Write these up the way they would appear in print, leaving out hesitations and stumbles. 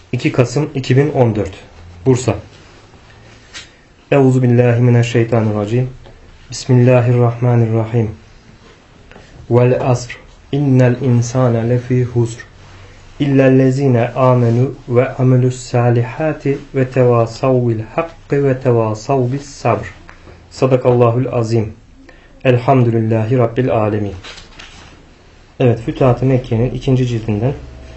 2 Kasım 2014 Bursa. Euzubillahimineşşeytanirracim. Bismillahirrahmanirrahim. Vel asr. İnnel insane lefî huzr. İllellezine amenu ve amelus salihati ve tevasav bil hakkı ve tevasav bis sabr. Sadakallahul azim. Elhamdülillahi Rabbil alemin. Evet, Fütuhat-ı Mekke'nin 2. cildinden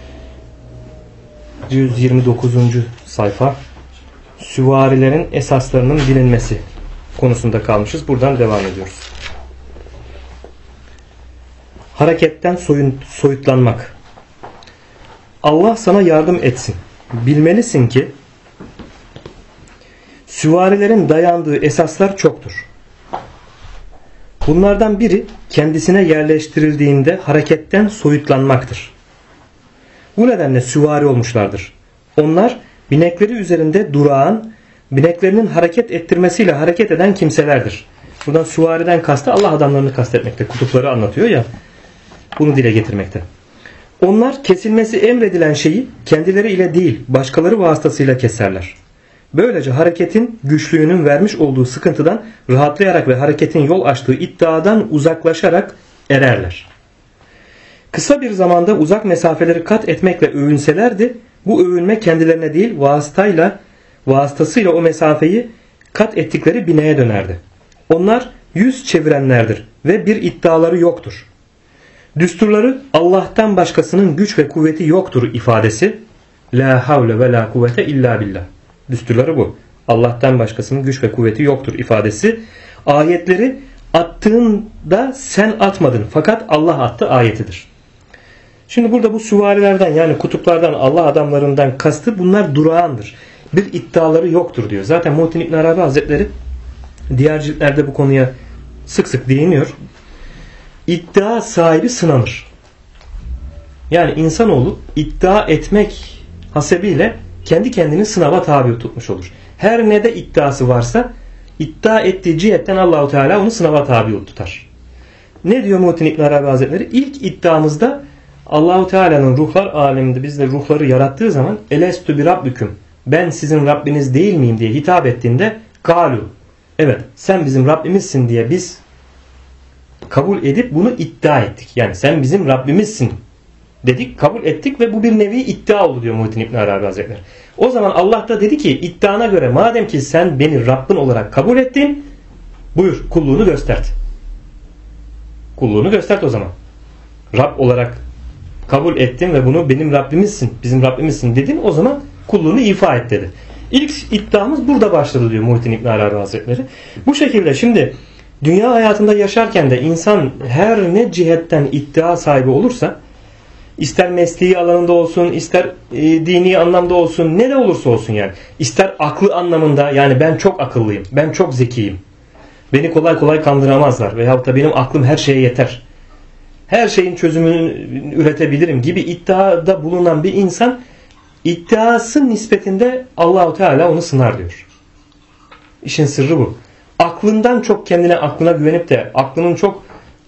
129. sayfa, süvarilerin esaslarının bilinmesi konusunda kalmışız. Buradan devam ediyoruz. Hareketten soyutlanmak. Allah sana yardım etsin. Bilmelisin ki süvarilerin dayandığı esaslar çoktur. Bunlardan biri kendisine yerleştirildiğinde hareketten soyutlanmaktır. Bu nedenle süvari olmuşlardır. Onlar binekleri üzerinde durağan, bineklerinin hareket ettirmesiyle hareket eden kimselerdir. Buradan süvariden kastı Allah adamlarını kastetmekte. Kutupları anlatıyor ya, bunu dile getirmekte. Onlar kesilmesi emredilen şeyi kendileri ile değil başkaları vasıtasıyla keserler. Böylece hareketin güçlüğünün vermiş olduğu sıkıntıdan rahatlayarak ve hareketin yol açtığı iddiadan uzaklaşarak ererler. Kısa bir zamanda uzak mesafeleri kat etmekle övünselerdi, bu övünme kendilerine değil vasıtasıyla o mesafeyi kat ettikleri bineğe dönerdi. Onlar yüz çevirenlerdir ve bir iddiaları yoktur. Düsturları Allah'tan başkasının güç ve kuvveti yoktur ifadesi. La havle ve la kuvvete illa billah. Düsturları bu. Allah'tan başkasının güç ve kuvveti yoktur ifadesi. Ayetleri attığında sen atmadın fakat Allah attı ayetidir. Şimdi burada bu süvarilerden, yani kutuplardan, Allah adamlarından kastı bunlar durağandır. Bir iddiaları yoktur diyor. Zaten Muhittin İbn Arabi Hazretleri diğer ciltlerde bu konuya sık sık değiniyor. İddia sahibi sınanır. Yani insanoğlu iddia etmek hasebiyle kendi kendini sınava tabi tutmuş olur. Her ne de iddiası varsa iddia ettiği cihetten Allahu Teala onu sınava tabi tutar. Ne diyor Muhittin İbn Arabi Hazretleri? İlk iddiamızda Allahu Teala'nın ruhlar aleminde bizde ruhları yarattığı zaman elestü bi rabbüküm, ben sizin Rabbiniz değil miyim diye hitap ettiğinde galu, evet sen bizim Rabbimizsin diye biz kabul edip bunu iddia ettik. Yani sen bizim Rabbimizsin dedik, kabul ettik ve bu bir nevi iddia oldu diyor Muhittin İbn Arabi Hazretleri. O zaman Allah da dedi ki iddiana göre madem ki sen beni Rabbin olarak kabul ettin, buyur kulluğunu göstert. Kulluğunu göstert o zaman. Rab olarak kabul ettin ve bunu benim Rabbimizsin, bizim Rabbimizsin dedin, o zaman kulluğunu ifa et dedi. İlk iddiamız burada başladı diyor Muhittin İbn Arabi Hazretleri. Bu şekilde şimdi dünya hayatında yaşarken de insan her ne cihetten iddia sahibi olursa, ister mesleği alanında olsun, ister dini anlamda olsun, ne de olursa olsun yani, ister aklı anlamında, yani ben çok akıllıyım, ben çok zekiyim, beni kolay kolay kandıramazlar veyahut da benim aklım her şeye yeter, her şeyin çözümünü üretebilirim gibi iddiada bulunan bir insan, iddiası nispetinde Allahu Teala onu sınar diyor. İşin sırrı bu. Aklından çok aklına güvenip de aklının çok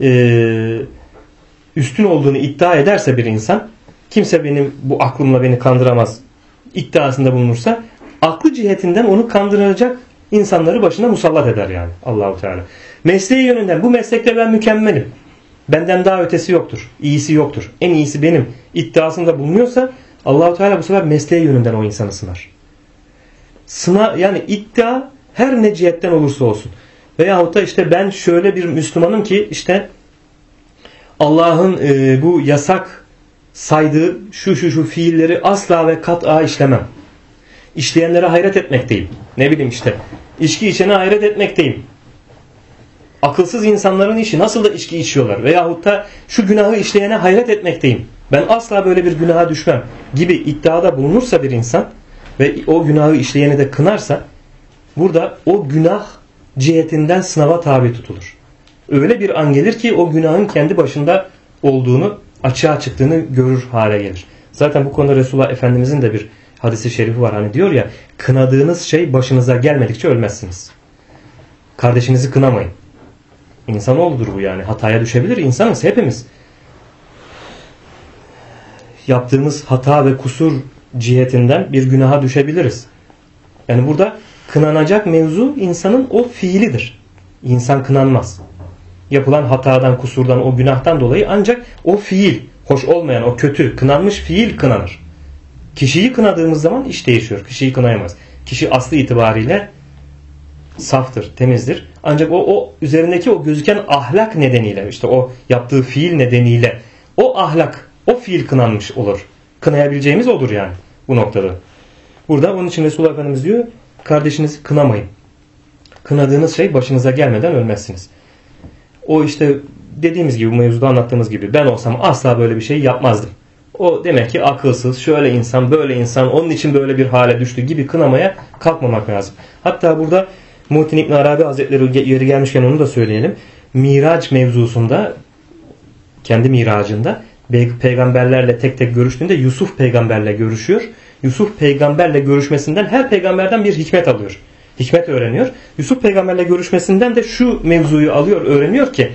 üstün olduğunu iddia ederse bir insan, kimse benim bu aklımla beni kandıramaz iddiasında bulunursa, aklı cihetinden onu kandıracak insanları başına musallat eder yani Allahu Teala. Mesleği yönünden bu meslekte ben mükemmelim, benden daha ötesi yoktur, iyisi yoktur, en iyisi benim iddiasında bulunuyorsa Allahu Teala bu sefer mesleği yönünden o insanı sınar. Yani iddia her ne cihetten olursa olsun. Veyahut da işte ben şöyle bir Müslümanım ki işte Allah'ın bu yasak saydığı şu fiilleri asla ve kat'a işlemem. İşleyenlere hayret etmekteyim. Ne bileyim işte içki içene hayret etmekteyim. Akılsız insanların işi nasıl da içki içiyorlar. Veyahut da şu günahı işleyene hayret etmekteyim. Ben asla böyle bir günaha düşmem gibi iddiada bulunursa bir insan ve o günahı işleyeni de kınarsa, burada o günah cihetinden sınava tabi tutulur. Öyle bir an gelir ki o günahın kendi başında olduğunu, açığa çıktığını görür hale gelir. Zaten bu konuda Resulullah Efendimizin de bir hadisi şerifi var. Hani diyor ya, kınadığınız şey başınıza gelmedikçe ölmezsiniz. Kardeşinizi kınamayın. İnsanoğludur bu yani. Hataya düşebilir. İnsanız hepimiz. Yaptığımız hata ve kusur cihetinden bir günaha düşebiliriz. Yani burada kınanacak mevzu insanın o fiilidir. İnsan kınanmaz. Yapılan hatadan, kusurdan, o günahtan dolayı ancak o fiil, hoş olmayan, o kötü, kınanmış fiil kınanır. Kişiyi kınadığımız zaman iş değişiyor. Kişiyi kınayamaz. Kişi aslı itibariyle saftır, temizdir. Ancak o üzerindeki o gözüken ahlak nedeniyle, işte o yaptığı fiil nedeniyle o ahlak, o fiil kınanmış olur. Kınayabileceğimiz odur yani bu noktada. Burada onun için Resulullah Efendimiz diyor, kardeşinizi kınamayın. Kınadığınız şey başınıza gelmeden ölmezsiniz. O işte dediğimiz gibi, bu mevzuda anlattığımız gibi, ben olsam asla böyle bir şey yapmazdım. O demek ki akılsız, şöyle insan, böyle insan, onun için böyle bir hale düştü gibi kınamaya kalkmamak lazım. Hatta burada Muhittin İbn Arabi Hazretleri, yeri gelmişken onu da söyleyelim. Miraç mevzusunda, kendi miracında peygamberlerle tek tek görüştüğünde Yusuf peygamberle görüşüyor. Yusuf peygamberle görüşmesinden her peygamberden bir hikmet alıyor. Hikmet öğreniyor. Yusuf peygamberle görüşmesinden de şu mevzuyu alıyor, öğreniyor ki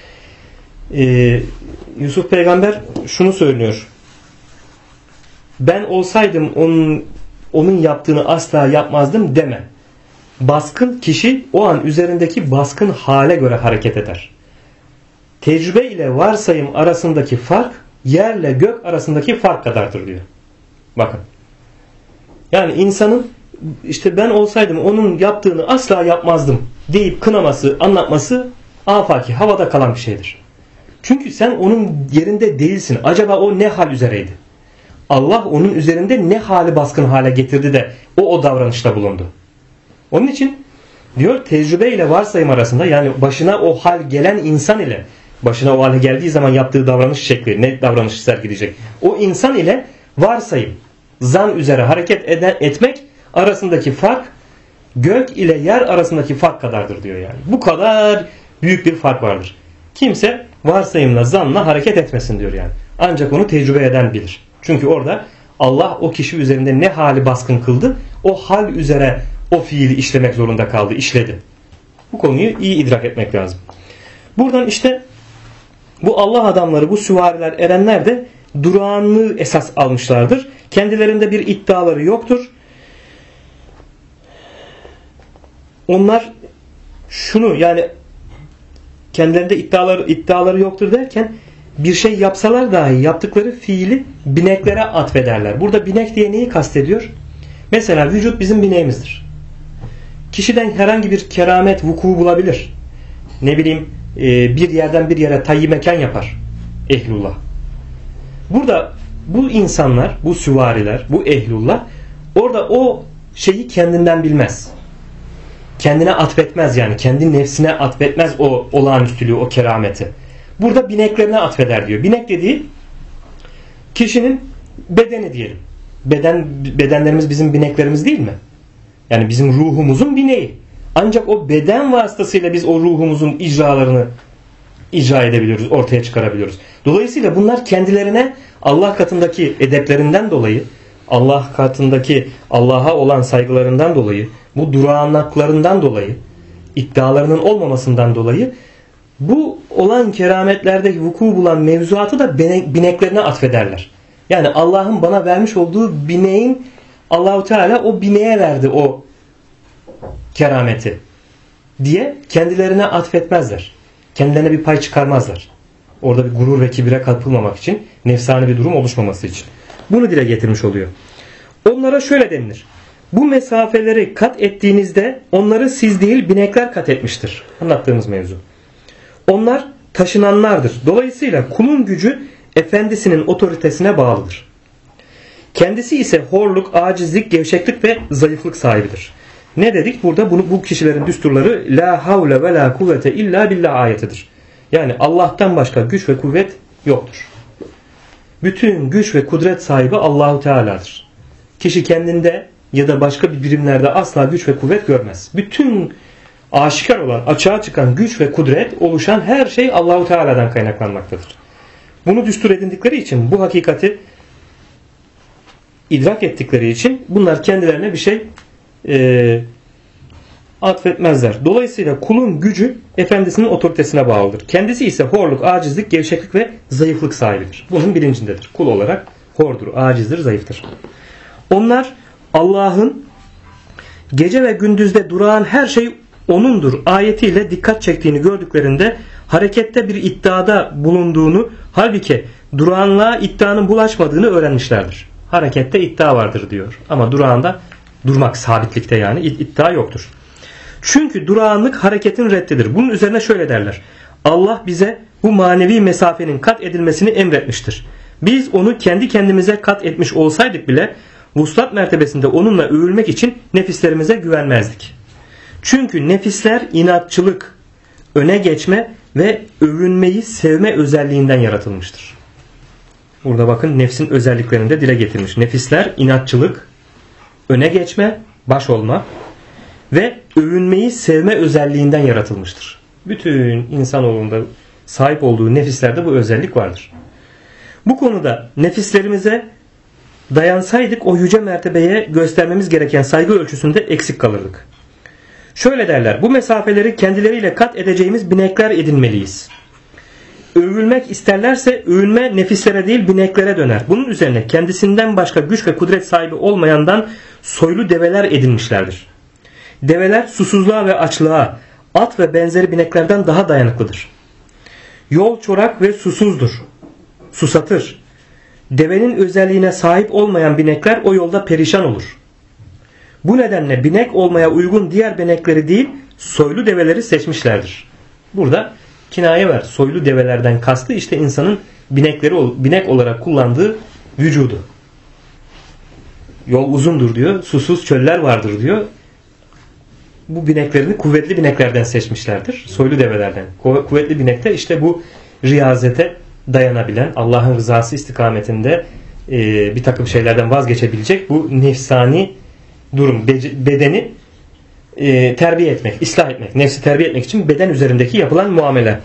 Yusuf peygamber şunu söylüyor. Ben olsaydım onun yaptığını asla yapmazdım deme. Baskın kişi o an üzerindeki baskın hale göre hareket eder. Tecrübe ile varsayım arasındaki fark yerle gök arasındaki fark kadardır diyor. Bakın. Yani insanın işte ben olsaydım onun yaptığını asla yapmazdım deyip kınaması, anlatması afaki, havada kalan bir şeydir. Çünkü sen onun yerinde değilsin. Acaba o ne hal üzereydi? Allah onun üzerinde ne hali baskın hale getirdi de o davranışta bulundu. Onun için diyor, tecrübe ile varsayım arasında, yani başına o hal gelen insan ile, başına o hale geldiği zaman yaptığı davranış şekli, ne davranış sergileyecek, o insan ile varsayım, zan üzere hareket etmek arasındaki fark gök ile yer arasındaki fark kadardır diyor yani. Bu kadar büyük bir fark vardır. Kimse varsayımla, zanla hareket etmesin diyor yani. Ancak onu tecrübe eden bilir. Çünkü orada Allah o kişi üzerinde ne hali baskın kıldı, o hal üzere o fiili işlemek zorunda kaldı, işledi. Bu konuyu iyi idrak etmek lazım. Buradan işte bu Allah adamları, bu süvariler, erenler de durağanlığı esas almışlardır. Kendilerinde bir iddiaları yoktur. Onlar şunu, yani kendilerinde iddiaları yoktur derken, bir şey yapsalar dahi yaptıkları fiili bineklere atfederler. Burada binek diye neyi kastediyor? Mesela vücut bizim bineğimizdir. Kişiden herhangi bir keramet vuku bulabilir. Ne bileyim, bir yerden bir yere tayyi mekan yapar ehlullah. Burada bu insanlar, bu süvariler, bu ehlullah orada o şeyi kendinden bilmez. Kendine atfetmez, yani kendi nefsine atfetmez o olağanüstülüğü, o kerameti. Burada bineklerine atfeder diyor. Binek dediği kişinin bedeni diyelim. Bedenlerimiz bizim bineklerimiz değil mi? Yani bizim ruhumuzun bineği. Ancak o beden vasıtasıyla biz o ruhumuzun icralarını icra edebiliyoruz, ortaya çıkarabiliyoruz. Dolayısıyla bunlar kendilerine Allah katındaki edeplerinden dolayı, Allah katındaki Allah'a olan saygılarından dolayı, bu durağanlıklarından dolayı, iddialarının olmamasından dolayı bu olan kerametlerde vuku bulan mevzuatı da bineklerine atfederler. Yani Allah'ın bana vermiş olduğu bineğin, Allahu Teala o bineğe verdi o kerameti diye kendilerine atfetmezler. Kendilerine bir pay çıkarmazlar. Orada bir gurur ve kibire kapılmamak için, nefsani bir durum oluşmaması için. Bunu dile getirmiş oluyor. Onlara şöyle denilir. Bu mesafeleri kat ettiğinizde onları siz değil binekler kat etmiştir. Anlattığımız mevzu. Onlar taşınanlardır. Dolayısıyla kulun gücü efendisinin otoritesine bağlıdır. Kendisi ise horluk, acizlik, gevşeklik ve zayıflık sahibidir. Ne dedik? Burada bu kişilerin düsturları la havle ve la kuvvete illa billah ayetidir. Yani Allah'tan başka güç ve kuvvet yoktur. Bütün güç ve kudret sahibi Allahu Teala'dır. Kişi kendinde ya da başka bir birimlerde asla güç ve kuvvet görmez. Bütün aşikar olan, açığa çıkan güç ve kudret, oluşan her şey Allahu Teala'dan kaynaklanmaktadır. Bunu düstur edindikleri için, bu hakikati idrak ettikleri için bunlar kendilerine bir şey atfetmezler. Dolayısıyla kulun gücü efendisinin otoritesine bağlıdır. Kendisi ise horluk, acizlik, gevşeklik ve zayıflık sahibidir. Bunun bilincindedir. Kul olarak hordur, acizdir, zayıftır. Onlar Allah'ın gece ve gündüzde durağan her şey O'nundur ayetiyle dikkat çektiğini gördüklerinde harekette bir iddiada bulunduğunu, halbuki durağanlığa iddianın bulaşmadığını öğrenmişlerdir. Harekette iddia vardır diyor ama durağanda durmak, sabitlikte yani iddia yoktur. Çünkü durağanlık hareketin reddidir. Bunun üzerine şöyle derler: Allah bize bu manevi mesafenin kat edilmesini emretmiştir. Biz onu kendi kendimize kat etmiş olsaydık bile vuslat mertebesinde onunla övülmek için nefislerimize güvenmezdik. Çünkü nefisler inatçılık, öne geçme ve övünmeyi sevme özelliğinden yaratılmıştır. Burada bakın nefsin özelliklerini de dile getirmiş. Nefisler inatçılık, öne geçme, baş olma ve övünmeyi sevme özelliğinden yaratılmıştır. Bütün insanoğlunda sahip olduğu nefislerde bu özellik vardır. Bu konuda nefislerimize dayansaydık o yüce mertebeye göstermemiz gereken saygı ölçüsünde eksik kalırdık. Şöyle derler: bu mesafeleri kendileriyle kat edeceğimiz binekler edinmeliyiz. Övülmek isterlerse övünme nefislere değil bineklere döner. Bunun üzerine kendisinden başka güç ve kudret sahibi olmayandan soylu develer edinmişlerdir. Develer susuzluğa ve açlığa, at ve benzeri bineklerden daha dayanıklıdır. Yol çorak ve susuzdur. Susatır. Devenin özelliğine sahip olmayan binekler o yolda perişan olur. Bu nedenle binek olmaya uygun diğer binekleri değil, soylu develeri seçmişlerdir. Burada kinaye var. Soylu develerden kastı işte insanın binek olarak kullandığı vücudu. Yol uzundur diyor. Susuz çöller vardır diyor. Bu bineklerini kuvvetli bineklerden seçmişlerdir. Soylu develerden. Kuvvetli binek de işte bu riyazete dayanabilen, Allah'ın rızası istikametinde bir takım şeylerden vazgeçebilecek bu nefsani durum, bedeni terbiye etmek, ıslah etmek, nefsi terbiye etmek için beden üzerindeki yapılan muamele.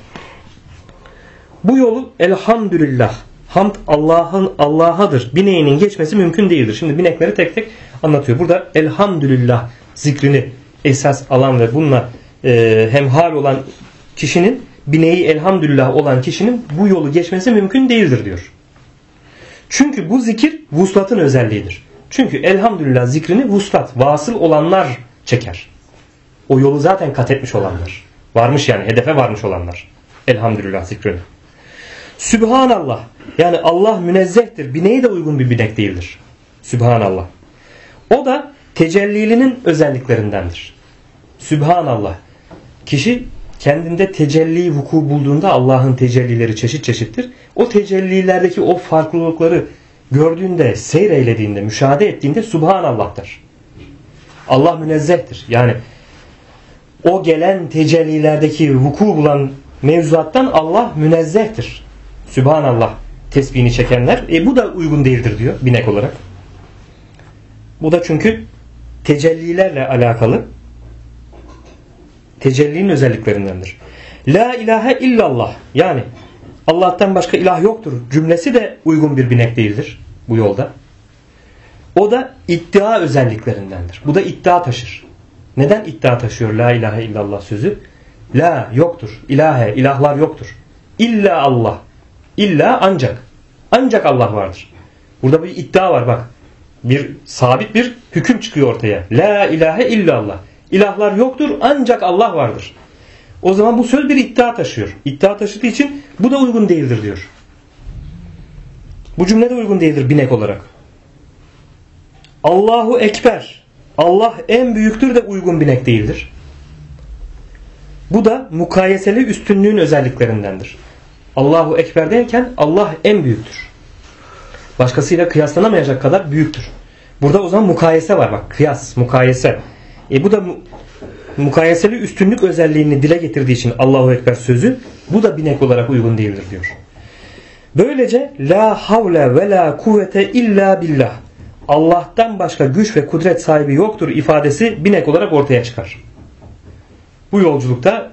Bu yolu elhamdülillah, hamd Allah'adır, bineğinin geçmesi mümkün değildir. Şimdi binekleri tek tek anlatıyor. Burada elhamdülillah zikrini esas alan ve bununla hemhal olan kişinin, bineği elhamdülillah olan kişinin bu yolu geçmesi mümkün değildir diyor. Çünkü bu zikir vuslatın özelliğidir. Çünkü elhamdülillah zikrini vuslat, vasıl olanlar çeker. O yolu zaten kat etmiş olanlar. Varmış yani, hedefe varmış olanlar. Elhamdülillah zikrini. Sübhanallah. Yani Allah münezzehtir. Bineği de uygun bir binek değildir. Sübhanallah. O da tecellilinin özelliklerindendir. Sübhanallah. Kişi kendinde tecelli vuku bulduğunda, Allah'ın tecellileri çeşit çeşittir. O tecellilerdeki o farklılıkları gördüğünde, seyreylediğinde, müşahede ettiğinde Subhanallah'tır. Allah münezzehtir. Yani o gelen tecellilerdeki vuku bulan mevzuattan Allah münezzehtir. Sübhanallah tesbihini çekenler. Bu da uygun değildir diyor binek olarak. Bu da çünkü tecellilerle alakalı, tecellinin özelliklerindendir. La ilahe illallah, yani Allah'tan başka ilah yoktur cümlesi de uygun bir binek değildir bu yolda. O da iddia özelliklerindendir. Bu da iddia taşır. Neden iddia taşıyor la ilahe illallah sözü? La yoktur, ilahe, ilahlar yoktur. İlla Allah, illa ancak. Ancak Allah vardır. Burada bir iddia var bak. Bir sabit bir hüküm çıkıyor ortaya. La ilahe illallah. İlahlar yoktur ancak Allah vardır. O zaman bu söz bir iddia taşıyor. İddia taşıdığı için bu da uygun değildir diyor. Bu cümle de uygun değildir binek olarak. Allahu Ekber. Allah en büyüktür de uygun binek değildir. Bu da mukayeseli üstünlüğün özelliklerindendir. Allahu Ekber derken Allah en büyüktür. Başkasıyla kıyaslanamayacak kadar büyüktür. Burada o zaman mukayese var. Bak kıyas, mukayese. Bu da mukayeseli üstünlük özelliğini dile getirdiği için Allahu Ekber sözü bu da binek olarak uygun değildir diyor. Böylece la havle ve la kuvvete illa billah. Allah'tan başka güç ve kudret sahibi yoktur ifadesi binek olarak ortaya çıkar. Bu yolculukta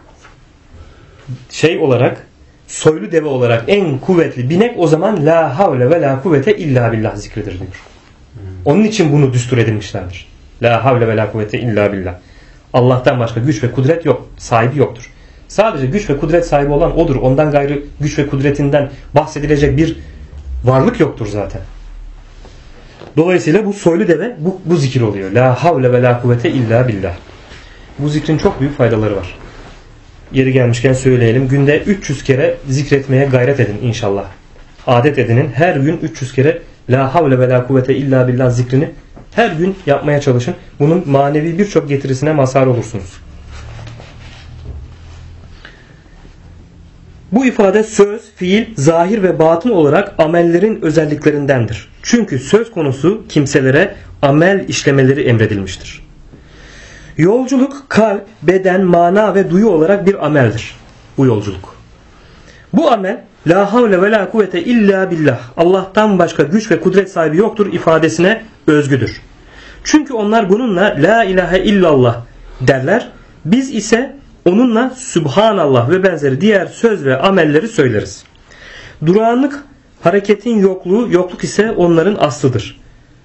olarak, soylu deve olarak en kuvvetli binek o zaman la havle ve la kuvvete illa billah zikridir diyor. Onun için bunu düstur edilmişlerdir. La havle ve la kuvvete illa billah. Allah'tan başka güç ve kudret yok, sahibi yoktur. Sadece güç ve kudret sahibi olan odur. Ondan gayrı güç ve kudretinden bahsedilecek bir varlık yoktur zaten. Dolayısıyla bu soylu deve bu zikir oluyor. La havle ve la kuvvete illa billah. Bu zikrin çok büyük faydaları var. Yeri gelmişken söyleyelim. Günde 300 kere zikretmeye gayret edin inşallah. Adet edinin. Her gün 300 kere la havle ve la kuvvete illa billah zikrini her gün yapmaya çalışın. Bunun manevi birçok getirisine mazhar olursunuz. Bu ifade söz, fiil, zahir ve batın olarak amellerin özelliklerindendir. Çünkü söz konusu kimselere amel işlemeleri emredilmiştir. Yolculuk kalp, beden, mana ve duyu olarak bir ameldir. Bu yolculuk. Bu amel la havle ve la kuvvete illa billah. Allah'tan başka güç ve kudret sahibi yoktur ifadesine özgüdür. Çünkü onlar bununla la ilahe illallah derler. Biz ise onunla Subhanallah ve benzeri diğer söz ve amelleri söyleriz. Durağanlık hareketin yokluğu, yokluk ise onların aslıdır.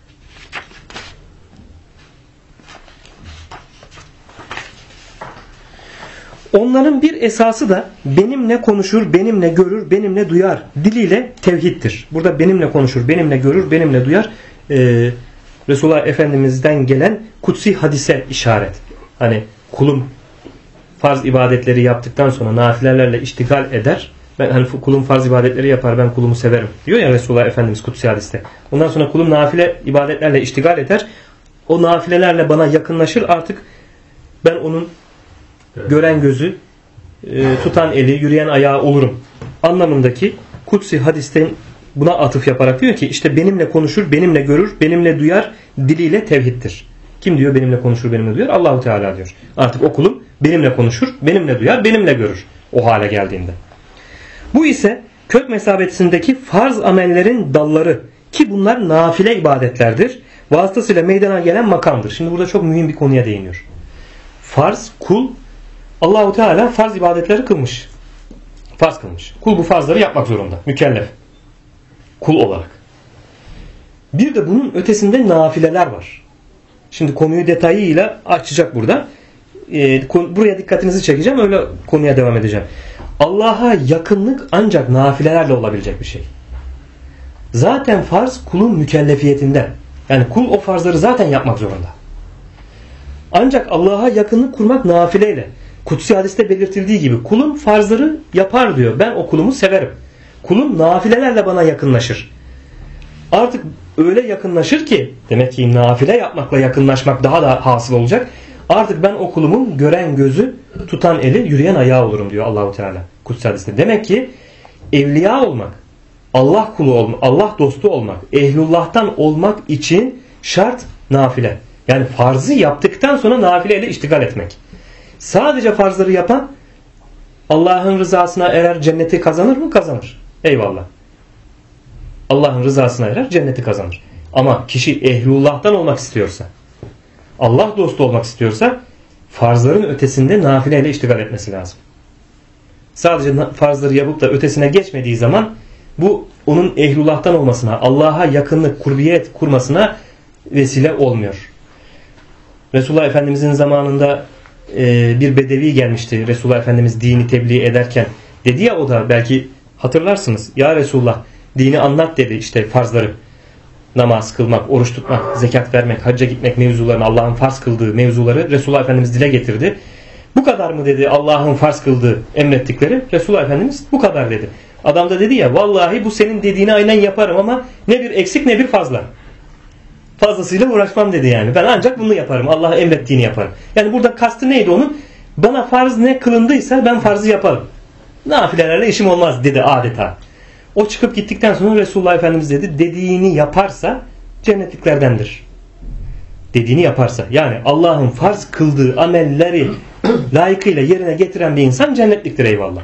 Onların bir esası da benimle konuşur, benimle görür, benimle duyar diliyle tevhiddir. Burada benimle konuşur, benimle görür, benimle duyar Resulullah Efendimiz'den gelen kutsi hadise işaret. Hani kulum farz ibadetleri yaptıktan sonra nafilelerle iştigal eder. Ben hani kulum farz ibadetleri yapar, ben kulumu severim diyor ya Resulullah Efendimiz kutsi hadiste. Ondan sonra kulum nafile ibadetlerle iştigal eder. O nafilelerle bana yakınlaşır, artık ben onun gören gözü, tutan eli, yürüyen ayağı olurum anlamındaki kutsi hadisten buna atıf yaparak diyor ki işte benimle konuşur, benimle görür, benimle duyar diliyle tevhiddir. Kim diyor benimle konuşur, benimle duyar? Allahu Teala diyor. Artık o kulum benimle konuşur, benimle duyar, benimle görür o hale geldiğinde. Bu ise kök mesabetindeki farz amellerin dalları ki bunlar nafile ibadetlerdir. Vasıtasıyla meydana gelen makamdır. Şimdi burada çok mühim bir konuya değiniyor. Farz, kul, Allahu Teala farz ibadetleri kılmış. Farz kılmış. Kul bu farzları yapmak zorunda. Mükellef. Kul olarak. Bir de bunun ötesinde nafileler var. Şimdi konuyu detayıyla açacak burada. Buraya dikkatinizi çekeceğim. Öyle konuya devam edeceğim. Allah'a yakınlık ancak nafilelerle olabilecek bir şey. Zaten farz kulun mükellefiyetinde. Yani kul o farzları zaten yapmak zorunda. Ancak Allah'a yakınlık kurmak nafileyle. Kutsi hadiste belirtildiği gibi kulum farzları yapar diyor. Ben o kulumu severim. Kulum nafilelerle bana yakınlaşır. Artık öyle yakınlaşır ki demek ki nafile yapmakla yakınlaşmak daha da hasıl olacak. Artık ben o kulumun gören gözü, tutan eli, yürüyen ayağı olurum diyor Allahu Teala kutsi hadiste. Demek ki evliya olmak, Allah kulu olmak, Allah dostu olmak, ehlullah'tan olmak için şart nafile. Yani farzı yaptıktan sonra nafileyle iştigal etmek. Sadece farzları yapan Allah'ın rızasına erer cenneti kazanır mı? Kazanır. Eyvallah. Allah'ın rızasına erer cenneti kazanır. Ama kişi ehlullah'tan olmak istiyorsa, Allah dostu olmak istiyorsa farzların ötesinde nafileyle iştigal etmesi lazım. Sadece farzları yapıp da ötesine geçmediği zaman bu onun ehlullah'tan olmasına, Allah'a yakınlık, kurbiyet kurmasına vesile olmuyor. Resulullah Efendimizin zamanında bir bedevi gelmişti. Resulullah Efendimiz dini tebliğ ederken dedi ya, o da belki hatırlarsınız. Ya Resulullah dini anlat dedi, işte farzları. Namaz kılmak, oruç tutmak, zekat vermek, hacca gitmek mevzularını, Allah'ın farz kıldığı mevzuları Resulullah Efendimiz dile getirdi. Bu kadar mı dedi Allah'ın farz kıldığı emrettikleri? Resulullah Efendimiz bu kadar dedi. Adam da dedi ya, vallahi bu senin dediğini aynen yaparım ama ne bir eksik ne bir fazla. Fazlasıyla uğraşmam dedi yani. Ben ancak bunu yaparım. Allah'a emrettiğini yaparım. Yani burada kastı neydi onun? Bana farz ne kılındıysa ben farzı yaparım. Nafilelerle işim olmaz dedi adeta. O çıkıp gittikten sonra Resulullah Efendimiz dedi, dediğini yaparsa cennetliklerdendir. Dediğini yaparsa. Yani Allah'ın farz kıldığı amelleri layıkıyla yerine getiren bir insan cennetliktir, eyvallah.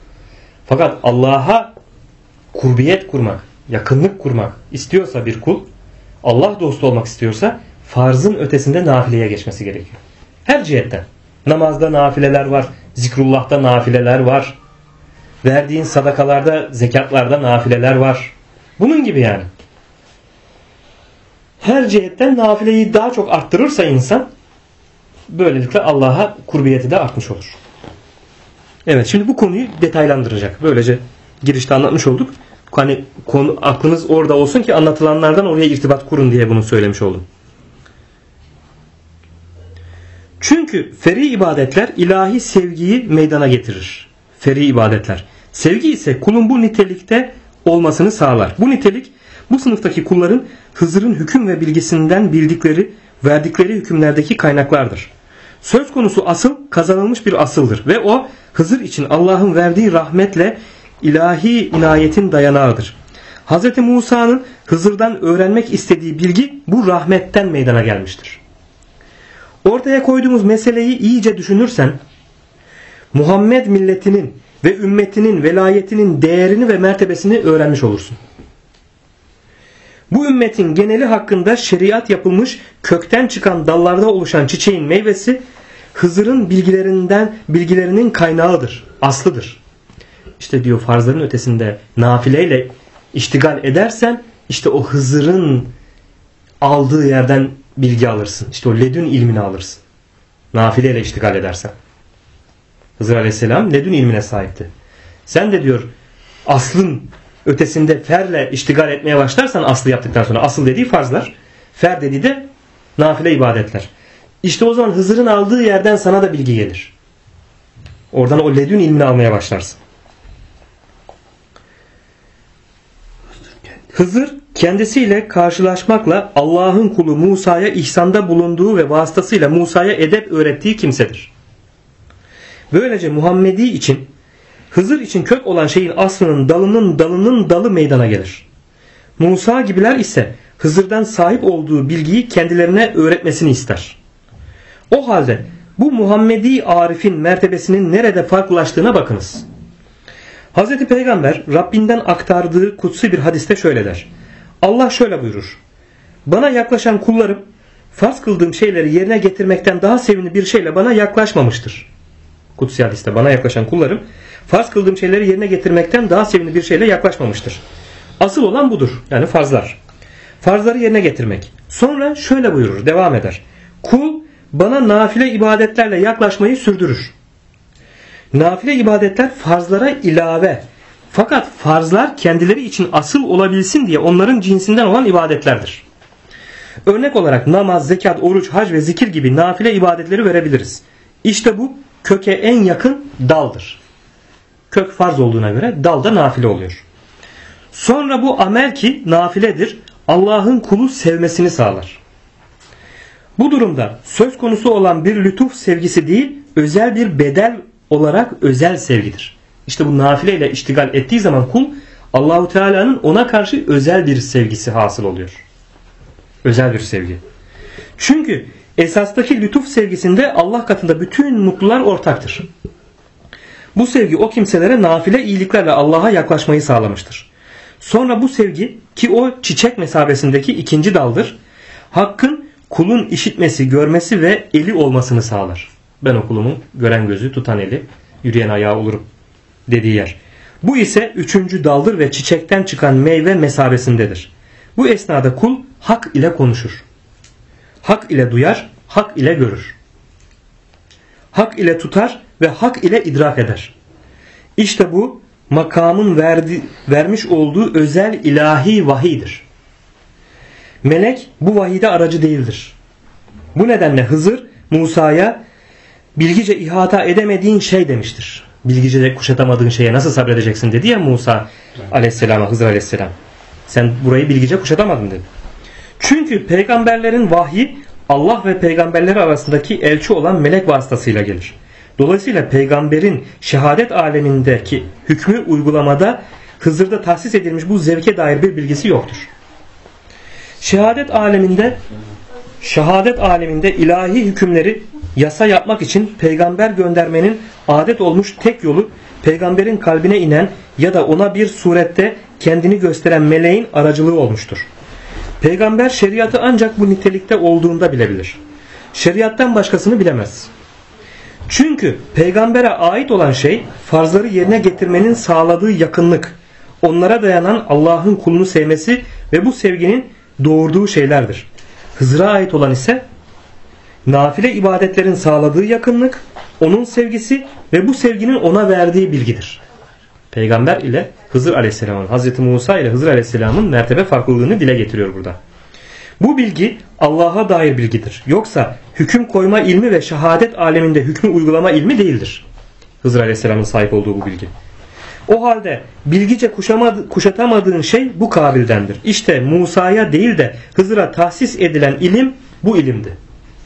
Fakat Allah'a kurbiyet kurmak, yakınlık kurmak istiyorsa bir kul, Allah dostu olmak istiyorsa farzın ötesinde nafileye geçmesi gerekiyor. Her cihetten. Namazda nafileler var, zikrullah'ta nafileler var. Verdiğin sadakalarda, zekatlarda nafileler var. Bunun gibi yani. Her cihetten nafileyi daha çok arttırırsa insan, böylelikle Allah'a kurbiyeti de artmış olur. Evet, şimdi bu konuyu detaylandıracak. Böylece girişte anlatmış olduk. hani konu, aklınız orada olsun ki anlatılanlardan oraya irtibat kurun diye bunu söylemiş oldum. Çünkü feri ibadetler ilahi sevgiyi meydana getirir. Feri ibadetler. Sevgi ise kulun bu nitelikte olmasını sağlar. Bu nitelik bu sınıftaki kulların Hızır'ın hüküm ve bilgisinden bildikleri, verdikleri hükümlerdeki kaynaklardır. Söz konusu asıl kazanılmış bir asıldır ve o Hızır için Allah'ın verdiği rahmetle ilahi inayetin dayanağıdır. Hz. Musa'nın Hızır'dan öğrenmek istediği bilgi bu rahmetten meydana gelmiştir. Ortaya koyduğumuz meseleyi iyice düşünürsen Muhammed milletinin ve ümmetinin velayetinin değerini ve mertebesini öğrenmiş olursun. Bu ümmetin geneli hakkında şeriat yapılmış, kökten çıkan dallarda oluşan çiçeğin meyvesi Hızır'ın bilgilerinin kaynağıdır, aslıdır. İşte diyor farzların ötesinde nafileyle iştigal edersen işte o Hızır'ın aldığı yerden bilgi alırsın. İşte o ledün ilmini alırsın. Nafileyle iştigal edersen. Hızır Aleyhisselam ledün ilmine sahipti. Sen de diyor aslın ötesinde ferle iştigal etmeye başlarsan aslı yaptıktan sonra asıl dediği farzlar, fer dediği de nafile ibadetler. İşte o zaman Hızır'ın aldığı yerden sana da bilgi gelir. Oradan o ledün ilmini almaya başlarsın. Hızır kendisiyle karşılaşmakla Allah'ın kulu Musa'ya ihsanda bulunduğu ve vasıtasıyla Musa'ya edep öğrettiği kimsedir. Böylece Muhammedi için Hızır için kök olan şeyin aslının dalının dalı meydana gelir. Musa gibiler ise Hızır'dan sahip olduğu bilgiyi kendilerine öğretmesini ister. O halde bu Muhammedi Arif'in mertebesinin nerede farklılaştığına bakınız. Hz. Peygamber Rabbinden aktardığı kutsi bir hadiste şöyle der. Allah şöyle buyurur. Bana yaklaşan kullarım farz kıldığım şeyleri yerine getirmekten daha sevimli bir şeyle bana yaklaşmamıştır. Kutsi hadiste bana yaklaşan kullarım farz kıldığım şeyleri yerine getirmekten daha sevimli bir şeyle yaklaşmamıştır. Asıl olan budur. Yani farzlar. Farzları yerine getirmek. Sonra şöyle buyurur. Devam eder. Kul bana nafile ibadetlerle yaklaşmayı sürdürür. Nafile ibadetler farzlara ilave. Fakat farzlar kendileri için asıl olabilsin diye onların cinsinden olan ibadetlerdir. Örnek olarak namaz, zekat, oruç, hac ve zikir gibi nafile ibadetleri verebiliriz. İşte bu köke en yakın daldır. Kök farz olduğuna göre dal da nafile oluyor. Sonra bu amel ki nafiledir, Allah'ın kulu sevmesini sağlar. Bu durumda söz konusu olan bir lütuf sevgisi değil, özel bir bedel olarak özel sevgidir. İşte bu nafileyle iştigal ettiği zaman kul Allahu Teala'nın ona karşı özel bir sevgisi hasıl oluyor. Özel bir sevgi. Çünkü esastaki lütuf sevgisinde Allah katında bütün mutlular ortaktır. Bu sevgi o kimselere nafile iyiliklerle Allah'a yaklaşmayı sağlamıştır. Sonra bu sevgi ki o çiçek mesabesindeki ikinci daldır, Hakk'ın kulun işitmesi, görmesi ve eli olmasını sağlar. Ben o kulumun gören gözü, tutan eli, yürüyen ayağı olurum dediği yer. Bu ise üçüncü daldır ve çiçekten çıkan meyve mesabesindedir. Bu esnada kul hak ile konuşur. Hak ile duyar, hak ile görür. Hak ile tutar ve hak ile idrak eder. İşte bu makamın vermiş olduğu özel ilahi vahiydir. Melek bu vahide aracı değildir. Bu nedenle Hızır Musa'ya bilgice ihata edemediğin şey demiştir. Bilgice de kuşatamadığın şeye nasıl sabredeceksin dedi ya Musa aleyhisselama, Hızır aleyhisselam. Sen burayı bilgice kuşatamadın dedi. Çünkü peygamberlerin vahyi Allah ve peygamberler arasındaki elçi olan melek vasıtasıyla gelir. Dolayısıyla peygamberin şehadet alemindeki hükmü uygulamada Hızır'da tahsis edilmiş bu zevke dair bir bilgisi yoktur. Şehadet aleminde ilahi hükümleri yasa yapmak için peygamber göndermenin adet olmuş tek yolu peygamberin kalbine inen ya da ona bir surette kendini gösteren meleğin aracılığı olmuştur. Peygamber şeriatı ancak bu nitelikte olduğunda bilebilir. Şeriattan başkasını bilemez. Çünkü peygambere ait olan şey farzları yerine getirmenin sağladığı yakınlık, onlara dayanan Allah'ın kulunu sevmesi ve bu sevginin doğurduğu şeylerdir. Hızır'a ait olan ise nafile ibadetlerin sağladığı yakınlık, onun sevgisi ve bu sevginin ona verdiği bilgidir. Peygamber ile Hızır Aleyhisselam'ın, Hazreti Musa ile Hızır Aleyhisselam'ın mertebe farklılığını dile getiriyor burada. Bu bilgi Allah'a dair bilgidir. Yoksa hüküm koyma ilmi ve şehadet aleminde hükmü uygulama ilmi değildir. Hızır Aleyhisselam'ın sahip olduğu bu bilgi. O halde bilgice kuşatamadığın şey bu kabildendir. İşte Musa'ya değil de Hızır'a tahsis edilen ilim bu ilimdi.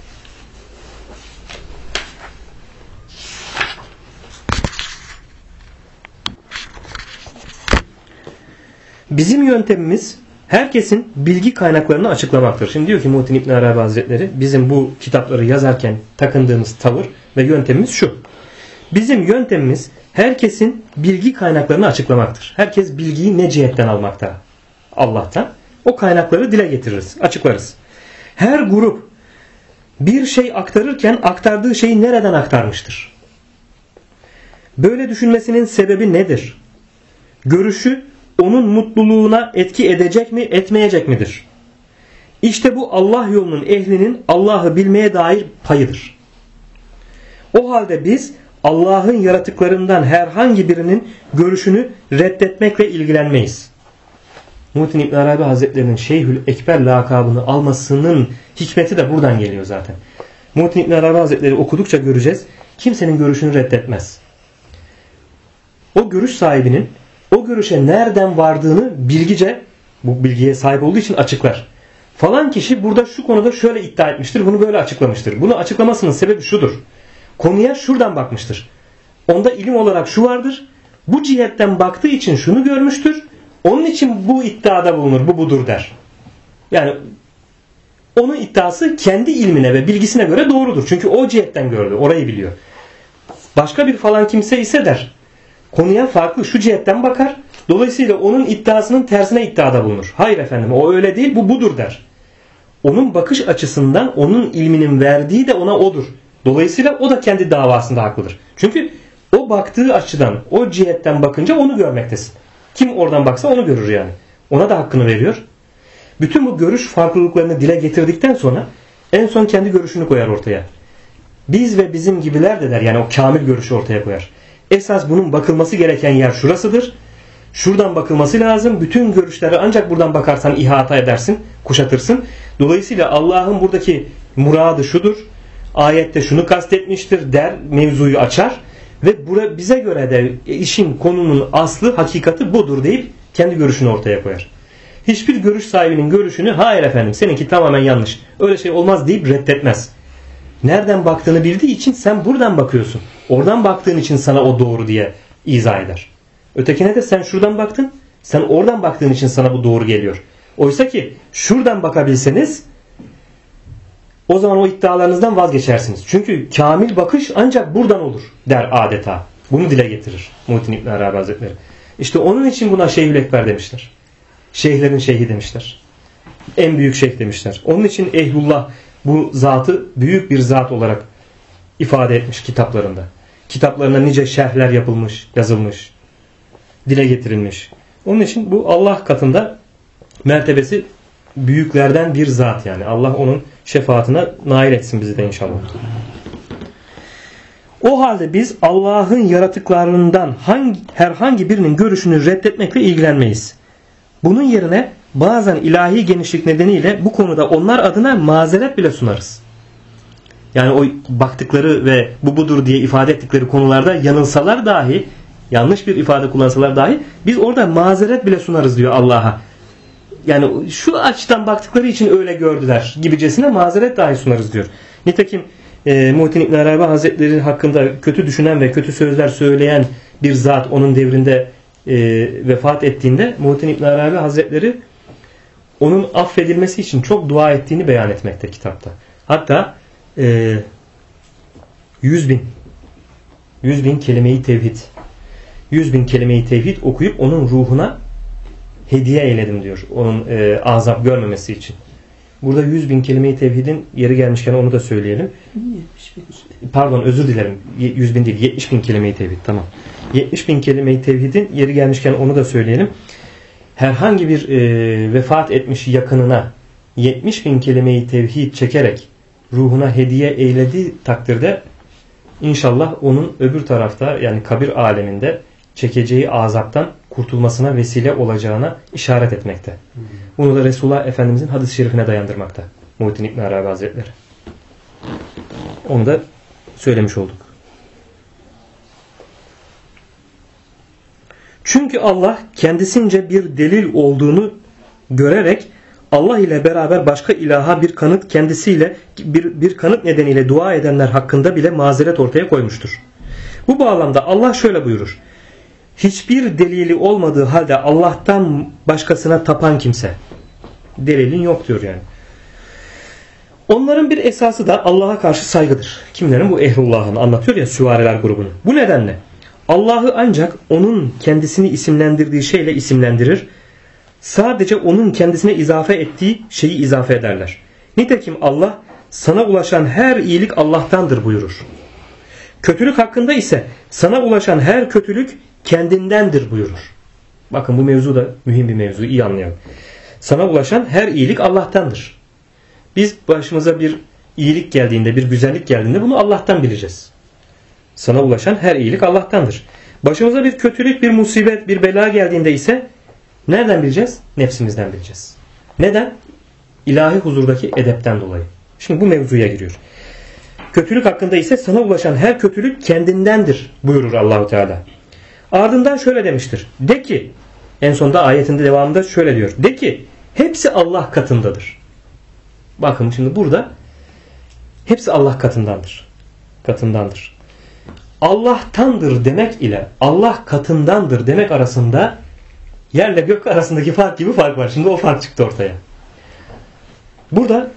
Bizim yöntemimiz herkesin bilgi kaynaklarını açıklamaktır. Şimdi diyor ki Muhittin İbn Arabi Hazretleri, bizim bu kitapları yazarken takındığımız tavır ve yöntemimiz şu. Bizim yöntemimiz herkesin bilgi kaynaklarını açıklamaktır. Herkes bilgiyi ne cihetten almakta? Allah'tan. O kaynakları dile getiririz, açıklarız. Her grup bir şey aktarırken aktardığı şeyi nereden aktarmıştır? Böyle düşünmesinin sebebi nedir? Görüşü onun mutluluğuna etki edecek mi, etmeyecek midir? İşte bu Allah yolunun ehlinin Allah'ı bilmeye dair payıdır. O halde biz Allah'ın yaratıklarından herhangi birinin görüşünü reddetmekle ilgilenmeyiz. Muhittin İbn Arabi Hazretleri'nin Şeyhül Ekber lakabını almasının hikmeti de buradan geliyor zaten. Muhittin İbn Arabi Hazretleri okudukça göreceğiz. Kimsenin görüşünü reddetmez. O görüş sahibinin o görüşe nereden vardığını bilgice, bu bilgiye sahip olduğu için açıklar. Falan kişi burada şu konuda şöyle iddia etmiştir, bunu böyle açıklamıştır. Bunu açıklamasının sebebi şudur. Konuya şuradan bakmıştır. Onda ilim olarak şu vardır. Bu cihetten baktığı için şunu görmüştür. Onun için bu iddiada bulunur, bu budur der. Yani onun iddiası kendi ilmine ve bilgisine göre doğrudur. Çünkü o cihetten gördü, orayı biliyor. Başka bir falan kimse ise der. Konuya farklı şu cihetten bakar. Dolayısıyla onun iddiasının tersine iddiada bulunur. Hayır efendim, o öyle değil, bu budur der. Onun bakış açısından onun ilminin verdiği de ona odur. Dolayısıyla o da kendi davasında haklıdır. Çünkü o baktığı açıdan, o cihetten bakınca onu görmektesin. Kim oradan baksa onu görür yani. Ona da hakkını veriyor. Bütün bu görüş farklılıklarını dile getirdikten sonra en son kendi görüşünü koyar ortaya. Biz ve bizim gibiler de der. Yani o kamil görüşü ortaya koyar. Esas bunun bakılması gereken yer şurasıdır. Şuradan bakılması lazım. Bütün görüşlere ancak buradan bakarsan ihata edersin, kuşatırsın. Dolayısıyla Allah'ın buradaki muradı şudur. Ayette şunu kastetmiştir der, mevzuyu açar ve bize göre de işin, konunun aslı, hakikati budur deyip kendi görüşünü ortaya koyar. Hiçbir görüş sahibinin görüşünü hayır efendim seninki tamamen yanlış, öyle şey olmaz deyip reddetmez. Nereden baktığını bildiği için sen buradan bakıyorsun. Oradan baktığın için sana o doğru diye izah eder. Ötekine de sen şuradan baktın, sen oradan baktığın için sana bu doğru geliyor. Oysa ki şuradan bakabilseniz o zaman o iddialarınızdan vazgeçersiniz. Çünkü kamil bakış ancak buradan olur der adeta. Bunu dile getirir Muhittin İbn Arabi Hazretleri. İşte onun için buna Şeyhül Ekber demişler. Şeyhlerin şeyhi demişler. En büyük şeyh demişler. Onun için Ehlullah bu zatı büyük bir zat olarak ifade etmiş kitaplarında. Kitaplarına nice şerhler yapılmış, yazılmış, dile getirilmiş. Onun için bu Allah katında mertebesi büyüklerden bir zat yani. Allah onun şefaatine nail etsin bizi de inşallah. O halde biz Allah'ın yaratıklarından herhangi birinin görüşünü reddetmekle ilgilenmeyiz. Bunun yerine bazen ilahi genişlik nedeniyle bu konuda onlar adına mazeret bile sunarız. Yani o baktıkları ve bu budur diye ifade ettikleri konularda yanılsalar dahi, yanlış bir ifade kullansalar dahi biz orada mazeret bile sunarız diyor Allah'a. Yani şu açıdan baktıkları için öyle gördüler gibicesine mazeret dahi sunarız diyor. Nitekim Muhittin İbn Arabi Hazretleri hakkında kötü düşünen ve kötü sözler söyleyen bir zat onun devrinde vefat ettiğinde Muhittin İbn Arabi Hazretleri onun affedilmesi için çok dua ettiğini beyan etmekte kitapta. Hatta 100.000 kelime-i tevhid 100.000 kelime-i tevhid okuyup onun ruhuna hediye eyledim diyor. Onun azap görmemesi için. Burada 100.000 kelime-i tevhidin yeri gelmişken onu da söyleyelim. Pardon özür dilerim. 100.000 değil 70.000 kelime-i tevhid. Tamam. 70.000 kelime-i tevhidin yeri gelmişken onu da söyleyelim. Herhangi bir vefat etmiş yakınına 70.000 kelime-i tevhid çekerek ruhuna hediye eylediği takdirde İnşallah onun öbür tarafta yani kabir aleminde çekeceği azaptan kurtulmasına vesile olacağına işaret etmekte. Bunu da Resulullah Efendimizin hadis-i şerifine dayandırmakta. Muhittin İbn Arabi Hazretleri. Onu da söylemiş olduk. Çünkü Allah kendisince bir delil olduğunu görerek Allah ile beraber başka ilaha bir kanıt kendisiyle bir kanıt nedeniyle dua edenler hakkında bile mazeret ortaya koymuştur. Bu bağlamda Allah şöyle buyurur. Hiçbir delili olmadığı halde Allah'tan başkasına tapan kimse. Delilin yok diyor yani. Onların bir esası da Allah'a karşı saygıdır. Kimlerin? Bu ehlullah'ın anlatıyor ya, süvariler grubunu. Bu nedenle Allah'ı ancak onun kendisini isimlendirdiği şeyle isimlendirir. Sadece onun kendisine izafe ettiği şeyi izafe ederler. Nitekim Allah sana ulaşan her iyilik Allah'tandır buyurur. Kötülük hakkında ise sana ulaşan her kötülük kendindendir buyurur. Bakın bu mevzu da mühim bir mevzu, iyi anlayalım. Sana ulaşan her iyilik Allah'tandır. Biz başımıza bir iyilik geldiğinde, bir güzellik geldiğinde bunu Allah'tan bileceğiz. Sana ulaşan her iyilik Allah'tandır. Başımıza bir kötülük, bir musibet, bir bela geldiğinde ise nereden bileceğiz? Nefsimizden bileceğiz. Neden? İlahi huzurdaki edepten dolayı. Şimdi bu mevzuya giriyor. Kötülük hakkında ise sana ulaşan her kötülük kendindendir buyurur Allahu Teala. Ardından şöyle demiştir. De ki, en sonunda ayetinde devamında şöyle diyor. De ki, hepsi Allah katındadır. Bakın şimdi burada hepsi Allah katındandır. Katındandır. Allah'tandır demek ile Allah katındandır demek arasında yerle gök arasındaki fark gibi fark var. Şimdi o fark çıktı ortaya. Burada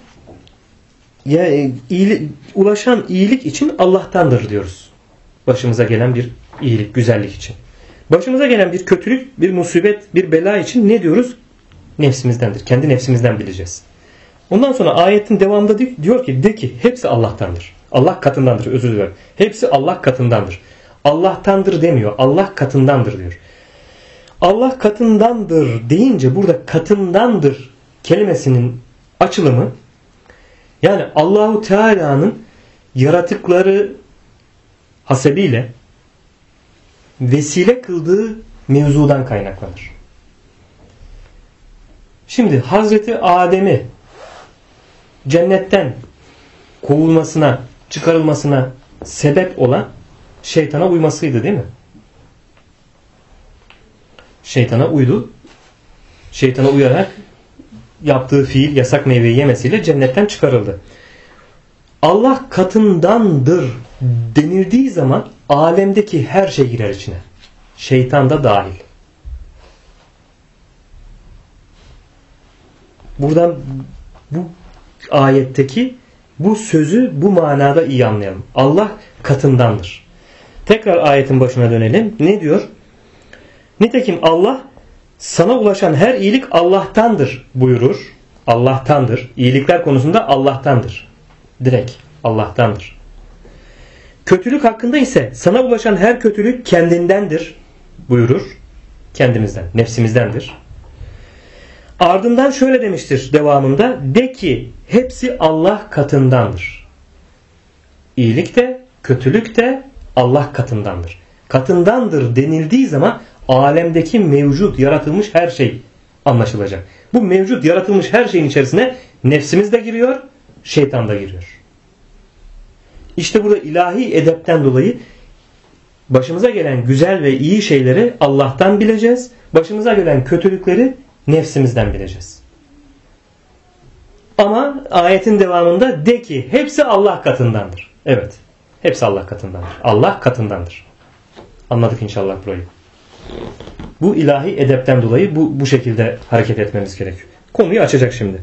ulaşan iyilik için Allah'tandır diyoruz. Başımıza gelen bir iyilik, güzellik için. Başımıza gelen bir kötülük, bir musibet, bir bela için ne diyoruz? Nefsimizdendir. Kendi nefsimizden bileceğiz. Ondan sonra ayetin devamında diyor ki, de ki hepsi Allah'tandır. Allah katındandır, özür dilerim. Hepsi Allah katındandır. Allah'tandır demiyor. Allah katındandır diyor. Allah katındandır deyince burada katındandır kelimesinin açılımı, yani Allahu Teala'nın yaratıkları hasebiyle vesile kıldığı mevzudan kaynaklanır. Şimdi Hazreti Adem'i cennetten kovulmasına, çıkarılmasına sebep olan şeytana uymasıydı, değil mi? Şeytana uydu. Şeytana uyarak yaptığı fiil, yasak meyveyi yemesiyle cennetten çıkarıldı. Allah katındandır denildiği zaman alemdeki her şey girer içine. Şeytan da dahil. Buradan bu ayetteki bu sözü bu manada iyi anlayalım. Allah katındandır. Tekrar ayetin başına dönelim. Ne diyor? Nitekim Allah sana ulaşan her iyilik Allah'tandır buyurur. Allah'tandır. İyilikler konusunda Allah'tandır. Direkt Allah'tandır. Kötülük hakkında ise sana ulaşan her kötülük kendindendir buyurur. Kendimizden, nefsimizdendir. Ardından şöyle demiştir devamında. De ki hepsi Allah katındandır. İyilik de kötülük de Allah katındandır. Katındandır denildiği zaman alemdeki mevcut yaratılmış her şey anlaşılacak. Bu mevcut yaratılmış her şeyin içerisine nefsimiz de giriyor, şeytan da giriyor. İşte burada ilahi edepten dolayı başımıza gelen güzel ve iyi şeyleri Allah'tan bileceğiz. Başımıza gelen kötülükleri nefsimizden bileceğiz. Ama ayetin devamında de ki hepsi Allah katındandır. Evet. Hepsi Allah katındandır. Allah katındandır. Anladık inşallah burayı. Bu ilahi edepten dolayı bu şekilde hareket etmemiz gerekiyor. Konuyu açacak şimdi.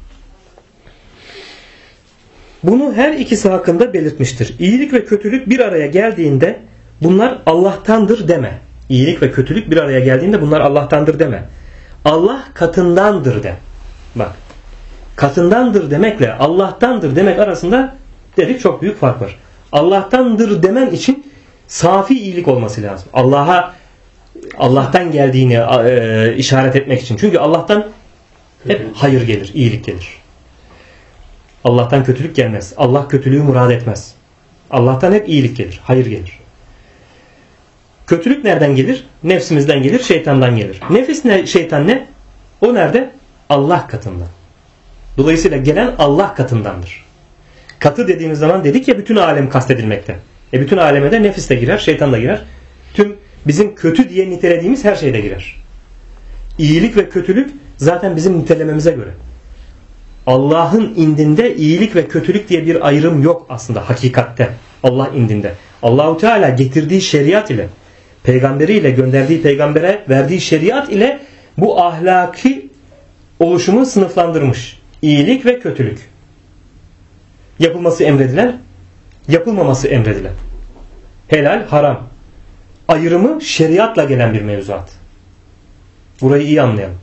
Bunu her ikisi hakkında belirtmiştir. İyilik ve kötülük bir araya geldiğinde bunlar Allah'tandır deme. İyilik ve kötülük bir araya geldiğinde bunlar Allah'tandır deme. Allah katındandır de. Bak. Katındandır demekle Allah'tandır demek arasında dedik çok büyük fark var. Allah'tandır demen için safi iyilik olması lazım. Allah'tan geldiğini işaret etmek için. Çünkü Allah'tan hep hayır gelir, iyilik gelir. Allah'tan kötülük gelmez. Allah kötülüğü murad etmez. Allah'tan hep iyilik gelir, hayır gelir. Kötülük nereden gelir? Nefsimizden gelir, şeytandan gelir. Nefis ne, şeytan ne? O nerede? Allah katından. Dolayısıyla gelen Allah katındandır. Katı dediğimiz zaman dedik ya, bütün alem kastedilmekte. Bütün aleme de nefis de girer, şeytan da girer. Tüm bizim kötü diye nitelediğimiz her şey de girer. İyilik ve kötülük zaten bizim nitelememize göre. Allah'ın indinde iyilik ve kötülük diye bir ayrım yok aslında hakikatte. Allah indinde. Allahu Teala getirdiği şeriat ile, peygamberiyle, gönderdiği peygambere verdiği şeriat ile bu ahlaki oluşumu sınıflandırmış. İyilik ve kötülük. Yapılması emredilen, yapılmaması emredilen. Helal, haram. Ayrımı şeriatla gelen bir mevzuat. Burayı iyi anlayalım.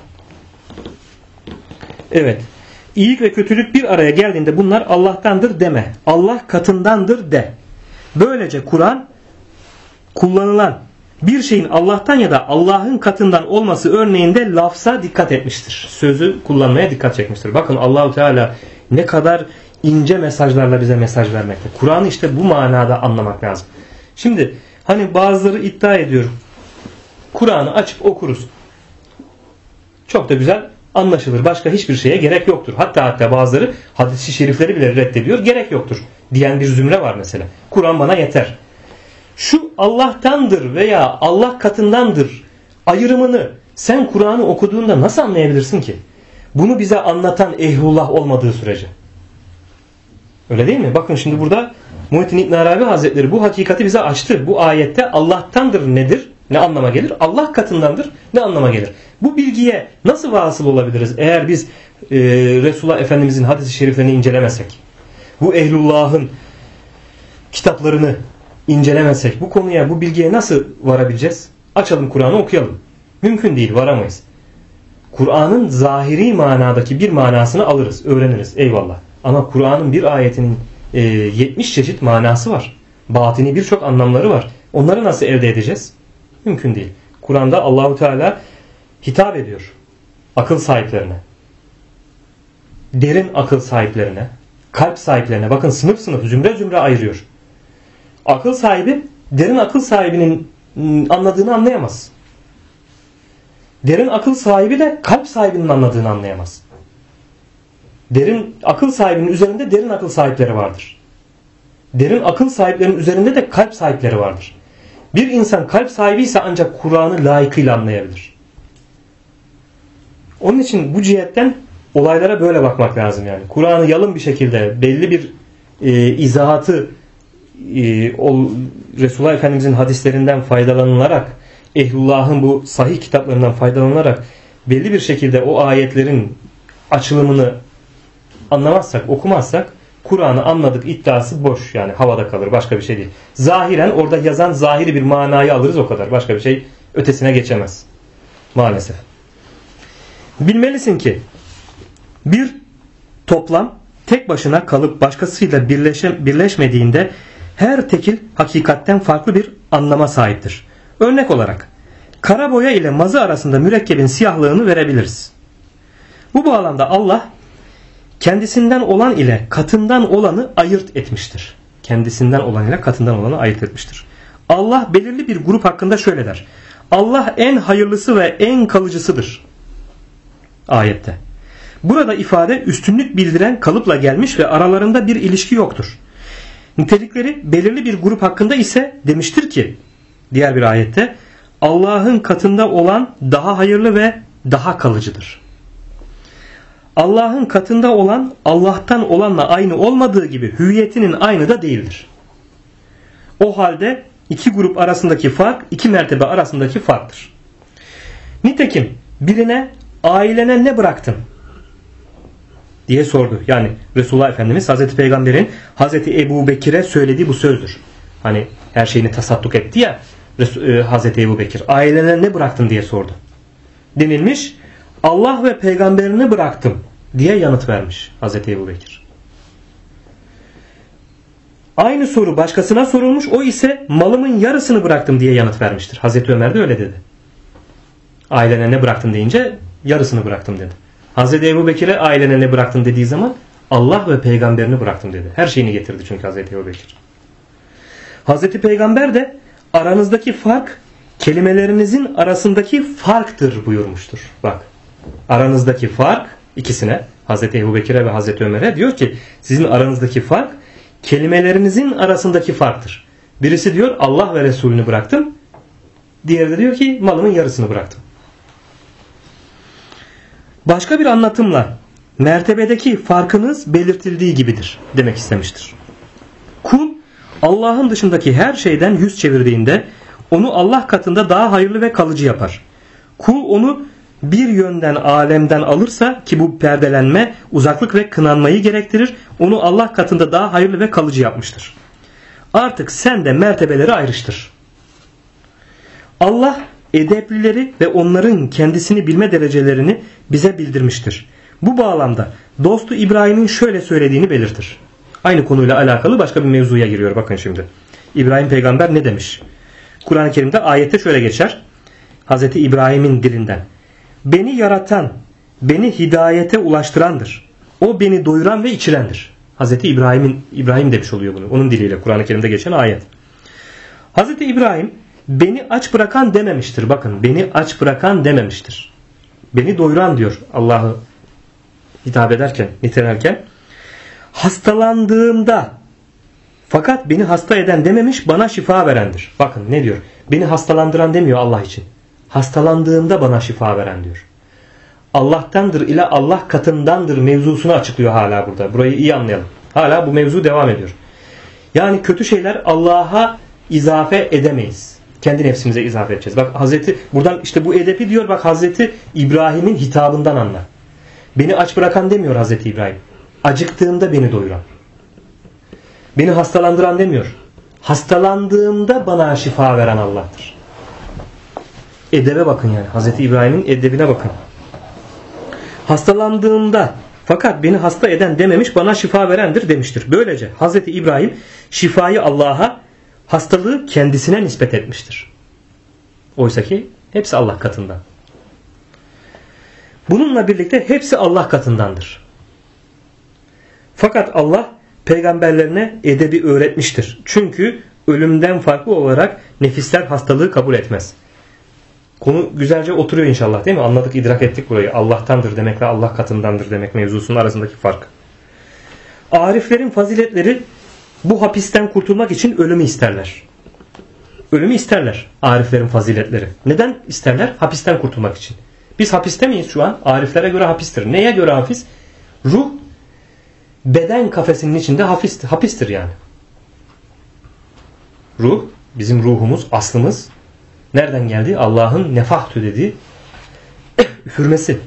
Evet. İyilik ve kötülük bir araya geldiğinde bunlar Allah'tandır deme. Allah katındandır de. Böylece Kur'an kullanılan bir şeyin Allah'tan ya da Allah'ın katından olması örneğinde lafza dikkat etmiştir. Sözü kullanmaya dikkat çekmiştir. Bakın Allahu Teala ne kadar ince mesajlarla bize mesaj vermekte. Kur'an'ı işte bu manada anlamak lazım. Şimdi hani bazıları iddia ediyor. Kur'an'ı açıp okuruz. Çok da güzel anlaşılır. Başka hiçbir şeye gerek yoktur. Hatta bazıları hadis-i şerifleri bile reddediyor. Gerek yoktur diyen bir zümre var mesela. Kur'an bana yeter. Şu Allah'tandır veya Allah katındandır ayrımını sen Kur'an'ı okuduğunda nasıl anlayabilirsin ki? Bunu bize anlatan ehlullah olmadığı sürece. Öyle değil mi? Bakın şimdi burada Muhittin İbn Arabi Hazretleri bu hakikati bize açtı. Bu ayette Allah'tandır nedir? Ne anlama gelir? Allah katındandır ne anlama gelir? Bu bilgiye nasıl vasıl olabiliriz eğer biz Resulullah Efendimizin hadis-i şeriflerini incelemesek? Bu ehlullahın kitaplarını incelemesek bu konuya, bu bilgiye nasıl varabileceğiz? Açalım Kur'an'ı okuyalım. Mümkün değil, varamayız. Kur'an'ın zahiri manadaki bir manasını alırız, öğreniriz. Eyvallah. Ama Kur'an'ın bir ayetinin 70 çeşit manası var. Batini birçok anlamları var. Onları nasıl elde edeceğiz? Mümkün değil. Kur'an'da Allahu Teala hitap ediyor akıl sahiplerine. Derin akıl sahiplerine, kalp sahiplerine. Bakın sınıf sınıf, zümre zümre ayırıyor. Akıl sahibi, derin akıl sahibinin anladığını anlayamaz. Derin akıl sahibi de kalp sahibinin anladığını anlayamaz. Derin akıl sahibinin üzerinde derin akıl sahipleri vardır. Derin akıl sahiplerinin üzerinde de kalp sahipleri vardır. Bir insan kalp sahibi ise ancak Kur'an'ı layıkıyla anlayabilir. Onun için bu cihetten olaylara böyle bakmak lazım yani. Kur'an'ı yalın bir şekilde belli bir izahatı Resulullah Efendimizin hadislerinden faydalanılarak, ehlullahın bu sahih kitaplarından faydalanılarak belli bir şekilde o ayetlerin açılımını anlamazsak, okumazsak Kur'an'ı anladık iddiası boş, yani havada kalır, başka bir şey değil. Zahiren orada yazan zahiri bir manayı alırız, o kadar. Başka bir şey ötesine geçemez. Maalesef. Bilmelisin ki bir toplam tek başına kalıp başkasıyla birleşmediğinde her tekil hakikatten farklı bir anlama sahiptir. Örnek olarak kara boya ile mazı arasında mürekkebin siyahlığını verebiliriz. Bu bağlamda Allah kendisinden olan ile katından olanı ayırt etmiştir. Kendisinden olan ile katından olanı ayırt etmiştir. Allah belirli bir grup hakkında şöyle der. Allah en hayırlısı ve en kalıcısıdır. Ayette. Burada ifade üstünlük bildiren kalıpla gelmiş ve aralarında bir ilişki yoktur. Nitelikleri belirli bir grup hakkında ise demiştir ki diğer bir ayette Allah'ın katında olan daha hayırlı ve daha kalıcıdır. Allah'ın katında olan Allah'tan olanla aynı olmadığı gibi hüviyetinin aynı da değildir. O halde iki grup arasındaki fark iki mertebe arasındaki farktır. Nitekim birine ailene ne bıraktın diye sordu. Yani Resulullah Efendimiz Hazreti Peygamber'in Hazreti Ebu Bekir'e söylediği bu sözdür. Hani her şeyini tasadduk etti ya Hazreti Ebu Bekir. Ailene ne bıraktın diye sordu. Denilmiş Allah ve peygamberini bıraktım diye yanıt vermiş Hazreti Ebu Bekir. Aynı soru başkasına sorulmuş, o ise malımın yarısını bıraktım diye yanıt vermiştir. Hazreti Ömer de öyle dedi. Ailene ne bıraktın deyince yarısını bıraktım dedi. Hazreti Ebu Bekir'e ailene ne bıraktın dediği zaman Allah ve peygamberini bıraktım dedi. Her şeyini getirdi çünkü Hazreti Ebu Bekir. Hazreti Peygamber de Aranızdaki fark kelimelerinizin arasındaki farktır buyurmuştur. Bak, aranızdaki fark, ikisine, Hazreti Ebubekir'e ve Hazreti Ömer'e diyor ki sizin aranızdaki fark kelimelerinizin arasındaki farktır. Birisi diyor Allah ve Resulünü bıraktım. Diğeri de diyor ki malımın yarısını bıraktım. Başka bir anlatımla mertebedeki farkınız belirtildiği gibidir demek istemiştir. Kul Allah'ın dışındaki her şeyden yüz çevirdiğinde onu Allah katında daha hayırlı ve kalıcı yapar. Kul onu bir yönden alemden alırsa ki bu perdelenme, uzaklık ve kınanmayı gerektirir, onu Allah katında daha hayırlı ve kalıcı yapmıştır. Artık sen de mertebeleri ayrıştır. Allah edeplileri ve onların kendisini bilme derecelerini bize bildirmiştir. Bu bağlamda dostu İbrahim'in şöyle söylediğini belirtir. Aynı konuyla alakalı başka bir mevzuya giriyor. Bakın şimdi. İbrahim peygamber ne demiş? Kur'an-ı Kerim'de ayette şöyle geçer. Hazreti İbrahim'in dilinden. Beni yaratan, beni hidayete ulaştırandır. O beni doyuran ve içirendir. Hazreti İbrahim demiş oluyor bunu. Onun diliyle Kur'an-ı Kerim'de geçen ayet. Hazreti İbrahim beni aç bırakan dememiştir. Bakın, beni aç bırakan dememiştir. Beni doyuran diyor Allah'ı hitap ederken, nitelerken. Hastalandığımda, fakat beni hasta eden dememiş, bana şifa verendir. Bakın ne diyor? Beni hastalandıran demiyor Allah için. Hastalandığımda bana şifa veren diyor. Allah'tandır ile Allah katındandır mevzusunu açıklıyor hala burada. Burayı iyi anlayalım. Hala bu mevzu devam ediyor. Yani kötü şeyler Allah'a izafe edemeyiz. Kendi nefsimize izafe edeceğiz. Bak buradan işte bu edebi diyor, bak Hazreti İbrahim'in hitabından anla. Beni aç bırakan demiyor Hazreti İbrahim. Acıktığımda beni doyuran. Beni hastalandıran demiyor. Hastalandığımda bana şifa veren Allah'tır. Edebe bakın yani. Hazreti İbrahim'in edebine bakın. Hastalandığımda, fakat beni hasta eden dememiş, bana şifa verendir demiştir. Böylece Hazreti İbrahim şifayı Allah'a, hastalığı kendisine nispet etmiştir. Oysa ki hepsi Allah katından. Bununla birlikte hepsi Allah katındandır. Fakat Allah peygamberlerine edebi öğretmiştir. Çünkü ölümden farklı olarak nefisler hastalığı kabul etmez. Konu güzelce oturuyor inşallah, değil mi? Anladık, idrak ettik burayı. Allah'tandır demekle Allah katındandır demek mevzusunun arasındaki fark. Ariflerin faziletleri bu hapisten kurtulmak için ölümü isterler. Ölümü isterler ariflerin faziletleri. Neden isterler? Hapisten kurtulmak için. Biz hapiste miyiz şu an? Ariflere göre hapistir. Neye göre hapis? Ruh beden kafesinin içinde hapistir yani. Ruh, bizim ruhumuz, aslımız nereden geldi? Allah'ın nefahtü dediği üfürmesi.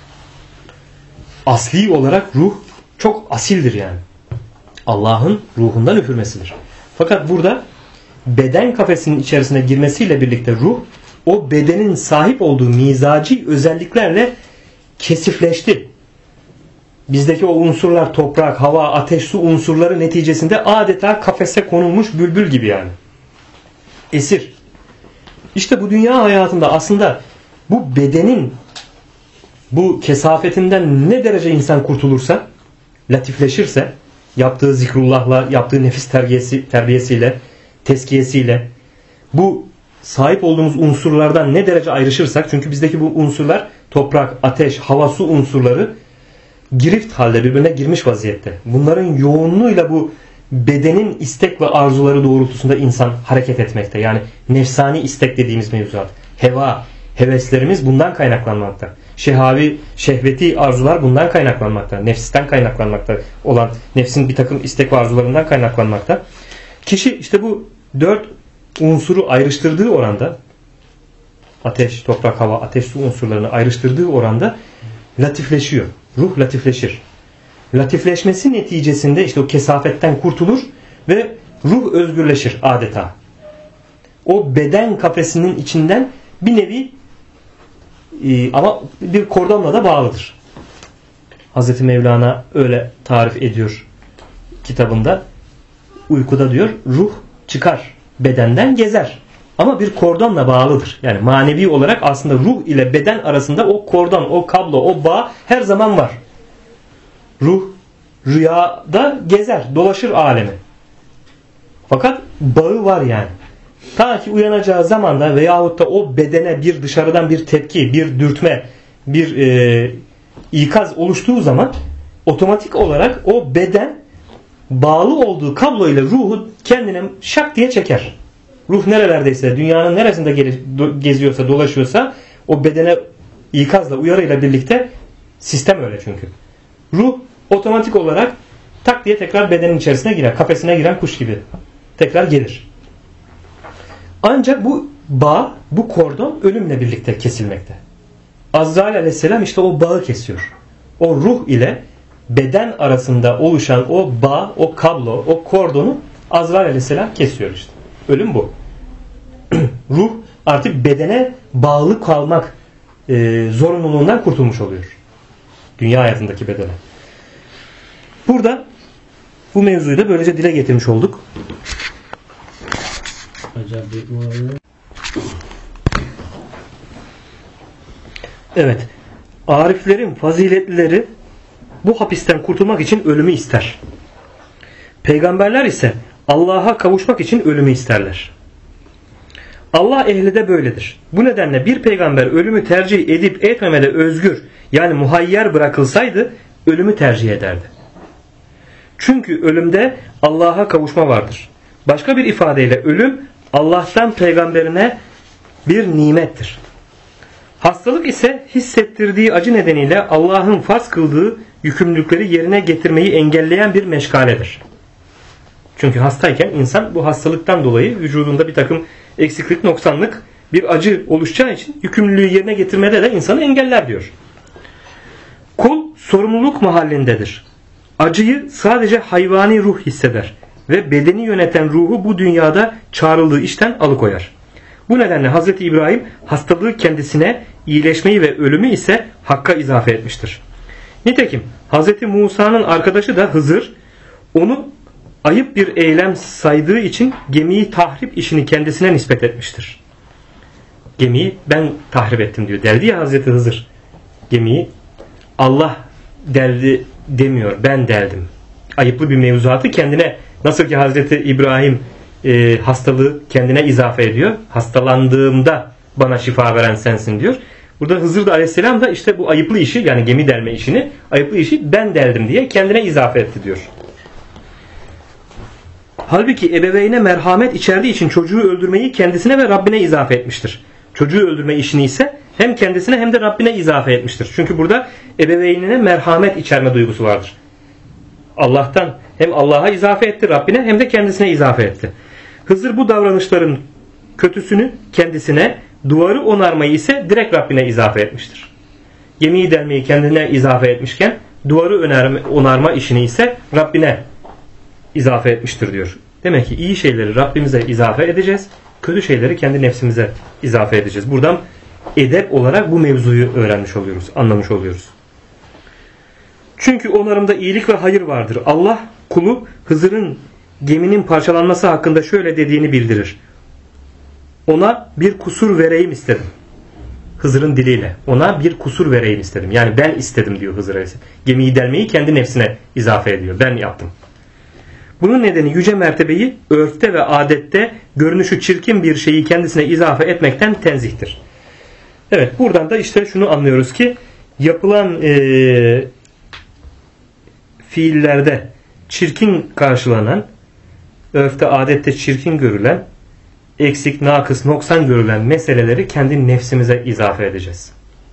Asli olarak ruh çok asildir yani. Allah'ın ruhundan üfürmesidir. Fakat burada beden kafesinin içerisine girmesiyle birlikte ruh o bedenin sahip olduğu mizaci özelliklerle kesifleşti. Bizdeki o unsurlar, toprak, hava, ateş, su unsurları neticesinde adeta kafese konulmuş bülbül gibi yani. Esir. İşte bu dünya hayatında aslında bu bedenin bu kesafetinden ne derece insan kurtulursa, latifleşirse, yaptığı zikrullahla, yaptığı nefis terbiyesiyle, teskiyesiyle, bu sahip olduğumuz unsurlardan ne derece ayrışırsak, çünkü bizdeki bu unsurlar toprak, ateş, hava, su unsurları girift halde birbirine girmiş vaziyette. Bunların yoğunluğuyla bu bedenin istek ve arzuları doğrultusunda insan hareket etmekte. Yani nefsani istek dediğimiz mevzuat. Heva, heveslerimiz bundan kaynaklanmakta. Şehveti arzular bundan kaynaklanmakta. Nefsten kaynaklanmakta olan nefsin bir takım istek ve arzularından kaynaklanmakta. Kişi işte bu 4 unsuru ayrıştırdığı oranda, ateş, toprak, hava, ateş, su unsurlarını ayrıştırdığı oranda latifleşiyor. Ruh latifleşir. Latifleşmesi neticesinde işte o kesafetten kurtulur ve ruh özgürleşir adeta. O beden kafesinin içinden bir nevi ama bir kordonla da bağlıdır. Hazreti Mevlana öyle tarif ediyor kitabında. Uykuda diyor ruh çıkar bedenden gezer. Ama bir kordonla bağlıdır. Yani manevi olarak aslında ruh ile beden arasında o kordon, o kablo, o bağ her zaman var. Ruh rüyada gezer, dolaşır alemi. Fakat bağı var yani. Ta ki uyanacağı zamanda veyahut da o bedene bir dışarıdan bir tepki, bir dürtme, bir ikaz oluştuğu zaman otomatik olarak o beden bağlı olduğu kablo ile ruhu kendine şak diye çeker. Ruh nerelerdeyse, dünyanın neresinde geziyorsa, dolaşıyorsa o bedene ikazla, uyarıyla birlikte sistem öyle çünkü. Ruh otomatik olarak tak diye tekrar bedenin içerisine girer. Kafesine giren kuş gibi. Tekrar gelir. Ancak bu bağ, bu kordon ölümle birlikte kesilmekte. Azrail aleyhisselam işte o bağı kesiyor. O ruh ile beden arasında oluşan o bağ, o kablo, o kordonu Azrail aleyhisselam kesiyor işte. Ölüm bu. Ruh artık bedene bağlı kalmak zorunluluğundan kurtulmuş oluyor. Dünya hayatındaki bedene. Burada bu mevzuyu da böylece dile getirmiş olduk. Evet. Ariflerin faziletlileri bu hapisten kurtulmak için ölümü ister. Peygamberler ise Allah'a kavuşmak için ölümü isterler. Allah ehli de böyledir. Bu nedenle bir peygamber ölümü tercih edip etmemede özgür, yani muhayyer bırakılsaydı ölümü tercih ederdi. Çünkü ölümde Allah'a kavuşma vardır. Başka bir ifadeyle ölüm Allah'tan peygamberine bir nimettir. Hastalık ise hissettirdiği acı nedeniyle Allah'ın farz kıldığı yükümlülükleri yerine getirmeyi engelleyen bir meşgaledir. Çünkü hastayken insan bu hastalıktan dolayı vücudunda bir takım eksiklik, noksanlık, bir acı oluşacağı için yükümlülüğü yerine getirmede de insanı engeller diyor. Kul sorumluluk mahallindedir. Acıyı sadece hayvani ruh hisseder ve bedeni yöneten ruhu bu dünyada çağrıldığı işten alıkoyar. Bu nedenle Hz. İbrahim hastalığı kendisine, iyileşmeyi ve ölümü ise Hakk'a izafe etmiştir. Nitekim Hz. Musa'nın arkadaşı da Hızır, onu ayıp bir eylem saydığı için gemiyi tahrip işini kendisine nispet etmiştir. Gemiyi ben tahrip ettim diyor. Deldi ya Hz. Hızır. Gemiyi Allah deldi demiyor. Ben deldim. Ayıplı bir mevzuatı kendine, nasıl ki Hz. İbrahim hastalığı kendine izafe ediyor. Hastalandığımda bana şifa veren sensin diyor. Burada Hızır da aleyhisselam da işte bu ayıplı işi, yani gemi delme işini, ayıplı işi ben deldim diye kendine izafe etti diyor. Halbuki ebeveyne merhamet içerdiği için çocuğu öldürmeyi kendisine ve Rabbine izafe etmiştir. Çocuğu öldürme işini ise hem kendisine hem de Rabbine izafe etmiştir. Çünkü burada ebeveynine merhamet içerme duygusu vardır. Allah'tan hem Allah'a izafe etti, Rabbine, hem de kendisine izafe etti. Hızır bu davranışların kötüsünü kendisine, duvarı onarmayı ise direkt Rabbine izafe etmiştir. Gemiyi delmeyi kendine izafe etmişken duvarı onarma işini ise Rabbine izafe etmiştir diyor. Demek ki iyi şeyleri Rabbimize izafe edeceğiz, kötü şeyleri kendi nefsimize izafe edeceğiz. Buradan edep olarak bu mevzuyu öğrenmiş oluyoruz, anlamış oluyoruz. Çünkü onarımda iyilik ve hayır vardır. Allah kulu Hızır'ın geminin parçalanması hakkında şöyle dediğini bildirir. Ona bir kusur vereyim istedim. Hızır'ın diliyle. Ona bir kusur vereyim istedim. Yani ben istedim diyor Hızır Aleyhisselam. Gemiyi delmeyi kendi nefsine izafe ediyor. Ben yaptım. Bunun nedeni yüce mertebeyi örfte ve adette görünüşü çirkin bir şeyi kendisine izafe etmekten tenzihtir. Evet, buradan da işte şunu anlıyoruz ki yapılan fiillerde çirkin karşılanan, örfte adette çirkin görülen, eksik, nakıs, noksan görülen meseleleri kendi nefsimize izafe edeceğiz.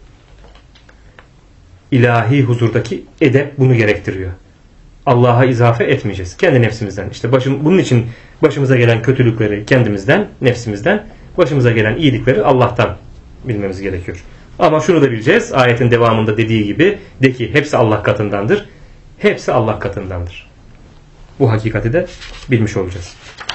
İlahi huzurdaki edep bunu gerektiriyor. Allah'a izafe etmeyeceğiz. Kendi nefsimizden. İşte bunun için başımıza gelen kötülükleri kendimizden, nefsimizden, başımıza gelen iyilikleri Allah'tan bilmemiz gerekiyor. Ama şunu da bileceğiz. Ayetin devamında dediği gibi, de ki hepsi Allah katındandır. Hepsi Allah katındandır. Bu hakikati de bilmiş olacağız.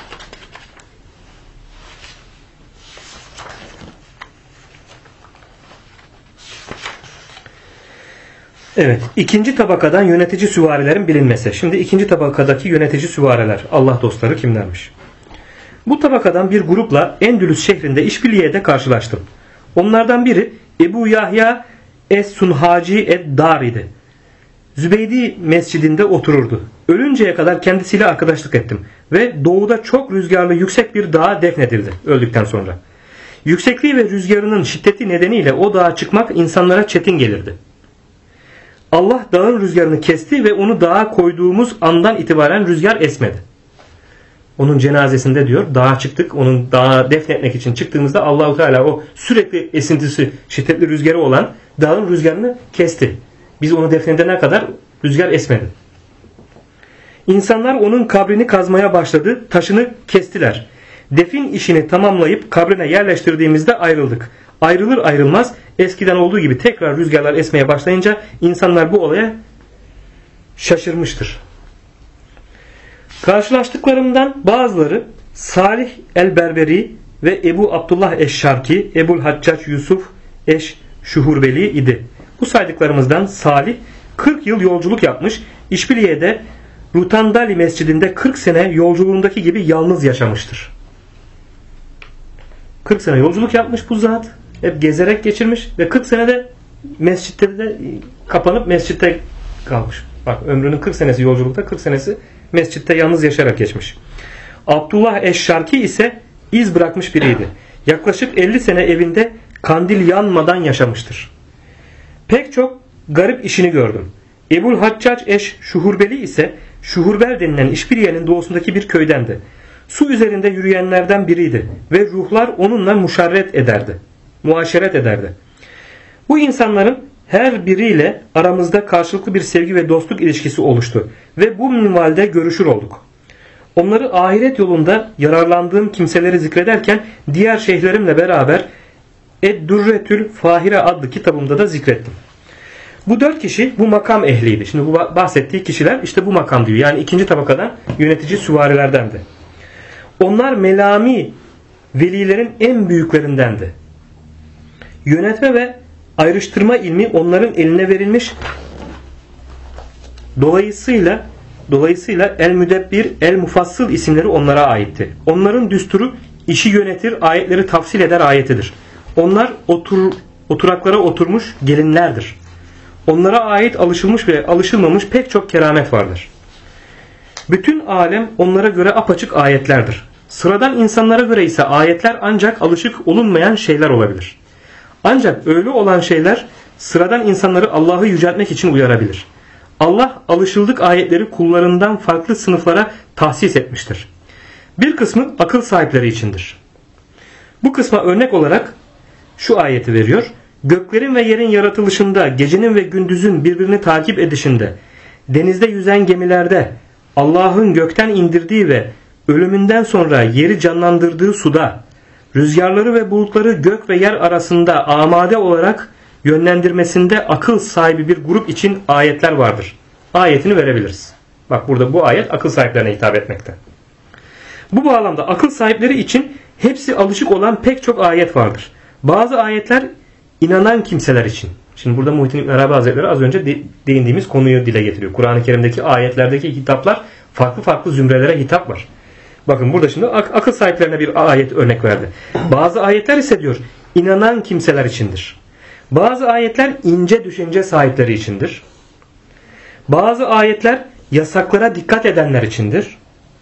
Evet, ikinci tabakadan yönetici süvarilerin bilinmesi. Şimdi ikinci tabakadaki yönetici süvariler, Allah dostları kimlermiş? Bu tabakadan bir grupla Endülüs şehrinde işbirliğiyle karşılaştım. Onlardan biri Ebu Yahya Es-Sunhaci Ed-Dar idi. Zübeydi mescidinde otururdu. Ölünceye kadar kendisiyle arkadaşlık ettim ve doğuda çok rüzgarlı yüksek bir dağa defnedildi öldükten sonra. Yüksekliği ve rüzgarının şiddeti nedeniyle o dağa çıkmak insanlara çetin gelirdi. Allah dağın rüzgarını kesti ve onu dağa koyduğumuz andan itibaren rüzgar esmedi. Onun cenazesinde diyor, dağa çıktık. Onun dağa defnetmek için çıktığımızda Allahu Teala o sürekli esintisi, şiddetli rüzgarı olan dağın rüzgarını kesti. Biz onu defnedene kadar rüzgar esmedi. İnsanlar onun kabrini kazmaya başladı. Taşını kestiler. Defin işini tamamlayıp kabrine yerleştirdiğimizde ayrıldık. Ayrılır ayrılmaz eskiden olduğu gibi tekrar rüzgarlar esmeye başlayınca insanlar bu olaya şaşırmıştır. Karşılaştıklarımdan bazıları Salih el-Berberi ve Ebu Abdullah eş-Şarki, Ebul Haccac Yusuf eş-Şuhurbeli idi. Bu saydıklarımızdan Salih 40 yıl yolculuk yapmış, İşbiliye'de Rutandali mescidinde 40 sene yolculuğundaki gibi yalnız yaşamıştır. 40 sene yolculuk yapmış bu zat. Hep gezerek geçirmiş ve 40 senede mescitte de kapanıp mescitte kalmış. Bak, ömrünün 40 senesi yolculukta, 40 senesi mescitte yalnız yaşayarak geçmiş. Abdullah eş-Şarki ise iz bırakmış biriydi. Yaklaşık 50 sene evinde kandil yanmadan yaşamıştır. Pek çok garip işini gördüm. Ebul Haccac eş-Şuhurbeli ise Şuhurbel denilen İşbiliye'nin doğusundaki bir köydendi. Su üzerinde yürüyenlerden biriydi ve ruhlar onunla muaşeret ederdi. Bu insanların her biriyle aramızda karşılıklı bir sevgi ve dostluk ilişkisi oluştu ve bu minvalde görüşür olduk. Onları ahiret yolunda yararlandığım kimseleri zikrederken diğer şeyhlerimle beraber Ed-Durretül Fahire adlı kitabımda da zikrettim. Bu 4 kişi bu makam ehliydi. Şimdi bu bahsettiği kişiler işte bu makam diyor. Yani ikinci tabakadan yönetici süvarilerdendi. Onlar melami velilerin en büyüklerindendi. Yönetme ve ayrıştırma ilmi onların eline verilmiş. Dolayısıyla El-Müdebbir, El-Mufassıl isimleri onlara aitti. Onların düsturu işi yönetir, ayetleri tafsil eder ayetidir. Onlar oturaklara oturmuş gelinlerdir. Onlara ait alışılmış ve alışılmamış pek çok keramet vardır. Bütün alem onlara göre apaçık ayetlerdir. Sıradan insanlara göre ise ayetler ancak alışık olunmayan şeyler olabilir. Ancak öyle olan şeyler sıradan insanları Allah'ı yüceltmek için uyarabilir. Allah alışıldık ayetleri kullarından farklı sınıflara tahsis etmiştir. Bir kısmı akıl sahipleri içindir. Bu kısma örnek olarak şu ayeti veriyor. Göklerin ve yerin yaratılışında, gecenin ve gündüzün birbirini takip edişinde, denizde yüzen gemilerde, Allah'ın gökten indirdiği ve ölümünden sonra yeri canlandırdığı suda, rüzgarları ve bulutları gök ve yer arasında amade olarak yönlendirmesinde akıl sahibi bir grup için ayetler vardır. Ayetini verebiliriz. Bak, burada bu ayet akıl sahiplerine hitap etmekte. Bu bağlamda akıl sahipleri için hepsi alışık olan pek çok ayet vardır. Bazı ayetler inanan kimseler için. Şimdi burada Muhittin İbn Arabi Hazretleri az önce değindiğimiz konuyu dile getiriyor. Kur'an-ı Kerim'deki ayetlerdeki hitaplar farklı farklı zümrelere hitap var. Bakın burada şimdi akıl sahiplerine bir ayet örnek verdi. Bazı ayetler ise diyor inanan kimseler içindir. Bazı ayetler ince düşünce sahipleri içindir. Bazı ayetler yasaklara dikkat edenler içindir.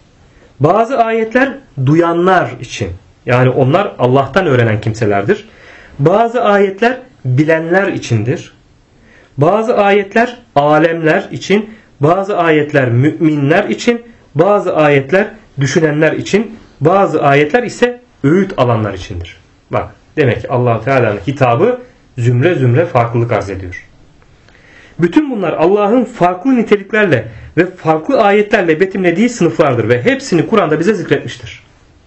Bazı ayetler duyanlar için. Yani onlar Allah'tan öğrenen kimselerdir. Bazı ayetler bilenler içindir. Bazı ayetler alemler için, bazı ayetler müminler için, bazı ayetler düşünenler için, bazı ayetler ise öğüt alanlar içindir. Bak, demek ki Allah Teala'nın hitabı zümre zümre farklılık arz ediyor. Bütün bunlar Allah'ın farklı niteliklerle ve farklı ayetlerle betimlediği sınıflardır ve hepsini Kur'an'da bize zikretmiştir.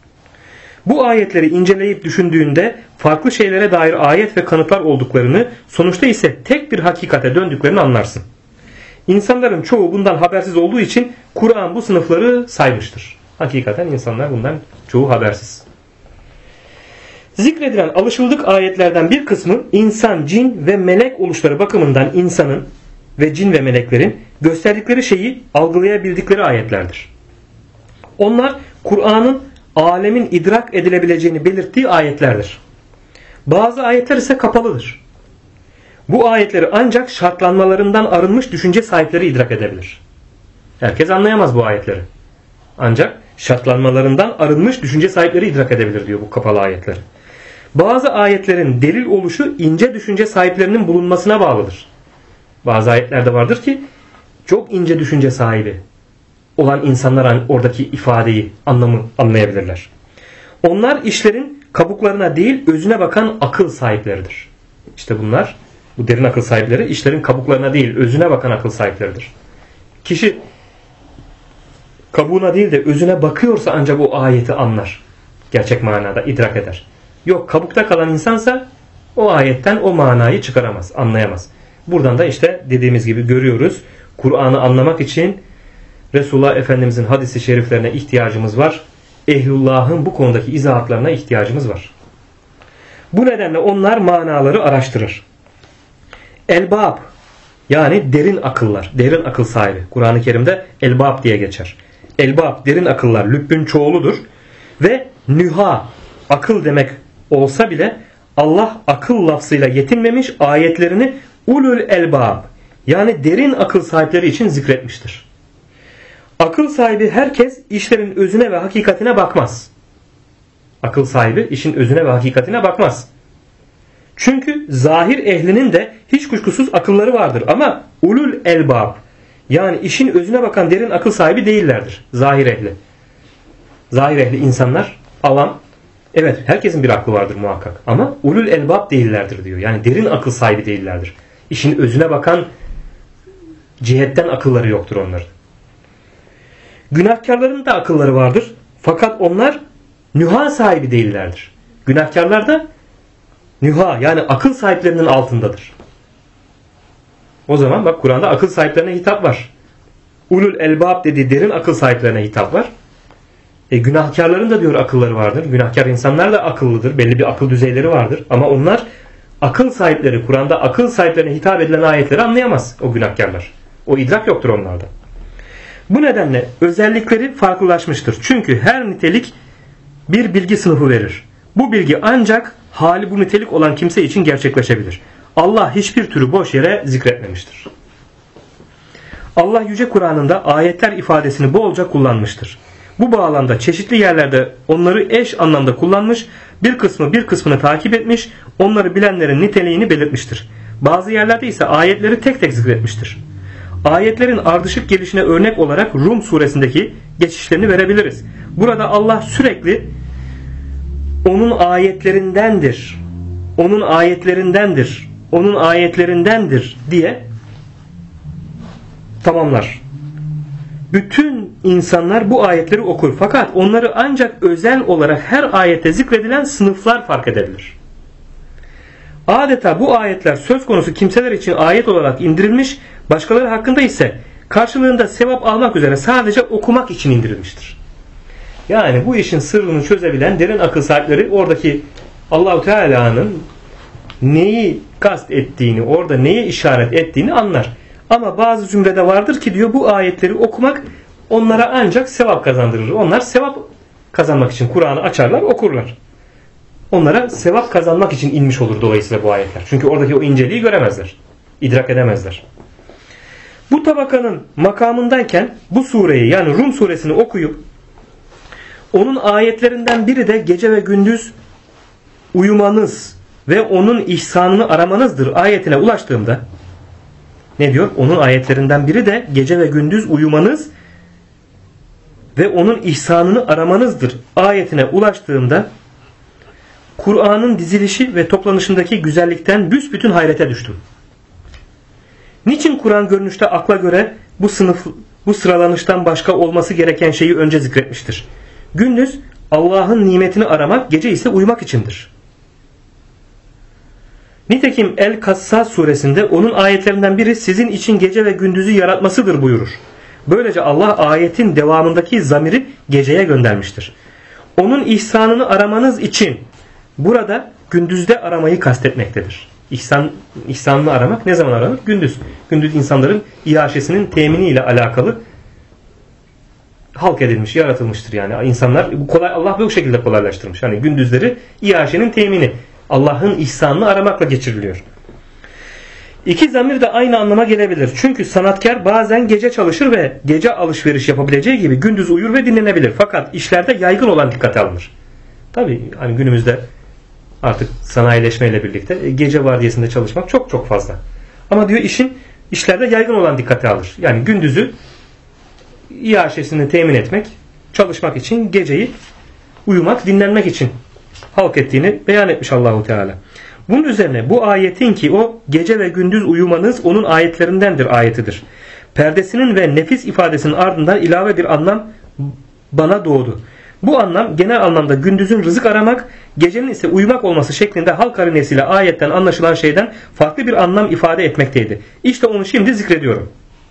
Bu ayetleri inceleyip düşündüğünde farklı şeylere dair ayet ve kanıtlar olduklarını, sonuçta ise tek bir hakikate döndüklerini anlarsın. İnsanların çoğu bundan habersiz olduğu için Kur'an bu sınıfları saymıştır. Hakikaten insanlar bundan çoğu habersiz. Zikredilen alışıldık ayetlerden bir kısmı insan, cin ve melek oluşları bakımından insanın ve cin ve meleklerin gösterdikleri şeyi algılayabildikleri ayetlerdir. Onlar Kur'an'ın alemin idrak edilebileceğini belirttiği ayetlerdir. Bazı ayetler ise kapalıdır. Bu ayetleri ancak şartlanmalarından arınmış düşünce sahipleri idrak edebilir. Herkes anlayamaz bu ayetleri. Ancak şartlanmalarından arınmış düşünce sahipleri idrak edebilir diyor bu kapalı ayetleri. Bazı ayetlerin delil oluşu ince düşünce sahiplerinin bulunmasına bağlıdır. Bazı ayetlerde vardır ki çok ince düşünce sahibi olan insanlar oradaki ifadeyi, anlamı anlayabilirler. Onlar işlerin kabuklarına değil özüne bakan akıl sahipleridir. İşte bunlar, bu derin akıl sahipleri işlerin kabuklarına değil özüne bakan akıl sahipleridir. Kişi kabuğuna değil de özüne bakıyorsa ancak o ayeti anlar. Gerçek manada idrak eder. Yok, kabukta kalan insansa o ayetten o manayı çıkaramaz, anlayamaz. Buradan da işte dediğimiz gibi görüyoruz. Kur'an'ı anlamak için Resulullah Efendimizin hadisi şeriflerine ihtiyacımız var. Ehlullah'ın bu konudaki izahatlarına ihtiyacımız var. Bu nedenle onlar manaları araştırır. Elbab, yani derin akıllar, derin akıl sahibi. Kur'an-ı Kerim'de elbab diye geçer. Elbab, derin akıllar, lübbün çoğuludur. Ve nüha, akıl demek olsa bile Allah akıl lafzıyla yetinmemiş, ayetlerini ulul elbab, yani derin akıl sahipleri için zikretmiştir. Akıl sahibi herkes işlerin özüne ve hakikatine bakmaz. Akıl sahibi işin özüne ve hakikatine bakmaz. Çünkü zahir ehlinin de hiç kuşkusuz akılları vardır ama ulul elbab, yani işin özüne bakan derin akıl sahibi değillerdir. Zahir ehli. Zahir ehli insanlar, avam, evet herkesin bir aklı vardır muhakkak ama ulul elbab değillerdir diyor. Yani derin akıl sahibi değillerdir. İşin özüne bakan cihetten akılları yoktur onların. Günahkarların da akılları vardır. Fakat onlar nüha sahibi değillerdir. Günahkarlar da nüha, yani akıl sahiplerinin altındadır. O zaman bak, Kur'an'da akıl sahiplerine hitap var. Ulul elbab dediği derin akıl sahiplerine hitap var. Günahkarların da diyor akılları vardır. Günahkar insanlar da akıllıdır. Belli bir akıl düzeyleri vardır. Ama onlar akıl sahipleri, Kur'an'da akıl sahiplerine hitap edilen ayetleri anlayamaz o günahkarlar. O idrak yoktur onlarda. Bu nedenle özellikleri farklılaşmıştır. Çünkü her nitelik bir bilgi sınıfı verir. Bu bilgi ancak hali bu nitelik olan kimse için gerçekleşebilir. Allah hiçbir türü boş yere zikretmemiştir. Allah Yüce Kur'an'ında ayetler ifadesini bolca kullanmıştır. Bu bağlamda çeşitli yerlerde onları eş anlamda kullanmış, bir kısmını takip etmiş, onları bilenlerin niteliğini belirtmiştir. Bazı yerlerde ise ayetleri tek tek zikretmiştir. Ayetlerin ardışık gelişine örnek olarak Rum suresindeki geçişlerini verebiliriz. Burada Allah sürekli onun ayetlerindendir, onun ayetlerindendir, onun ayetlerindendir diye tamamlar. Bütün insanlar bu ayetleri okur. Fakat onları ancak özel olarak her ayette zikredilen sınıflar fark edebilir. Adeta bu ayetler söz konusu kimseler için ayet olarak indirilmiş, başkaları hakkında ise karşılığında sevap almak üzere sadece okumak için indirilmiştir. Yani bu işin sırrını çözebilen derin akıl sahipleri oradaki Allah-u Teala'nın neyi kast ettiğini, orada neye işaret ettiğini anlar. Ama bazı cümlede vardır ki diyor, bu ayetleri okumak onlara ancak sevap kazandırır. Onlar sevap kazanmak için Kur'an'ı açarlar, okurlar. Onlara sevap kazanmak için inmiş olur dolayısıyla bu ayetler. Çünkü oradaki o inceliği göremezler, idrak edemezler. Bu tabakanın makamındayken bu sureyi, yani Rum suresini okuyup onun ayetlerinden biri de gece ve gündüz uyumanız ve onun ihsanını aramanızdır ayetine ulaştığımda, ne diyor? Onun ayetlerinden biri de gece ve gündüz uyumanız ve onun ihsanını aramanızdır ayetine ulaştığımda Kur'an'ın dizilişi ve toplanışındaki güzellikten büsbütün hayrete düştüm. Niçin Kur'an görünüşte akla göre bu sıralanıştan başka olması gereken şeyi önce zikretmiştir? Gündüz Allah'ın nimetini aramak, gece ise uyumak içindir. Nitekim El-Kassas suresinde onun ayetlerinden biri sizin için gece ve gündüzü yaratmasıdır buyurur. Böylece Allah ayetin devamındaki zamiri geceye göndermiştir. Onun ihsanını aramanız için burada gündüzde aramayı kastetmektedir. İhsanını aramak ne zaman aranır? Gündüz. Gündüz insanların iaşesinin teminiyle alakalı halk edilmiş, yaratılmıştır yani. İnsanlar bu kolay, Allah bu şekilde kolaylaştırmış. Hani gündüzleri iaşenin temini, Allah'ın ihsanını aramakla geçiriliyor. İki zamir de aynı anlama gelebilir. Çünkü sanatkar bazen gece çalışır ve gece alışveriş yapabileceği gibi gündüz uyur ve dinlenebilir. Fakat işlerde yaygın olan dikkate alınır. Tabii hani günümüzde artık sanayileşmeyle birlikte gece vardiyasında çalışmak çok çok fazla. Ama diyor işlerde yaygın olan dikkate alır. Yani gündüzü iaşesini temin etmek, çalışmak için, geceyi uyumak, dinlenmek için halk ettiğini beyan etmiş Allahu Teala. Bunun üzerine bu ayetin ki o gece ve gündüz uyumanız onun ayetlerindendir ayetidir. Perdesinin ve nefis ifadesinin ardından ilave bir anlam bana doğdu. Bu anlam genel anlamda gündüzün rızık aramak, gecenin ise uyumak olması şeklinde halk harinesiyle ayetten anlaşılan şeyden farklı bir anlam ifade etmekteydi. İşte onu şimdi zikrediyorum.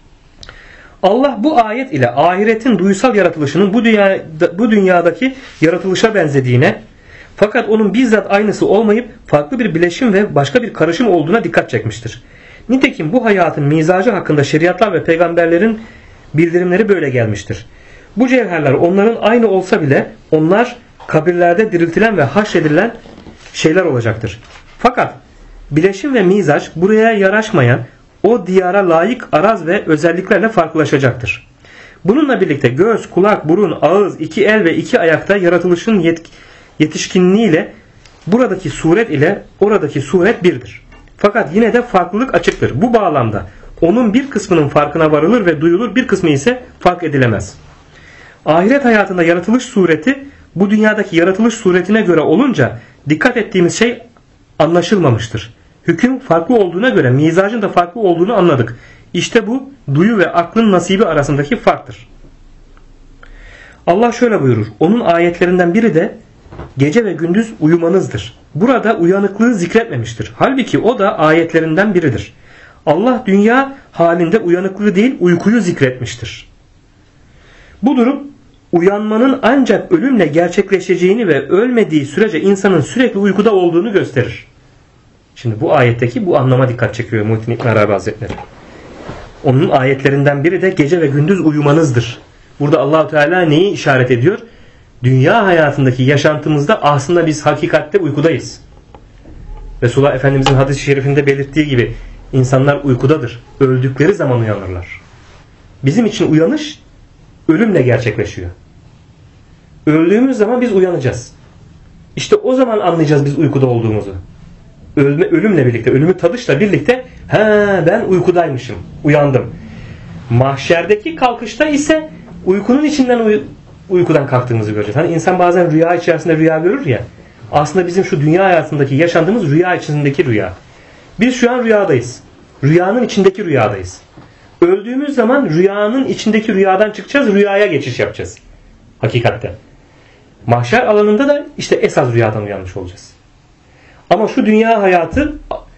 Allah bu ayet ile ahiretin duysal yaratılışının bu dünyadaki yaratılışa benzediğine, fakat onun bizzat aynısı olmayıp farklı bir bileşim ve başka bir karışım olduğuna dikkat çekmiştir. Nitekim bu hayatın mizacı hakkında şeriatlar ve peygamberlerin bildirimleri böyle gelmiştir. Bu cevherler onların aynı olsa bile onlar kabirlerde diriltilen ve haşredilen şeyler olacaktır. Fakat bileşim ve mizaç buraya yaraşmayan o diyara layık araz ve özelliklerle farklılaşacaktır. Bununla birlikte göz, kulak, burun, ağız, iki el ve iki ayakta yaratılışın yetişkinliğiyle buradaki suret ile oradaki suret birdir. Fakat yine de farklılık açıktır. Bu bağlamda onun bir kısmının farkına varılır ve duyulur, bir kısmı ise fark edilemez. Ahiret hayatında yaratılış sureti bu dünyadaki yaratılış suretine göre olunca dikkat ettiğimiz şey anlaşılmamıştır. Hüküm farklı olduğuna göre mizacın da farklı olduğunu anladık. İşte bu duyu ve aklın nasibi arasındaki farktır. Allah şöyle buyurur. Onun ayetlerinden biri de gece ve gündüz uyumanızdır. Burada uyanıklığı zikretmemiştir. Halbuki o da ayetlerinden biridir. Allah dünya halinde uyanıklığı değil uykuyu zikretmiştir. Bu durum uyanmanın ancak ölümle gerçekleşeceğini ve ölmediği sürece insanın sürekli uykuda olduğunu gösterir. Şimdi bu ayetteki bu anlama dikkat çekiyor Muhittin İbn Arabi Hazretleri. Onun ayetlerinden biri de gece ve gündüz uyumanızdır. Burada Allah-u Teala neyi işaret ediyor? Dünya hayatındaki yaşantımızda aslında biz hakikatte uykudayız. Resulullah Efendimizin hadis-i şerifinde belirttiği gibi insanlar uykudadır. Öldükleri zaman uyanırlar. Bizim için uyanış ölümle gerçekleşiyor. Öldüğümüz zaman biz uyanacağız. İşte o zaman anlayacağız biz uykuda olduğumuzu. Ölümle birlikte, ölümü tadışla birlikte ben uykudaymışım, uyandım. Mahşerdeki kalkışta ise uykunun içinden uykudan kalktığımızı göreceğiz. Hani insan bazen rüya içerisinde rüya görür ya. Aslında bizim şu dünya hayatındaki yaşandığımız rüya içindeki rüya. Biz şu an rüyadayız. Rüyanın içindeki rüyadayız. Öldüğümüz zaman rüyanın içindeki rüyadan çıkacağız, rüyaya geçiş yapacağız. Hakikatte. Mahşer alanında da işte esas rüyadan uyanmış olacağız. Ama şu dünya hayatı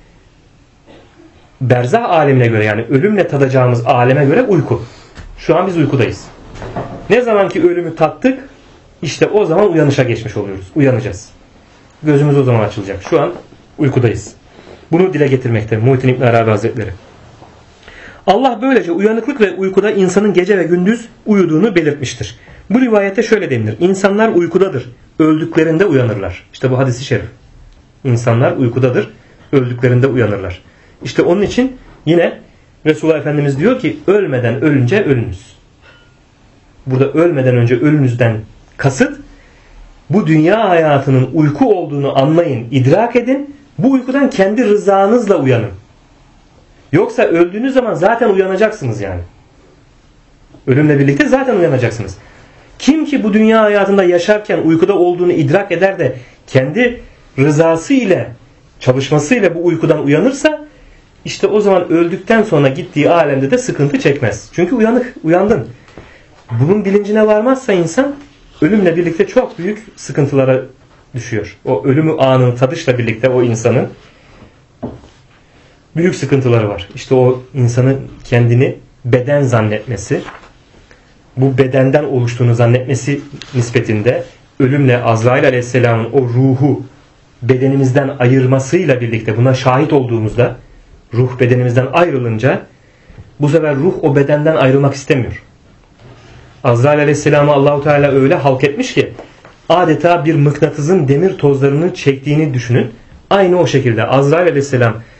berzah alemine göre, yani ölümle tadacağımız aleme göre uyku. Şu an biz uykudayız. Ne zaman ki ölümü tattık, işte o zaman uyanışa geçmiş oluyoruz. Uyanacağız. Gözümüz o zaman açılacak. Şu an uykudayız. Bunu dile getirmekte Muhittin İbn Arabi Hazretleri. Allah böylece uyanıklık ve uykuda insanın gece ve gündüz uyuduğunu belirtmiştir. Bu rivayette şöyle denilir. İnsanlar uykudadır. Öldüklerinde uyanırlar. İşte bu hadis-i şerif. İnsanlar uykudadır. Öldüklerinde uyanırlar. İşte onun için yine Resulullah Efendimiz diyor ki ölmeden ölünce ölünüz. Burada ölmeden önce ölünüzden kasıt bu dünya hayatının uyku olduğunu anlayın, idrak edin. Bu uykudan kendi rızanızla uyanın. Yoksa öldüğünüz zaman zaten uyanacaksınız yani. Ölümle birlikte zaten uyanacaksınız. Kim ki bu dünya hayatında yaşarken uykuda olduğunu idrak eder de kendi rızası ile, çalışmasıyla bu uykudan uyanırsa işte o zaman öldükten sonra gittiği alemde de sıkıntı çekmez. Çünkü uyandın. Bunun bilincine varmazsa insan ölümle birlikte çok büyük sıkıntılara düşüyor. O ölümü anını tadışla birlikte o insanın büyük sıkıntıları var. İşte o insanın kendini beden zannetmesi, bu bedenden oluştuğunu zannetmesi nispetinde ölümle Azrail Aleyhisselam'ın o ruhu bedenimizden ayırmasıyla birlikte buna şahit olduğumuzda ruh bedenimizden ayrılınca bu sefer ruh o bedenden ayrılmak istemiyor. Azrail Aleyhisselam'ı Allahu Teala öyle halk etmiş ki adeta bir mıknatısın demir tozlarını çektiğini düşünün. Aynı o şekilde Azrail Aleyhisselam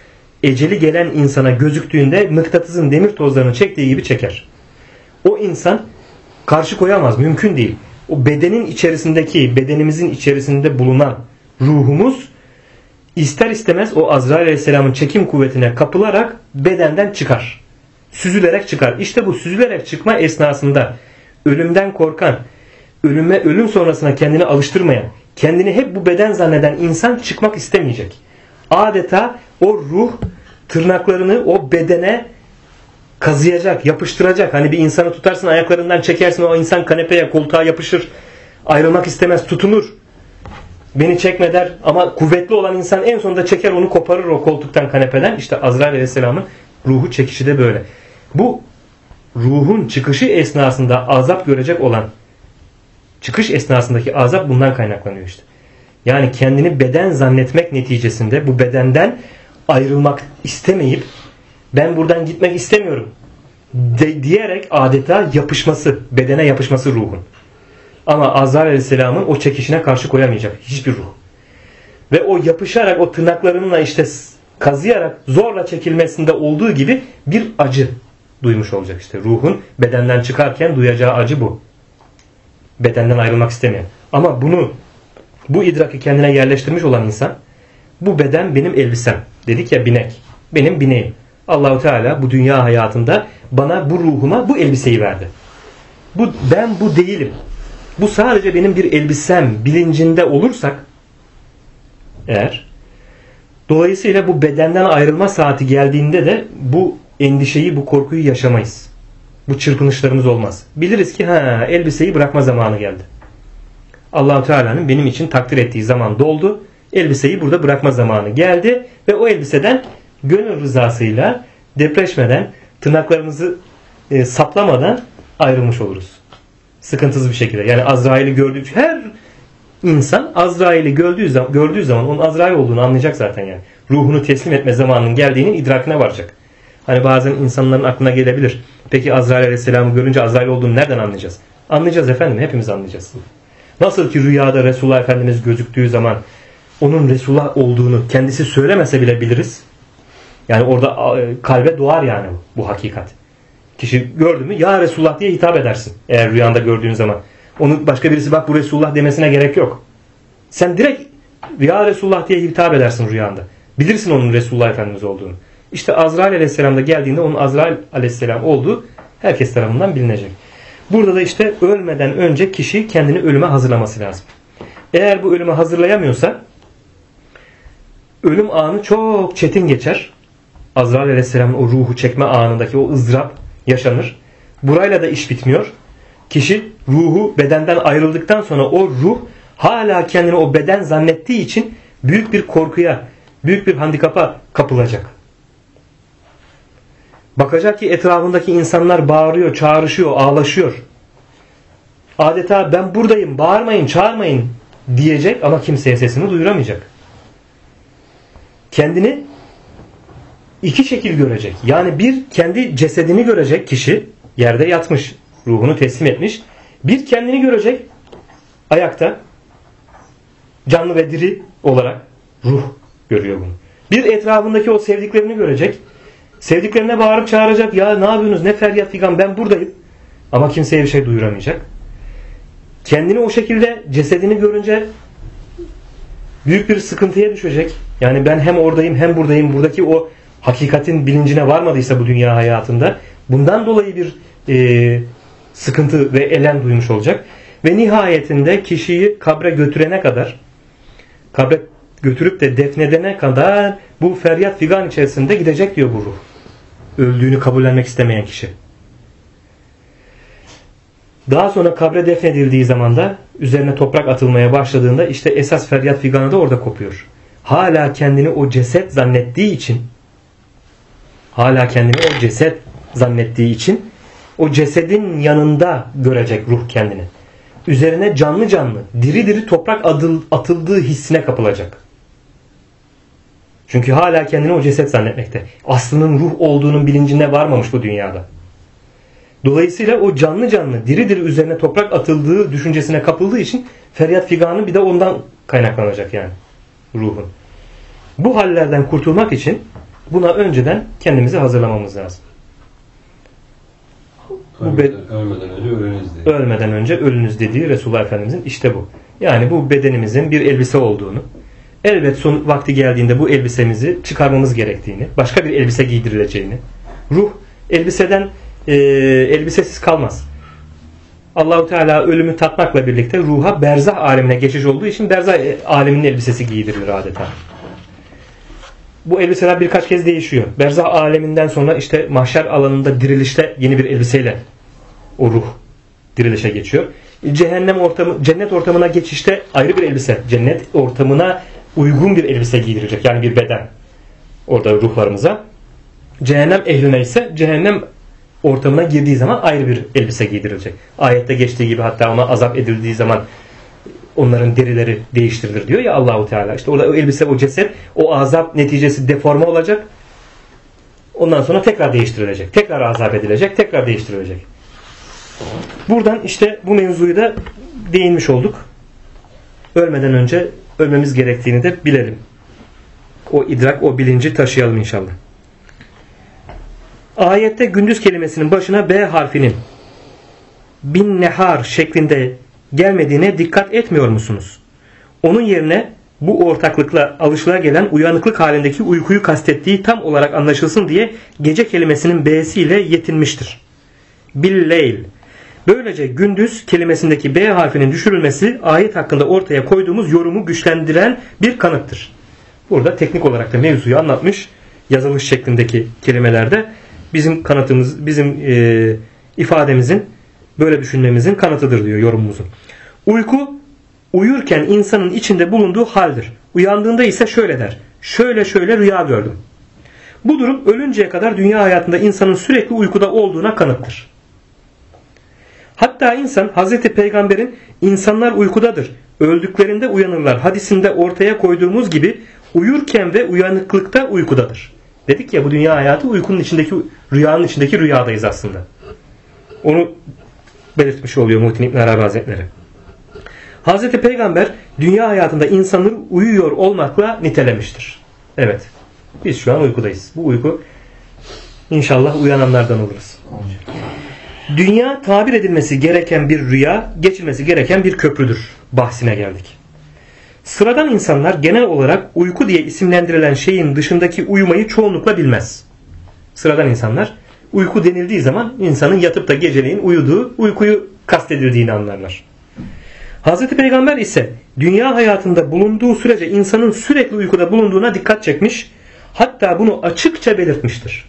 eceli gelen insana gözüktüğünde mıknatısın demir tozlarını çektiği gibi çeker. O insan karşı koyamaz. Mümkün değil. O bedenimizin içerisinde bulunan ruhumuz ister istemez o Azrail Aleyhisselam'ın çekim kuvvetine kapılarak bedenden çıkar. Süzülerek çıkar. İşte bu süzülerek çıkma esnasında ölümden korkan, ölüm sonrasına kendini alıştırmayan, kendini hep bu beden zanneden insan çıkmak istemeyecek. Adeta o ruh tırnaklarını o bedene kazıyacak, yapıştıracak. Hani bir insanı tutarsın, ayaklarından çekersin, o insan kanepeye, koltuğa yapışır. Ayrılmak istemez, tutunur. Beni çekme der ama kuvvetli olan insan en sonunda çeker, onu koparır o koltuktan, kanepeden. İşte Azrail Aleyhisselam'ın ruhu çekişi de böyle. Bu ruhun çıkışı esnasında azap görecek olan, çıkış esnasındaki azap bundan kaynaklanıyor işte. Yani kendini beden zannetmek neticesinde bu bedenden ayrılmak istemeyip ben buradan gitmek istemiyorum diyerek adeta yapışması, bedene yapışması ruhun. Ama Azrail Aleyhisselam'ın o çekişine karşı koyamayacak hiçbir ruh. Ve o yapışarak, o tırnaklarınla işte kazıyarak zorla çekilmesinde olduğu gibi bir acı duymuş olacak işte. Ruhun bedenden çıkarken duyacağı acı bu. Bedenden ayrılmak istemeyen. Ama bu idraki kendine yerleştirmiş olan insan, bu beden benim elbisem. Dedik ya, binek. Benim bineğim. Allahu Teala bu dünya hayatında bana, bu ruhuma bu elbiseyi verdi. Ben bu değilim. Bu sadece benim bir elbisem bilincinde olursak eğer, dolayısıyla bu bedenden ayrılma saati geldiğinde de bu endişeyi, bu korkuyu yaşamayız. Bu çırpınışlarımız olmaz. Biliriz ki elbiseyi bırakma zamanı geldi. Allah-u Teala'nın benim için takdir ettiği zaman doldu. Elbiseyi burada bırakma zamanı geldi ve o elbiseden gönül rızasıyla depreşmeden, tırnaklarımızı saplamadan ayrılmış oluruz. Sıkıntısız bir şekilde. Yani Azrail'i her insan Azrail'i gördüğü zaman onun Azrail olduğunu anlayacak zaten yani. Ruhunu teslim etme zamanının geldiğinin idrakine varacak. Hani bazen insanların aklına gelebilir. Peki Azrail Aleyhisselam'ı görünce Azrail olduğunu nereden anlayacağız? Anlayacağız efendim. Hepimiz anlayacağız. Nasıl ki rüyada Resulullah Efendimiz gözüktüğü zaman onun Resulullah olduğunu kendisi söylemese bile biliriz. Yani orada kalbe doğar yani bu hakikat. Kişi gördü mü ya Resulullah diye hitap edersin. Eğer rüyanda gördüğün zaman. Onun başka birisi bak bu Resulullah demesine gerek yok. Sen direkt ya Resulullah diye hitap edersin rüyanda. Bilirsin onun Resulullah Efendimiz olduğunu. İşte Azrail Aleyhisselam da geldiğinde onun Azrail Aleyhisselam olduğu herkes tarafından bilinecek. Burada da işte ölmeden önce kişi kendini ölüme hazırlaması lazım. Eğer bu ölüme hazırlayamıyorsa ölüm anı çok çetin geçer. Azrail Aleyhisselam'ın o ruhu çekme anındaki o ızdırap yaşanır. Burayla da iş bitmiyor. Kişi ruhu bedenden ayrıldıktan sonra o ruh hala kendini o beden zannettiği için büyük bir korkuya, büyük bir handikapa kapılacak. Bakacak ki etrafındaki insanlar bağırıyor, çağrışıyor, ağlaşıyor. Adeta ben buradayım, bağırmayın, çağırmayın diyecek ama kimseye sesini duyuramayacak. Kendini iki şekil görecek. Yani bir, kendi cesedini görecek kişi, yerde yatmış, ruhunu teslim etmiş. Bir, kendini görecek, ayakta, canlı ve diri olarak ruh görüyor bunu. Bir, etrafındaki o sevdiklerini görecek. Sevdiklerine bağırıp çağıracak. Ya ne yapıyorsunuz? Ne feryat figan, ben buradayım. Ama kimseye bir şey duyuramayacak. Kendini o şekilde cesedini görünce büyük bir sıkıntıya düşecek. Yani ben hem oradayım hem buradayım. Buradaki o hakikatin bilincine varmadıysa bu dünya hayatında bundan dolayı bir sıkıntı ve elem duymuş olacak. Ve nihayetinde kişiyi kabre götürene kadar, kabre götürüp de defnedene kadar bu feryat figan içerisinde gidecek diyor bu ruh. Öldüğünü kabullenmek istemeyen kişi. Daha sonra kabre defnedildiği zaman da üzerine toprak atılmaya başladığında işte esas feryat figanı da orada kopuyor. Hala kendini o ceset zannettiği için o cesedin yanında görecek ruh kendini. Üzerine canlı canlı, diri diri toprak atıldığı hissine kapılacak. Çünkü hala kendini o ceset zannetmekte. Aslının ruh olduğunun bilincine varmamış bu dünyada. Dolayısıyla o canlı canlı, diri diri üzerine toprak atıldığı düşüncesine kapıldığı için feryat figanı bir de ondan kaynaklanacak yani ruhun. Bu hallerden kurtulmak için Buna önceden kendimizi hazırlamamız lazım. Ölmeden önce ölünüz dediği. Ölmeden önce ölünüz dediği Resulullah Efendimizin işte bu. Yani bu bedenimizin bir elbise olduğunu, elbet son vakti geldiğinde bu elbisemizi çıkarmamız gerektiğini, başka bir elbise giydirileceğini, ruh elbiseden elbisesiz kalmaz. Allahu Teala ölümü tatmakla birlikte ruha berzah alemine geçiş olduğu için berzah aleminin elbisesi giydirilir adeta. Bu elbiseler birkaç kez değişiyor. Berzah aleminden sonra işte mahşer alanında dirilişte yeni bir elbiseyle o ruh dirilişe geçiyor. Cennet ortamına geçişte ayrı bir elbise. Cennet ortamına uygun bir elbise giydirilecek. Yani bir beden. Orada ruhlarımıza. Cehennem ehline ise cehennem ortamına girdiği zaman ayrı bir elbise giydirilecek. Ayette geçtiği gibi hatta ona azap edildiği zaman onların derileri değiştirilir diyor ya Allahu Teala. İşte orada o elbise, o ceset, o azap neticesi deforme olacak. Ondan sonra tekrar değiştirilecek. Tekrar azap edilecek, tekrar değiştirilecek. Buradan işte bu mevzuyu da değinmiş olduk. Ölmeden önce ölmemiz gerektiğini de bilelim. O idrak, o bilinci taşıyalım inşallah. Ayette gündüz kelimesinin başına B harfinin bin nehar şeklinde gelmediğine dikkat etmiyor musunuz? Onun yerine bu ortaklıkla alışılagelen uyanıklık halindeki uykuyu kastettiği tam olarak anlaşılsın diye gece kelimesinin B'siyle yetinmiştir. Billeyl. Böylece gündüz kelimesindeki B harfinin düşürülmesi ayet hakkında ortaya koyduğumuz yorumu güçlendiren bir kanıttır. Burada teknik olarak da mevzuyu anlatmış, yazılış şeklindeki kelimelerde bizim kanıtımız, bizim ifademizin, böyle düşünmemizin kanıtıdır diyor yorumumuzun. Uyku, uyurken insanın içinde bulunduğu haldir. Uyandığında ise şöyle der. Şöyle şöyle rüya gördüm. Bu durum ölünceye kadar dünya hayatında insanın sürekli uykuda olduğuna kanıttır. Hatta insan Hazreti Peygamber'in insanlar uykudadır, öldüklerinde uyanırlar hadisinde ortaya koyduğumuz gibi uyurken ve uyanıklıkta uykudadır. Dedik ya bu dünya hayatı uykunun içindeki, rüyanın içindeki rüyadayız aslında. Onu belirtmiş oluyor Muhittin İbn Arabi Hazretleri. Hazreti Peygamber dünya hayatında insanları uyuyor olmakla nitelemiştir. Evet. Biz şu an uykudayız. Bu uyku inşallah uyananlardan oluruz. Dünya tabir edilmesi gereken bir rüya, geçilmesi gereken bir köprüdür bahsine geldik. Sıradan insanlar genel olarak uyku diye isimlendirilen şeyin dışındaki uyumayı çoğunlukla bilmez. Sıradan insanlar uyku denildiği zaman insanın yatıp da geceleyin uyuduğu, uykuyu kastedildiğini anlarlar. Hazreti Peygamber ise dünya hayatında bulunduğu sürece insanın sürekli uykuda bulunduğuna dikkat çekmiş, hatta bunu açıkça belirtmiştir.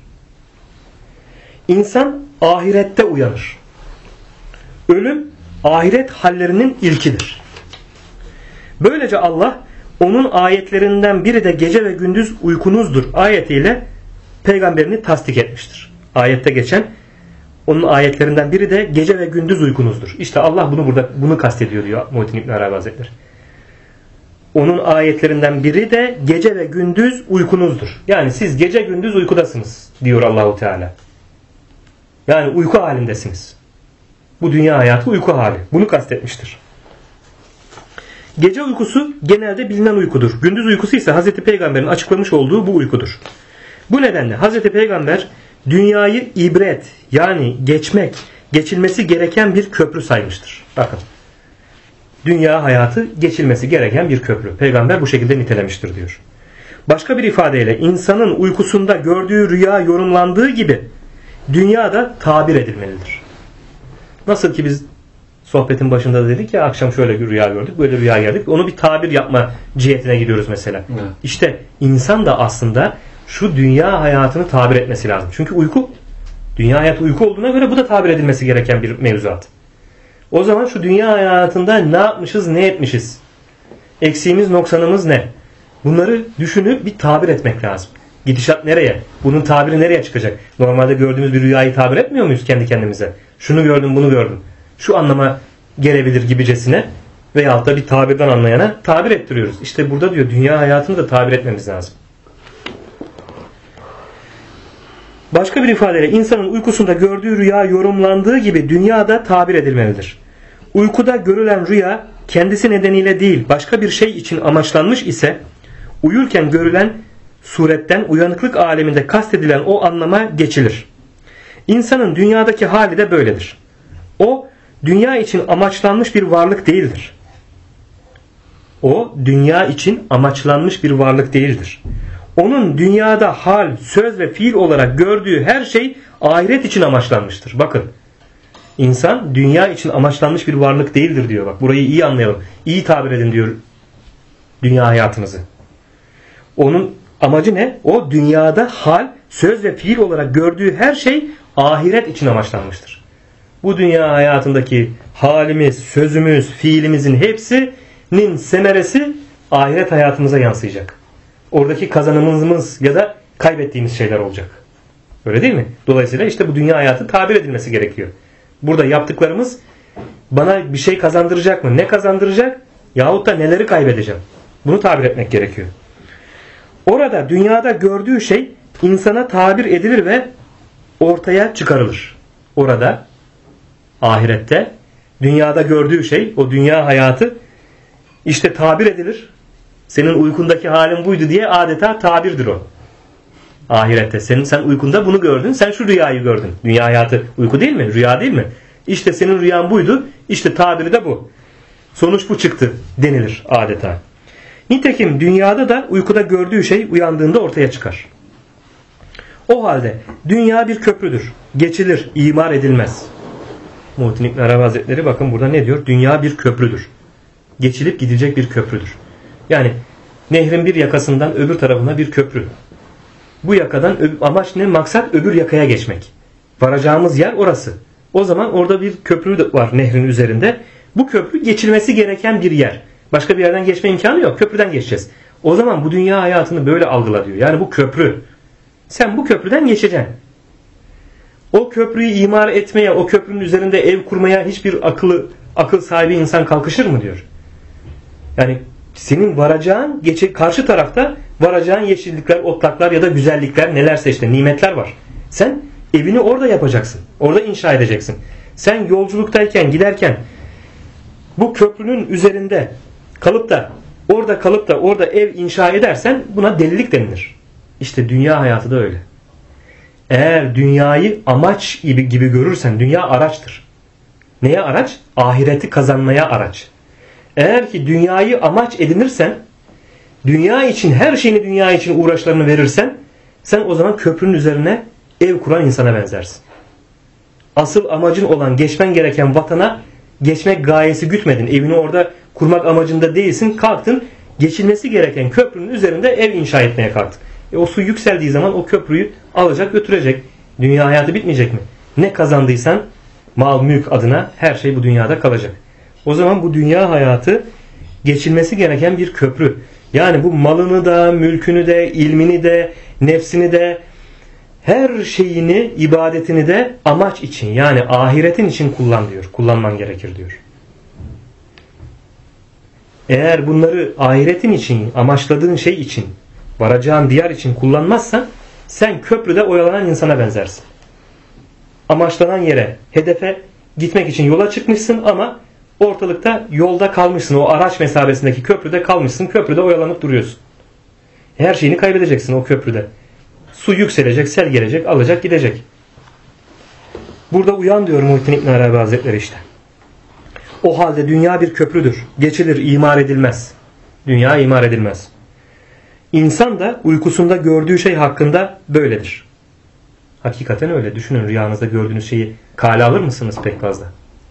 İnsan ahirette uyanır. Ölüm ahiret hallerinin ilkidir. Böylece Allah onun ayetlerinden biri de gece ve gündüz uykunuzdur ayetiyle peygamberini tasdik etmiştir. Ayette geçen onun ayetlerinden biri de gece ve gündüz uykunuzdur. İşte Allah bunu kastediyor diyor Muhittin İbn Arabi Hazretleri. Onun ayetlerinden biri de gece ve gündüz uykunuzdur. Yani siz gece gündüz uykudasınız diyor Allahu Teala. Yani uyku halindesiniz. Bu dünya hayatı uyku hali. Bunu kastetmiştir. Gece uykusu genelde bilinen uykudur. Gündüz uykusu ise Hazreti Peygamber'in açıklamış olduğu bu uykudur. Bu nedenle Hazreti Peygamber dünyayı ibret yani geçilmesi gereken bir köprü saymıştır. Bakın. Dünya hayatı geçilmesi gereken bir köprü. Peygamber bu şekilde nitelemiştir diyor. Başka bir ifadeyle insanın uykusunda gördüğü rüya yorumlandığı gibi dünyada tabir edilmelidir. Nasıl ki biz sohbetin başında da dedik ya akşam şöyle bir rüya gördük, böyle rüya geldik. Onu bir tabir yapma cihetine gidiyoruz mesela. Evet. İşte insan da aslında şu dünya hayatını tabir etmesi lazım. Çünkü uyku, dünya hayatı uyku olduğuna göre bu da tabir edilmesi gereken bir mevzuat. O zaman şu dünya hayatında ne yapmışız, ne etmişiz? Eksiğimiz, noksanımız ne? Bunları düşünüp bir tabir etmek lazım. Gidişat nereye? Bunun tabiri nereye çıkacak? Normalde gördüğümüz bir rüyayı tabir etmiyor muyuz kendi kendimize? Şunu gördüm, bunu gördüm. Şu anlama gelebilir gibicesine veyahut da bir tabirden anlayana tabir ettiriyoruz. İşte burada diyor dünya hayatını da tabir etmemiz lazım. Başka bir ifadeyle insanın uykusunda gördüğü rüya yorumlandığı gibi dünyada tabir edilmelidir. Uykuda görülen rüya kendisi nedeniyle değil başka bir şey için amaçlanmış ise uyurken görülen suretten uyanıklık aleminde kastedilen o anlama geçilir. İnsanın dünyadaki hali de böyledir. O dünya için amaçlanmış bir varlık değildir. O dünya için amaçlanmış bir varlık değildir. Onun dünyada hal, söz ve fiil olarak gördüğü her şey ahiret için amaçlanmıştır. Bakın. İnsan dünya için amaçlanmış bir varlık değildir diyor. Bak burayı iyi anlayalım. İyi tabir edin diyor dünya hayatınızı. Onun amacı ne? O dünyada hal, söz ve fiil olarak gördüğü her şey ahiret için amaçlanmıştır. Bu dünya hayatındaki halimiz, sözümüz, fiilimizin hepsinin semeresi ahiret hayatımıza yansıyacak. Oradaki kazanımımız ya da kaybettiğimiz şeyler olacak. Öyle değil mi? Dolayısıyla işte bu dünya hayatı tabir edilmesi gerekiyor. Burada yaptıklarımız bana bir şey kazandıracak mı? Ne kazandıracak? Yahut da neleri kaybedeceğim? Bunu tabir etmek gerekiyor. Orada dünyada gördüğü şey insana tabir edilir ve ortaya çıkarılır. Orada ahirette dünyada gördüğü şey, o dünya hayatı işte tabir edilir. Senin uykundaki halin buydu diye adeta tabirdir o. Ahirette sen uykunda bunu gördün, sen şu rüyayı gördün. Dünya hayatı uyku değil mi? Rüya değil mi? İşte senin rüyan buydu, işte tabiri de bu. Sonuç bu çıktı denilir adeta. Nitekim dünyada da uykuda gördüğü şey uyandığında ortaya çıkar. O halde dünya bir köprüdür. Geçilir, imar edilmez. Muhittin İbn Arabi Hazretleri bakın burada ne diyor? Dünya bir köprüdür. Geçilip gidilecek bir köprüdür. Yani nehrin bir yakasından öbür tarafına bir köprü. Bu yakadan amaç ne? Maksat öbür yakaya geçmek. Varacağımız yer orası. O zaman orada bir köprü var nehrin üzerinde. Bu köprü geçilmesi gereken bir yer. Başka bir yerden geçme imkanı yok. Köprüden geçeceğiz. O zaman bu dünya hayatını böyle algıla diyor. Yani bu köprü. Sen bu köprüden geçeceksin. O köprüyü imar etmeye, o köprünün üzerinde ev kurmaya hiçbir akıl sahibi insan kalkışır mı diyor. Yani senin varacağın karşı tarafta varacağın yeşillikler, otlaklar ya da güzellikler nelerse işte nimetler var. Sen evini orada yapacaksın. Orada inşa edeceksin. Sen yolculuktayken giderken bu köprünün üzerinde kalıp da orada ev inşa edersen buna delilik denilir. İşte dünya hayatı da öyle. Eğer dünyayı amaç gibi görürsen dünya araçtır. Neye araç? Ahireti kazanmaya araç. Eğer ki dünyayı amaç edinirsen, dünya için her şeyini dünya için uğraşlarını verirsen, sen o zaman köprünün üzerine ev kuran insana benzersin. Asıl amacın olan geçmen gereken vatana geçmek gayesi gütmedin. Evini orada kurmak amacında değilsin. Kalktın geçilmesi gereken köprünün üzerinde ev inşa etmeye kalktın. O su yükseldiği zaman o köprüyü alacak götürecek. Dünya hayatı bitmeyecek mi? Ne kazandıysan mal mülk adına her şey bu dünyada kalacak. O zaman bu dünya hayatı geçilmesi gereken bir köprü. Yani bu malını da, mülkünü de, ilmini de, nefsini de, her şeyini, ibadetini de amaç için yani ahiretin için kullan diyor. Kullanman gerekir diyor. Eğer bunları ahiretin için, amaçladığın şey için, varacağın diyar için kullanmazsan sen köprüde oyalanan insana benzersin. Amaçlanan yere, hedefe gitmek için yola çıkmışsın ama ortalıkta yolda kalmışsın. O araç mesabesindeki köprüde kalmışsın. Köprüde oyalanıp duruyorsun. Her şeyini kaybedeceksin o köprüde. Su yükselecek, sel gelecek, alacak gidecek. Burada uyan diyor Muhittin İbn Arabi Hazretleri işte. O halde dünya bir köprüdür. Geçilir, imar edilmez. Dünya imar edilmez. İnsan da uykusunda gördüğü şey hakkında böyledir. Hakikaten öyle. Düşünün rüyanızda gördüğünüz şeyi kale alır mısınız pek fazla?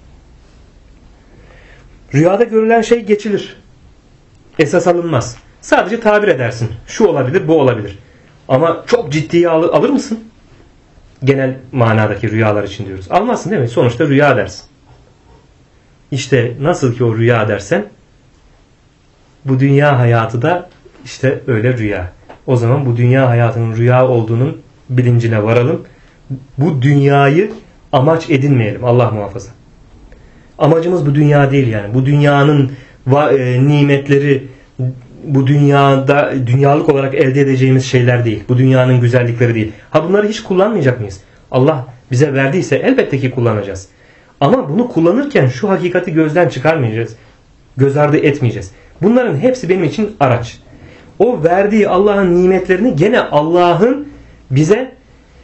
Rüyada görülen şey geçilir. Esas alınmaz. Sadece tabir edersin. Şu olabilir, bu olabilir. Ama çok ciddiye alır mısın? Genel manadaki rüyalar için diyoruz. Almazsın değil mi? Sonuçta rüya dersin. İşte nasıl ki o rüya dersen bu dünya hayatı da işte öyle rüya. O zaman bu dünya hayatının rüya olduğunun bilincine varalım. Bu dünyayı amaç edinmeyelim. Allah muhafaza. Amacımız bu dünya değil yani. Bu dünyanın nimetleri, bu dünyada dünyalık olarak elde edeceğimiz şeyler değil. Bu dünyanın güzellikleri değil. Ha bunları hiç kullanmayacak mıyız? Allah bize verdiyse elbette ki kullanacağız. Ama bunu kullanırken şu hakikati gözden çıkarmayacağız. Göz ardı etmeyeceğiz. Bunların hepsi benim için araç. O verdiği Allah'ın nimetlerini gene Allah'ın bize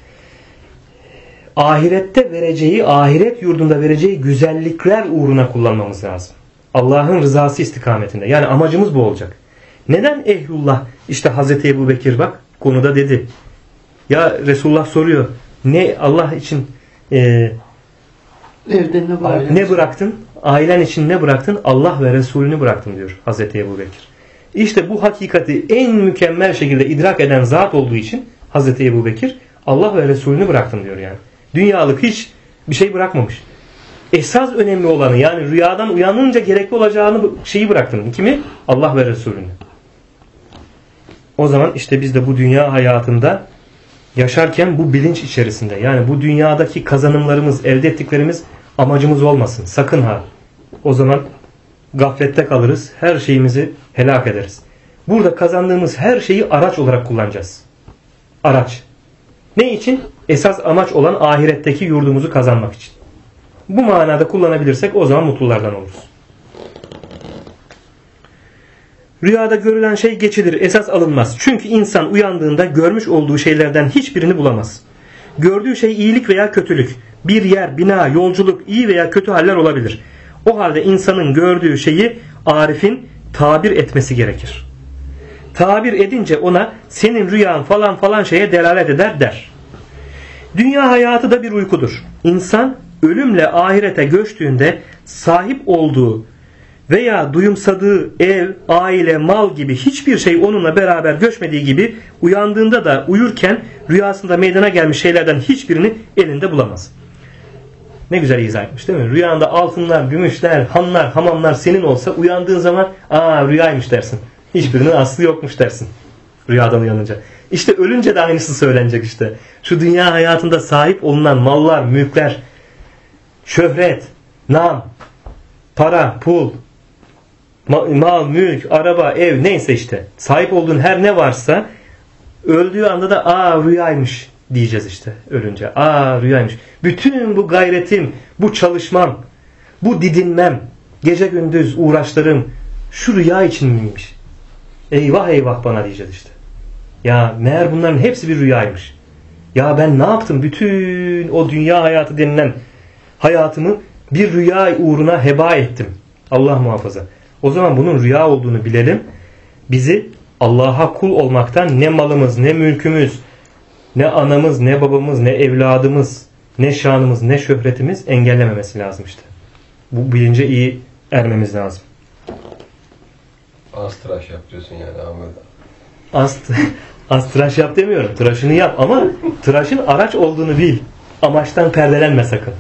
ahirette vereceği, ahiret yurdunda vereceği güzellikler uğruna kullanmamız lazım. Allah'ın rızası istikametinde. Yani amacımız bu olacak. Neden ehlullah işte Hazreti Ebu Bekir bak konuda dedi. Ya Resulullah soruyor. Ne Allah için evde ne bıraktın? Ailen için ne bıraktın? Allah ve Resulünü bıraktım diyor Hazreti Ebu Bekir. İşte bu hakikati en mükemmel şekilde idrak eden zat olduğu için Hazreti Ebu Bekir Allah ve Resulünü bıraktım diyor yani. Dünyalık hiç bir şey bırakmamış. Esas önemli olanı yani rüyadan uyanınca gerekli olacağını şeyi bıraktım. Kimi? Allah ve Resulünü. O zaman işte biz de bu dünya hayatında yaşarken bu bilinç içerisinde yani bu dünyadaki kazanımlarımız, elde ettiklerimiz amacımız olmasın. Sakın ha. O zaman gaflette kalırız. Her şeyimizi helak ederiz. Burada kazandığımız her şeyi araç olarak kullanacağız. Araç. Ne için? Esas amaç olan ahiretteki yurdumuzu kazanmak için. Bu manada kullanabilirsek o zaman mutlulardan oluruz. Rüyada görülen şey geçilir, esas alınmaz. Çünkü insan uyandığında görmüş olduğu şeylerden hiçbirini bulamaz. Gördüğü şey iyilik veya kötülük, bir yer, bina, yolculuk, iyi veya kötü haller olabilir. O halde insanın gördüğü şeyi arifin tabir etmesi gerekir. Tabir edince ona senin rüyan falan falan şeye delalet eder der. Dünya hayatı da bir uykudur. İnsan ölümle ahirete göçtüğünde sahip olduğu veya duyumsadığı ev, aile, mal gibi hiçbir şey onunla beraber göçmediği gibi uyandığında da uyurken rüyasında meydana gelmiş şeylerden hiçbirini elinde bulamaz. Ne güzel izah etmiş değil mi? Rüyanda altınlar, gümüşler, hanlar, hamamlar senin olsa uyandığın zaman rüyaymış dersin. Hiçbirinin aslı yokmuş dersin. Rüyadan uyanınca. İşte ölünce de aynısı söylenecek işte. Şu dünya hayatında sahip olunan mallar, mülkler, şöhret, nam, para, pul, mal, mülk, araba, ev neyse işte. Sahip olduğun her ne varsa öldüğü anda da rüyaymış diyeceğiz işte ölünce. Rüyaymış. Bütün bu gayretim, bu çalışmam, bu didinmem, gece gündüz uğraşlarım şu rüya için miymiş? Eyvah eyvah bana diyeceğiz işte. Ya meğer bunların hepsi bir rüyaymış. Ya ben ne yaptım? Bütün o dünya hayatı denilen hayatımı bir rüya uğruna heba ettim. Allah muhafaza. O zaman bunun rüya olduğunu bilelim. Bizi Allah'a kul olmaktan ne malımız, ne mülkümüz, ne anamız, ne babamız, ne evladımız, ne şanımız, ne şöhretimiz engellememesi lazım işte. Bu bilince iyi ermemiz lazım. Az tıraş yap diyorsun yani Ahmet. Az tıraş yap demiyorum. Tıraşını yap ama tıraşın araç olduğunu bil. Amaçtan perdelenme sakın.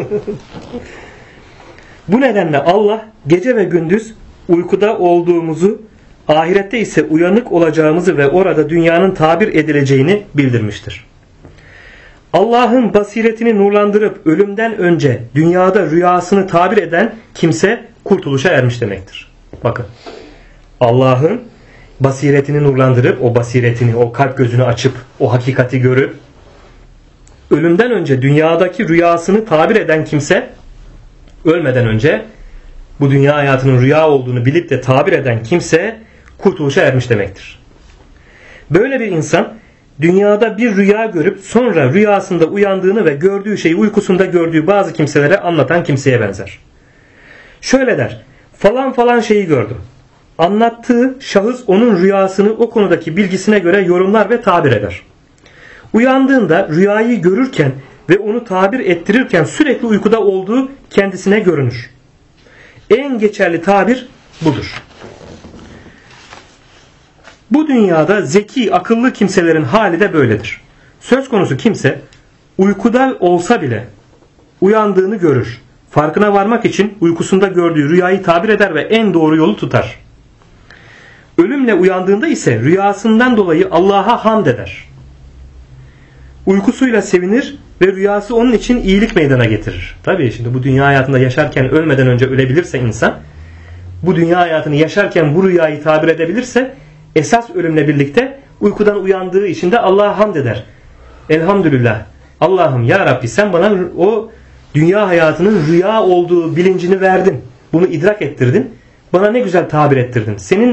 Bu nedenle Allah gece ve gündüz uykuda olduğumuzu, ahirette ise uyanık olacağımızı ve orada dünyanın tabir edileceğini bildirmiştir. Allah'ın basiretini nurlandırıp ölümden önce dünyada rüyasını tabir eden kimse kurtuluşa ermiş demektir. Bakın. Allah'ın basiretini nurlandırıp o basiretini, o kalp gözünü açıp o hakikati görüp ölümden önce dünyadaki rüyasını tabir eden kimse ölmeden önce bu dünya hayatının rüya olduğunu bilip de tabir eden kimse kurtuluşa ermiş demektir. Böyle bir insan dünyada bir rüya görüp sonra rüyasında uyandığını ve gördüğü şeyi uykusunda gördüğü bazı kimselere anlatan kimseye benzer. Şöyle der: falan falan şeyi gördüm. Anlattığı şahıs onun rüyasını o konudaki bilgisine göre yorumlar ve tabir eder. Uyandığında rüyayı görürken ve onu tabir ettirirken sürekli uykuda olduğu kendisine görünür. En geçerli tabir budur. Bu dünyada zeki, akıllı kimselerin hali de böyledir. Söz konusu kimse uykuda olsa bile uyandığını görür. Farkına varmak için uykusunda gördüğü rüyayı tabir eder ve en doğru yolu tutar. Ölümle uyandığında ise rüyasından dolayı Allah'a hamd eder. Uykusuyla sevinir ve rüyası onun için iyilik meydana getirir. Tabii şimdi bu dünya hayatında yaşarken ölmeden önce ölebilirse insan, bu dünya hayatını yaşarken bu rüyayı tabir edebilirse esas ölümle birlikte uykudan uyandığı için de Allah'a hamd eder. Elhamdülillah. Allah'ım ya Rabbi sen bana o dünya hayatının rüya olduğu bilincini verdin. Bunu idrak ettirdin. Bana ne güzel tabir ettirdin. Senin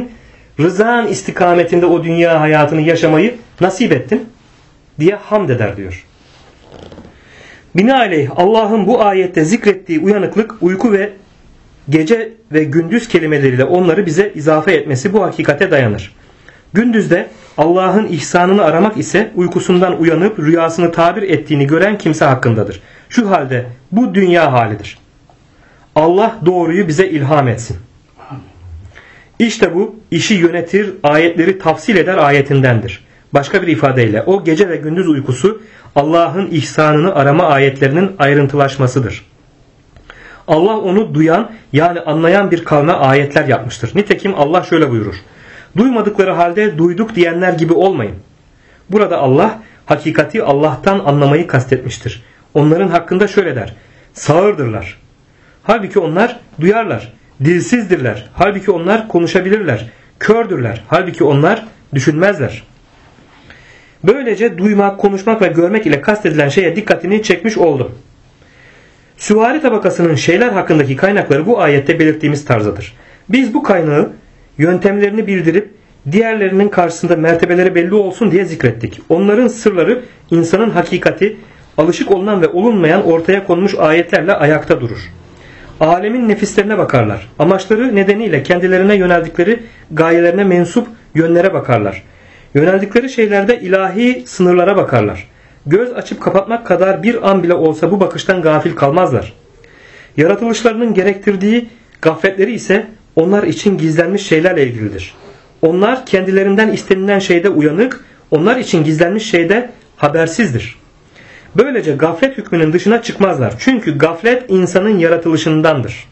rızan istikametinde o dünya hayatını yaşamayı nasip ettin diye hamd eder diyor. Binaenaleyh Allah'ın bu ayette zikrettiği uyanıklık, uyku ve gece ve gündüz kelimeleriyle onları bize izafe etmesi bu hakikate dayanır. Gündüzde Allah'ın ihsanını aramak ise uykusundan uyanıp rüyasını tabir ettiğini gören kimse hakkındadır. Şu halde bu dünya halidir. Allah doğruyu bize ilham etsin. İşte bu işi yönetir, ayetleri tafsil eder ayetindendir. Başka bir ifadeyle o gece ve gündüz uykusu Allah'ın ihsanını arama ayetlerinin ayrıntılaşmasıdır. Allah onu duyan yani anlayan bir kavme ayetler yapmıştır. Nitekim Allah şöyle buyurur. Duymadıkları halde duyduk diyenler gibi olmayın. Burada Allah hakikati Allah'tan anlamayı kastetmiştir. Onların hakkında şöyle der. Sağırdırlar. Halbuki onlar duyarlar. Dilsizdirler. Halbuki onlar konuşabilirler. Kördürler. Halbuki onlar düşünmezler. Böylece duymak, konuşmak ve görmek ile kastedilen şeye dikkatini çekmiş oldum. Süvari tabakasının şeyler hakkındaki kaynakları bu ayette belirttiğimiz tarzdadır. Biz bu kaynağı yöntemlerini bildirip diğerlerinin karşısında mertebeleri belli olsun diye zikrettik. Onların sırları insanın hakikati, alışık olunan ve olunmayan ortaya konmuş ayetlerle ayakta durur. Alemin nefislerine bakarlar. Amaçları nedeniyle kendilerine yöneldikleri gayelerine mensup yönlere bakarlar. Yöneldikleri şeylerde ilahi sınırlara bakarlar. Göz açıp kapatmak kadar bir an bile olsa bu bakıştan gafil kalmazlar. Yaratılışlarının gerektirdiği gafletleri ise onlar için gizlenmiş şeylerle ilgilidir. Onlar kendilerinden istenilen şeyde uyanık, onlar için gizlenmiş şeyde habersizdir. Böylece gaflet hükmünün dışına çıkmazlar. Çünkü gaflet insanın yaratılışındandır.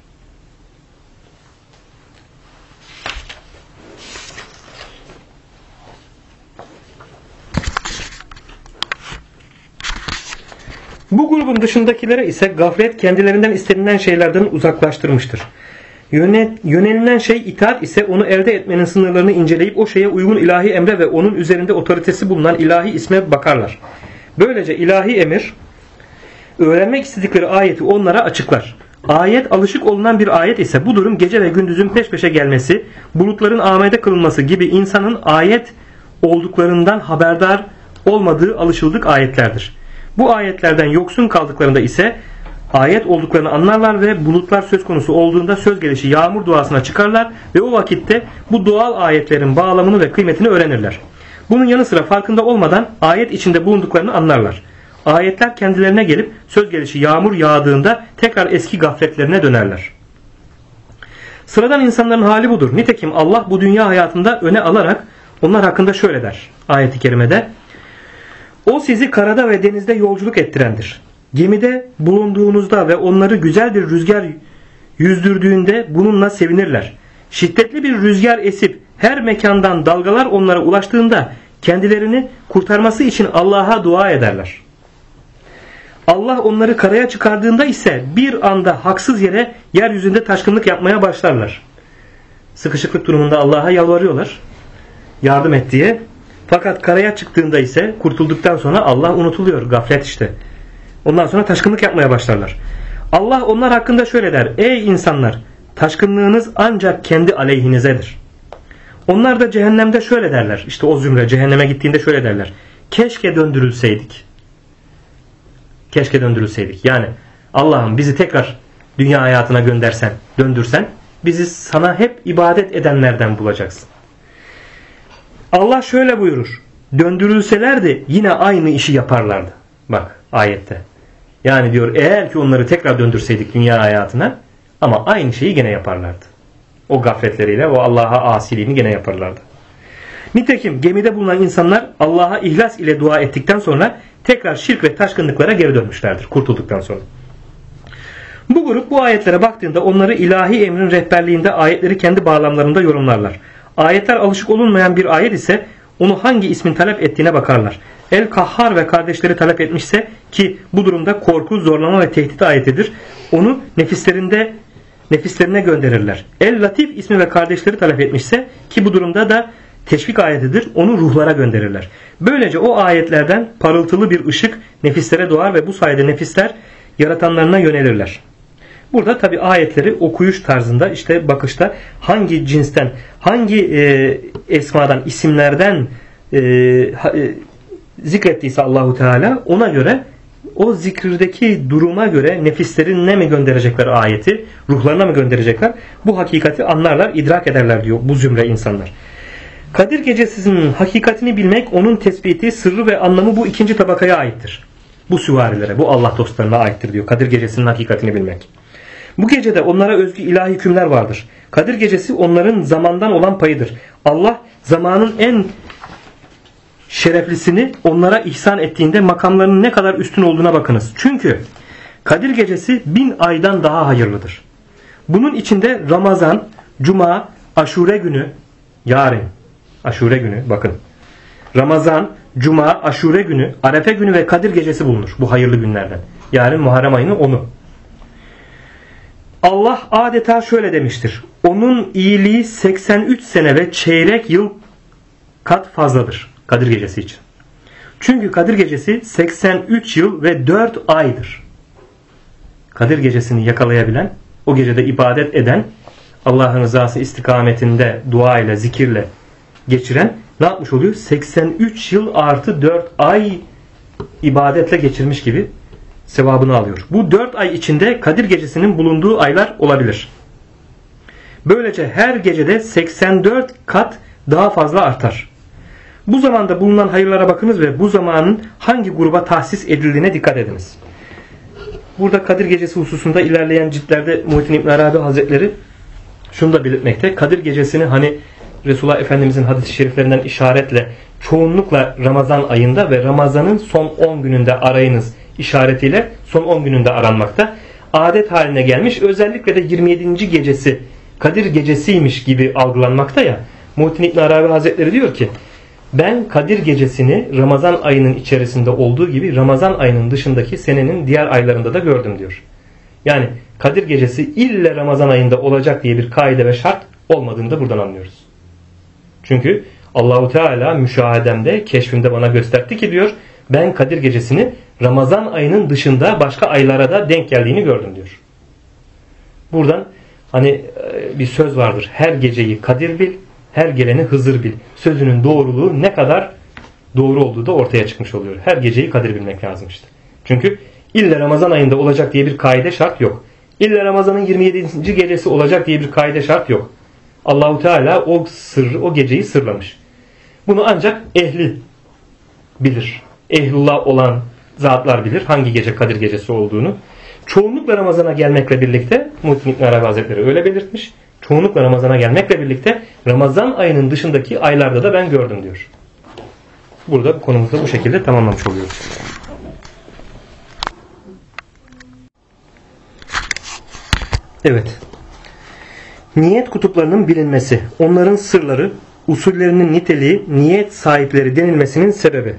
Bu grubun dışındakilere ise gaflet kendilerinden istenilen şeylerden uzaklaştırmıştır. Yönelilen şey itaat ise onu elde etmenin sınırlarını inceleyip o şeye uygun ilahi emre ve onun üzerinde otoritesi bulunan ilahi isme bakarlar. Böylece ilahi emir öğrenmek istedikleri ayeti onlara açıklar. Ayet alışık olunan bir ayet ise bu durum gece ve gündüzün peş peşe gelmesi, bulutların amade kılınması gibi insanın ayet olduklarından haberdar olmadığı alışıldık ayetlerdir. Bu ayetlerden yoksun kaldıklarında ise ayet olduklarını anlarlar ve bulutlar söz konusu olduğunda söz gelişi yağmur duasına çıkarlar ve o vakitte bu doğal ayetlerin bağlamını ve kıymetini öğrenirler. Bunun yanı sıra farkında olmadan ayet içinde bulunduklarını anlarlar. Ayetler kendilerine gelip söz gelişi yağmur yağdığında tekrar eski gafletlerine dönerler. Sıradan insanların hali budur. Nitekim Allah bu dünya hayatında öne alarak onlar hakkında şöyle der ayet-i kerimede. O sizi karada ve denizde yolculuk ettirendir. Gemide bulunduğunuzda ve onları güzel bir rüzgar yüzdürdüğünde bununla sevinirler. Şiddetli bir rüzgar esip her mekandan dalgalar onlara ulaştığında kendilerini kurtarması için Allah'a dua ederler. Allah onları karaya çıkardığında ise bir anda haksız yere yeryüzünde taşkınlık yapmaya başlarlar. Sıkışıklık durumunda Allah'a yalvarıyorlar. Yardım et diye. Fakat karaya çıktığında ise kurtulduktan sonra Allah unutuluyor. Gaflet işte. Ondan sonra taşkınlık yapmaya başlarlar. Allah onlar hakkında şöyle der. Ey insanlar! Taşkınlığınız ancak kendi aleyhinizedir. Onlar da cehennemde şöyle derler. İşte o zümre cehenneme gittiğinde şöyle derler. Keşke döndürülseydik. Keşke döndürülseydik. Yani Allah'ım bizi tekrar dünya hayatına göndersen, döndürsen bizi sana hep ibadet edenlerden bulacaksın. Allah şöyle buyurur. Döndürülselerdi yine aynı işi yaparlardı. Bak ayette. Yani diyor eğer ki onları tekrar döndürseydik dünya hayatına ama aynı şeyi gene yaparlardı. O gafletleriyle o Allah'a asiliğini gene yaparlardı. Nitekim gemide bulunan insanlar Allah'a ihlas ile dua ettikten sonra tekrar şirk ve taşkınlıklara geri dönmüşlerdir kurtulduktan sonra. Bu grup bu ayetlere baktığında onları ilahi emrin rehberliğinde ayetleri kendi bağlamlarında yorumlarlar. Ayetler alışık olunmayan bir ayet ise onu hangi ismin talep ettiğine bakarlar. El-Kahhar ve kardeşleri talep etmişse ki bu durumda korku, zorlama ve tehdit ayetidir. Onu nefislerine gönderirler. El-Latif ismi ve kardeşleri talep etmişse ki bu durumda da teşvik ayetidir. Onu ruhlara gönderirler. Böylece o ayetlerden parıltılı bir ışık nefislere doğar ve bu sayede nefisler yaratanlarına yönelirler. Burada tabi ayetleri okuyuş tarzında, işte bakışta hangi cinsten, hangi esmadan, isimlerden zikrettiyse Allahu Teala, ona göre, o zikrdeki duruma göre nefislerine mi gönderecekler ayeti, ruhlarına mı gönderecekler, bu hakikati anlarlar, idrak ederler diyor bu zümre insanlar. Kadir Gecesi'nin hakikatini bilmek, onun tespiti, sırrı ve anlamı bu ikinci tabakaya aittir. Bu süvarilere, bu Allah dostlarına aittir diyor Kadir Gecesi'nin hakikatini bilmek. Bu gecede onlara özgü ilahi hükümler vardır. Kadir Gecesi onların zamandan olan payıdır. Allah zamanın en şereflisini onlara ihsan ettiğinde makamlarının ne kadar üstün olduğuna bakınız. Çünkü Kadir Gecesi 1000 aydan daha hayırlıdır. Bunun içinde Ramazan, Cuma, Aşure günü, yarın Aşure günü, bakın. Ramazan, Cuma, Aşure günü, Arefe günü ve Kadir Gecesi bulunur bu hayırlı günlerden. Yarın Muharrem ayının 10'u. Allah adeta şöyle demiştir. Onun iyiliği 83 sene ve çeyrek yıl kat fazladır Kadir Gecesi için. Çünkü Kadir Gecesi 83 yıl ve 4 aydır. Kadir Gecesini yakalayabilen, o gecede ibadet eden, Allah'ın rızası istikametinde dua ile, zikirle geçiren ne yapmış oluyor? 83 yıl artı 4 ay ibadetle geçirmiş gibi sevabını alıyor. Bu 4 ay içinde Kadir Gecesi'nin bulunduğu aylar olabilir. Böylece her gecede 84 kat daha fazla artar. Bu zamanda bulunan hayırlara bakınız ve bu zamanın hangi gruba tahsis edildiğine dikkat ediniz. Burada Kadir Gecesi hususunda ilerleyen ciltlerde Muhittin İbn Arabi Hazretleri şunu da belirtmekte. Kadir Gecesini hani Resulullah Efendimizin hadis-i şeriflerinden işaretle çoğunlukla Ramazan ayında ve Ramazan'ın son 10 gününde arayınız işaretiyle son 10 gününde aranmakta. Adet haline gelmiş. Özellikle de 27. gecesi Kadir Gecesiymiş gibi algılanmakta ya. Muhittin İbn Arabi Hazretleri diyor ki, ben Kadir Gecesini Ramazan ayının içerisinde olduğu gibi Ramazan ayının dışındaki senenin diğer aylarında da gördüm diyor. Yani Kadir Gecesi ille Ramazan ayında olacak diye bir kaide ve şart olmadığını da buradan anlıyoruz. Çünkü Allahu Teala müşahedemde, keşfimde bana gösterdi ki diyor, ben Kadir Gecesini Ramazan ayının dışında başka aylara da denk geldiğini gördüm diyor. Buradan hani bir söz vardır. Her geceyi Kadir bil, her geleni Hızır bil. Sözünün doğruluğu ne kadar doğru olduğu da ortaya çıkmış oluyor. Her geceyi Kadir bilmek lazım işte. Çünkü illa Ramazan ayında olacak diye bir kaide şart yok. İlla Ramazan'ın 27. gecesi olacak diye bir kaide şart yok. Allahu Teala o sırrı, o geceyi sırlamış. Bunu ancak ehli bilir. Ehlullah olan zatlar bilir hangi gece Kadir Gecesi olduğunu. Çoğunlukla Ramazan'a gelmekle birlikte Muhittin İbn Arabi Hazretleri öyle belirtmiş. Çoğunlukla Ramazan'a gelmekle birlikte Ramazan ayının dışındaki aylarda da ben gördüm diyor. Burada bu konumuzda bu şekilde tamamlamış oluyoruz. Evet. Niyet kutuplarının bilinmesi, onların sırları, usullerinin niteliği, niyet sahipleri denilmesinin sebebi.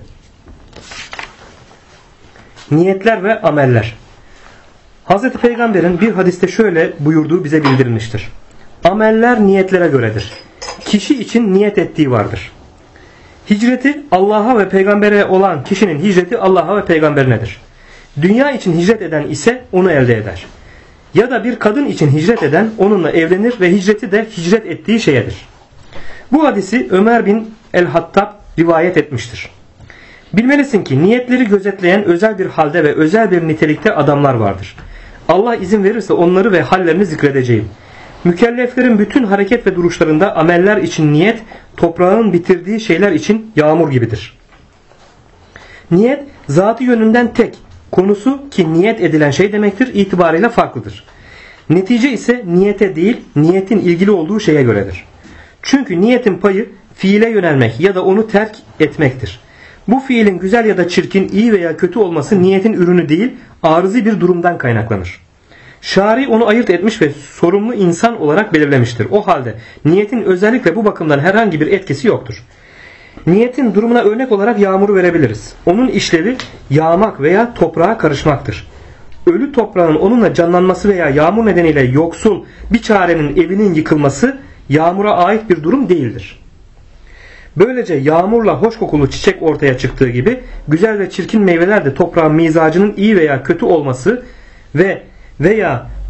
Niyetler ve ameller. Hz. Peygamber'in bir hadiste şöyle buyurduğu bize bildirilmiştir. Ameller niyetlere göredir. Kişi için niyet ettiği vardır. Hicreti Allah'a ve peygambere olan kişinin hicreti Allah'a ve peygambernedir. Dünya için hicret eden ise onu elde eder. Ya da bir kadın için hicret eden onunla evlenir ve hicreti de hicret ettiği şeyedir. Bu hadisi Ömer bin el-Hattab rivayet etmiştir. Bilmelisin ki niyetleri gözetleyen özel bir halde ve özel bir nitelikte adamlar vardır. Allah izin verirse onları ve hallerini zikredeceğim. Mükelleflerin bütün hareket ve duruşlarında ameller için niyet, toprağın bitirdiği şeyler için yağmur gibidir. Niyet, zatı yönünden tek, konusu ki niyet edilen şey demektir, itibarıyla farklıdır. Netice ise niyete değil, niyetin ilgili olduğu şeye göredir. Çünkü niyetin payı fiile yönelmek ya da onu terk etmektir. Bu fiilin güzel ya da çirkin, iyi veya kötü olması niyetin ürünü değil, arızi bir durumdan kaynaklanır. Şari onu ayırt etmiş ve sorumlu insan olarak belirlemiştir. O halde niyetin özellikle bu bakımdan herhangi bir etkisi yoktur. Niyetin durumuna örnek olarak yağmuru verebiliriz. Onun işlevi yağmak veya toprağa karışmaktır. Ölü toprağın onunla canlanması veya yağmur nedeniyle yoksul bir çarenin evinin yıkılması yağmura ait bir durum değildir. Böylece yağmurla hoş kokulu çiçek ortaya çıktığı gibi güzel ve çirkin meyveler de toprağın mizacının iyi veya kötü olması veya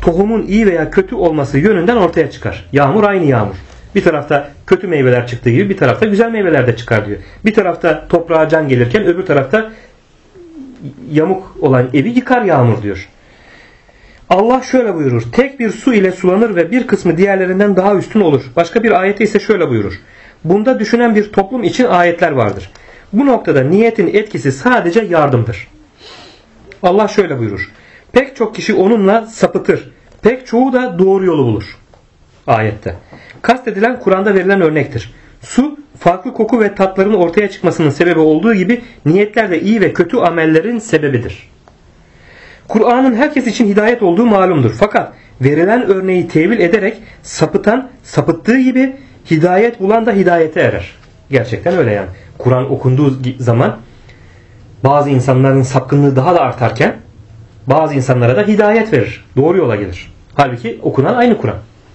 tohumun iyi veya kötü olması yönünden ortaya çıkar. Yağmur aynı yağmur. Bir tarafta kötü meyveler çıktığı gibi bir tarafta güzel meyveler de çıkar diyor. Bir tarafta toprağa can gelirken öbür tarafta yamuk olan evi yıkar yağmur diyor. Allah şöyle buyurur. Tek bir su ile sulanır ve bir kısmı diğerlerinden daha üstün olur. Başka bir ayette ise şöyle buyurur. Bunda düşünen bir toplum için ayetler vardır. Bu noktada niyetin etkisi sadece yardımdır. Allah şöyle buyurur. Pek çok kişi onunla sapıtır. Pek çoğu da doğru yolu bulur. Ayette. Kastedilen Kur'an'da verilen örnektir. Su, farklı koku ve tatların ortaya çıkmasının sebebi olduğu gibi niyetler de iyi ve kötü amellerin sebebidir. Kur'an'ın herkes için hidayet olduğu malumdur. Fakat verilen örneği tevil ederek sapıtan sapıttığı gibi hidayet bulan da hidayete erer. Gerçekten öyle yani. Kur'an okunduğu zaman bazı insanların sapkınlığı daha da artarken bazı insanlara da hidayet verir. Doğru yola gelir. Halbuki okunan aynı Kur'an.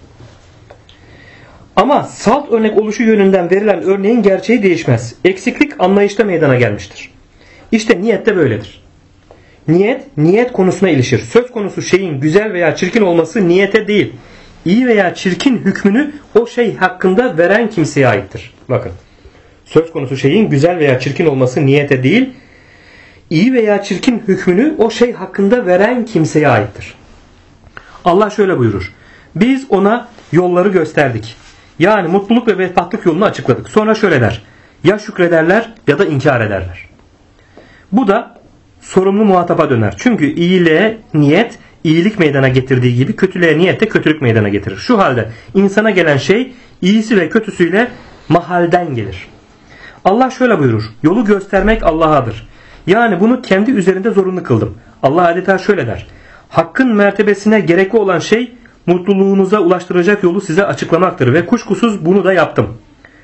Ama salt örnek oluşu yönünden verilen örneğin gerçeği değişmez. Eksiklik anlayışta meydana gelmiştir. İşte niyet de böyledir. Niyet konusuna ilişir. Söz konusu şeyin güzel veya çirkin olması niyete değil, iyi veya çirkin hükmünü o şey hakkında veren kimseye aittir. Bakın. Söz konusu şeyin güzel veya çirkin olması niyete değil, iyi veya çirkin hükmünü o şey hakkında veren kimseye aittir. Allah şöyle buyurur. Biz ona yolları gösterdik. Yani mutluluk ve bedbahtlık yolunu açıkladık. Sonra şöyle der. Ya şükrederler ya da inkar ederler. Bu da sorumlu muhataba döner. Çünkü iyiliğe niyet iyilik meydana getirdiği gibi kötülüğe niyet de kötülük meydana getirir. Şu halde insana gelen şey iyisi ve kötüsüyle mahalden gelir. Allah şöyle buyurur. Yolu göstermek Allah'adır. Yani bunu kendi üzerinde zorunlu kıldım. Allah adeta şöyle der. Hakkın mertebesine gerekli olan şey mutluluğunuza ulaştıracak yolu size açıklamaktır ve kuşkusuz bunu da yaptım.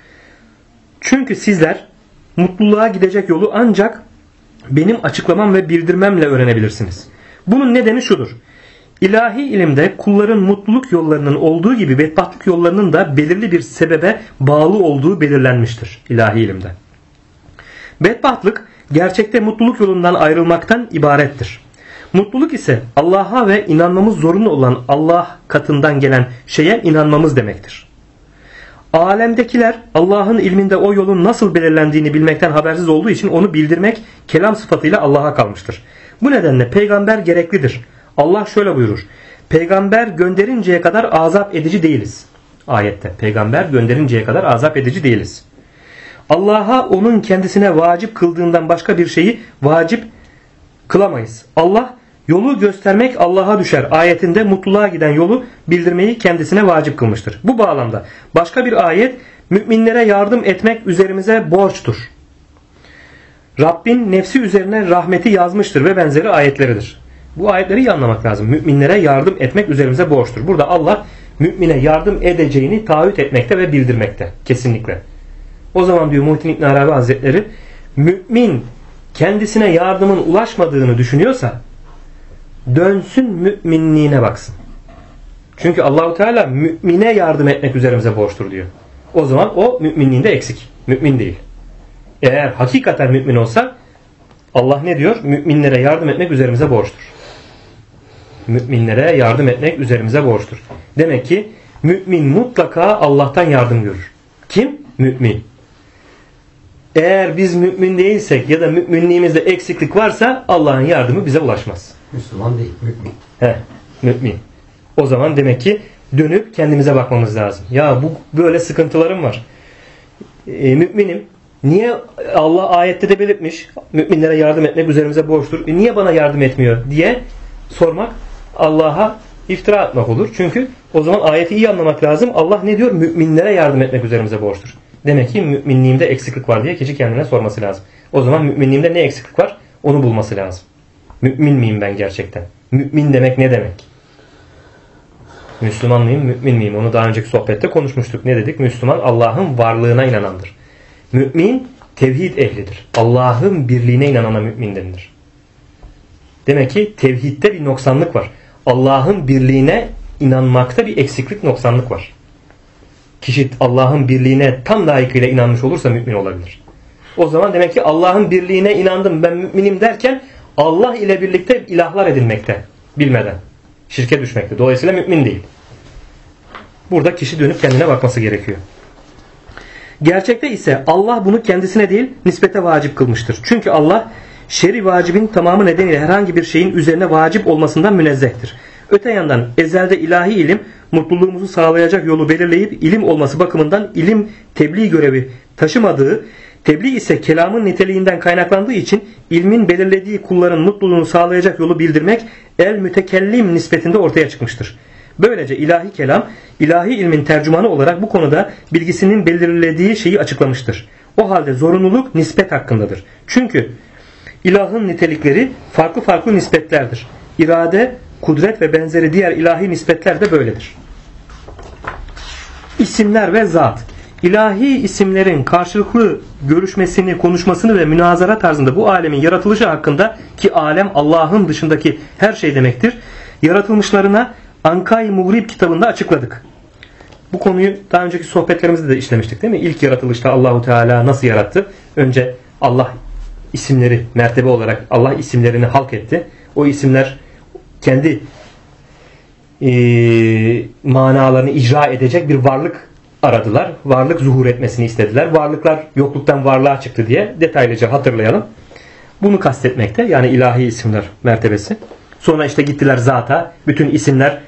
Çünkü sizler mutluluğa gidecek yolu ancak benim açıklamam ve bildirmemle öğrenebilirsiniz. Bunun nedeni şudur. İlahi ilimde kulların mutluluk yollarının olduğu gibi bedbahtlık yollarının da belirli bir sebebe bağlı olduğu belirlenmiştir ilahi ilimde. Bedbahtlık gerçekte mutluluk yolundan ayrılmaktan ibarettir. Mutluluk ise Allah'a ve inanmamız zorunlu olan Allah katından gelen şeye inanmamız demektir. Alemdekiler Allah'ın ilminde o yolun nasıl belirlendiğini bilmekten habersiz olduğu için onu bildirmek kelam sıfatıyla Allah'a kalmıştır. Bu nedenle peygamber gereklidir. Allah şöyle buyurur. Peygamber gönderinceye kadar azap edici değiliz. Ayette peygamber gönderinceye kadar azap edici değiliz. Allah'a onun kendisine vacip kıldığından başka bir şeyi vacip kılamayız. Allah yolu göstermek Allah'a düşer. Ayetinde mutluluğa giden yolu bildirmeyi kendisine vacip kılmıştır. Bu bağlamda başka bir ayet müminlere yardım etmek üzerimize borçtur. Rabbin nefsi üzerine rahmeti yazmıştır ve benzeri ayetleridir. Bu ayetleri iyi anlamak lazım. Müminlere yardım etmek üzerimize borçtur. Burada Allah mümine yardım edeceğini taahhüt etmekte ve bildirmekte. Kesinlikle. O zaman diyor Muhittin İbn Arabi Hazretleri, mümin kendisine yardımın ulaşmadığını düşünüyorsa dönsün müminliğine baksın. Çünkü Allahu Teala mümine yardım etmek üzerimize borçtur diyor. O zaman o müminliğinde eksik. Mümin değil. Eğer hakikaten mümin olsa Allah ne diyor? Müminlere yardım etmek üzerimize borçtur. Müminlere yardım etmek üzerimize borçtur. Demek ki mümin mutlaka Allah'tan yardım görür. Kim? Mümin. Eğer biz mümin değilsek ya da müminliğimizde eksiklik varsa Allah'ın yardımı bize ulaşmaz. Müslüman değil, mümin. Mümin. O zaman demek ki dönüp kendimize bakmamız lazım. Ya bu böyle sıkıntılarım var. Müminim. Niye Allah ayette de belirtmiş? Müminlere yardım etmek üzerimize borçtur. Niye bana yardım etmiyor diye sormak Allah'a iftira atmak olur. Çünkü o zaman ayeti iyi anlamak lazım. Allah ne diyor? Müminlere yardım etmek üzerimize borçtur. Demek ki müminliğimde eksiklik var diye kişi kendine sorması lazım. O zaman müminliğimde ne eksiklik var? Onu bulması lazım. Mümin miyim ben gerçekten? Mümin demek ne demek? Müslüman mıyım? Mümin miyim? Onu daha önceki sohbette konuşmuştuk. Ne dedik? Müslüman Allah'ın varlığına inanandır. Mümin tevhid ehlidir. Allah'ın birliğine inanana mümin denilir. Demek ki tevhidde bir noksanlık var. Allah'ın birliğine inanmakta bir eksiklik, noksanlık var. Kişi Allah'ın birliğine tam layıkıyla inanmış olursa mümin olabilir. O zaman demek ki Allah'ın birliğine inandım, ben müminim derken Allah ile birlikte ilahlar edinmekte bilmeden. Şirke düşmekte. Dolayısıyla mümin değil. Burada kişi dönüp kendine bakması gerekiyor. Gerçekte ise Allah bunu kendisine değil nispete vacip kılmıştır. Çünkü Allah şer'i vacibin tamamı nedeniyle herhangi bir şeyin üzerine vacip olmasından münezzehtir. Öte yandan ezelde ilahi ilim mutluluğumuzu sağlayacak yolu belirleyip ilim olması bakımından ilim tebliğ görevi taşımadığı, tebliğ ise kelamın niteliğinden kaynaklandığı için ilmin belirlediği kulların mutluluğunu sağlayacak yolu bildirmek el mütekellim nispetinde ortaya çıkmıştır. Böylece ilahi kelam, ilahi ilmin tercümanı olarak bu konuda bilgisinin belirlediği şeyi açıklamıştır. O halde zorunluluk nispet hakkındadır. Çünkü ilahın nitelikleri farklı farklı nispetlerdir. İrade, kudret ve benzeri diğer ilahi nispetler de böyledir. İsimler ve zat. İlahi isimlerin karşılıklı görüşmesini, konuşmasını ve münazara tarzında bu alemin yaratılışı hakkında, ki alem Allah'ın dışındaki her şey demektir, yaratılmışlarına Ankay Mugrib kitabında açıkladık. Bu konuyu daha önceki sohbetlerimizde de işlemiştik değil mi? İlk yaratılışta Allahu Teala nasıl yarattı? Önce Allah isimleri mertebe olarak Allah isimlerini halk etti. O isimler kendi manalarını icra edecek bir varlık aradılar. Varlık zuhur etmesini istediler. Varlıklar yokluktan varlığa çıktı diye detaylıca hatırlayalım. Bunu kastetmekte. Yani ilahi isimler mertebesi. Sonra işte gittiler zata. Bütün isimler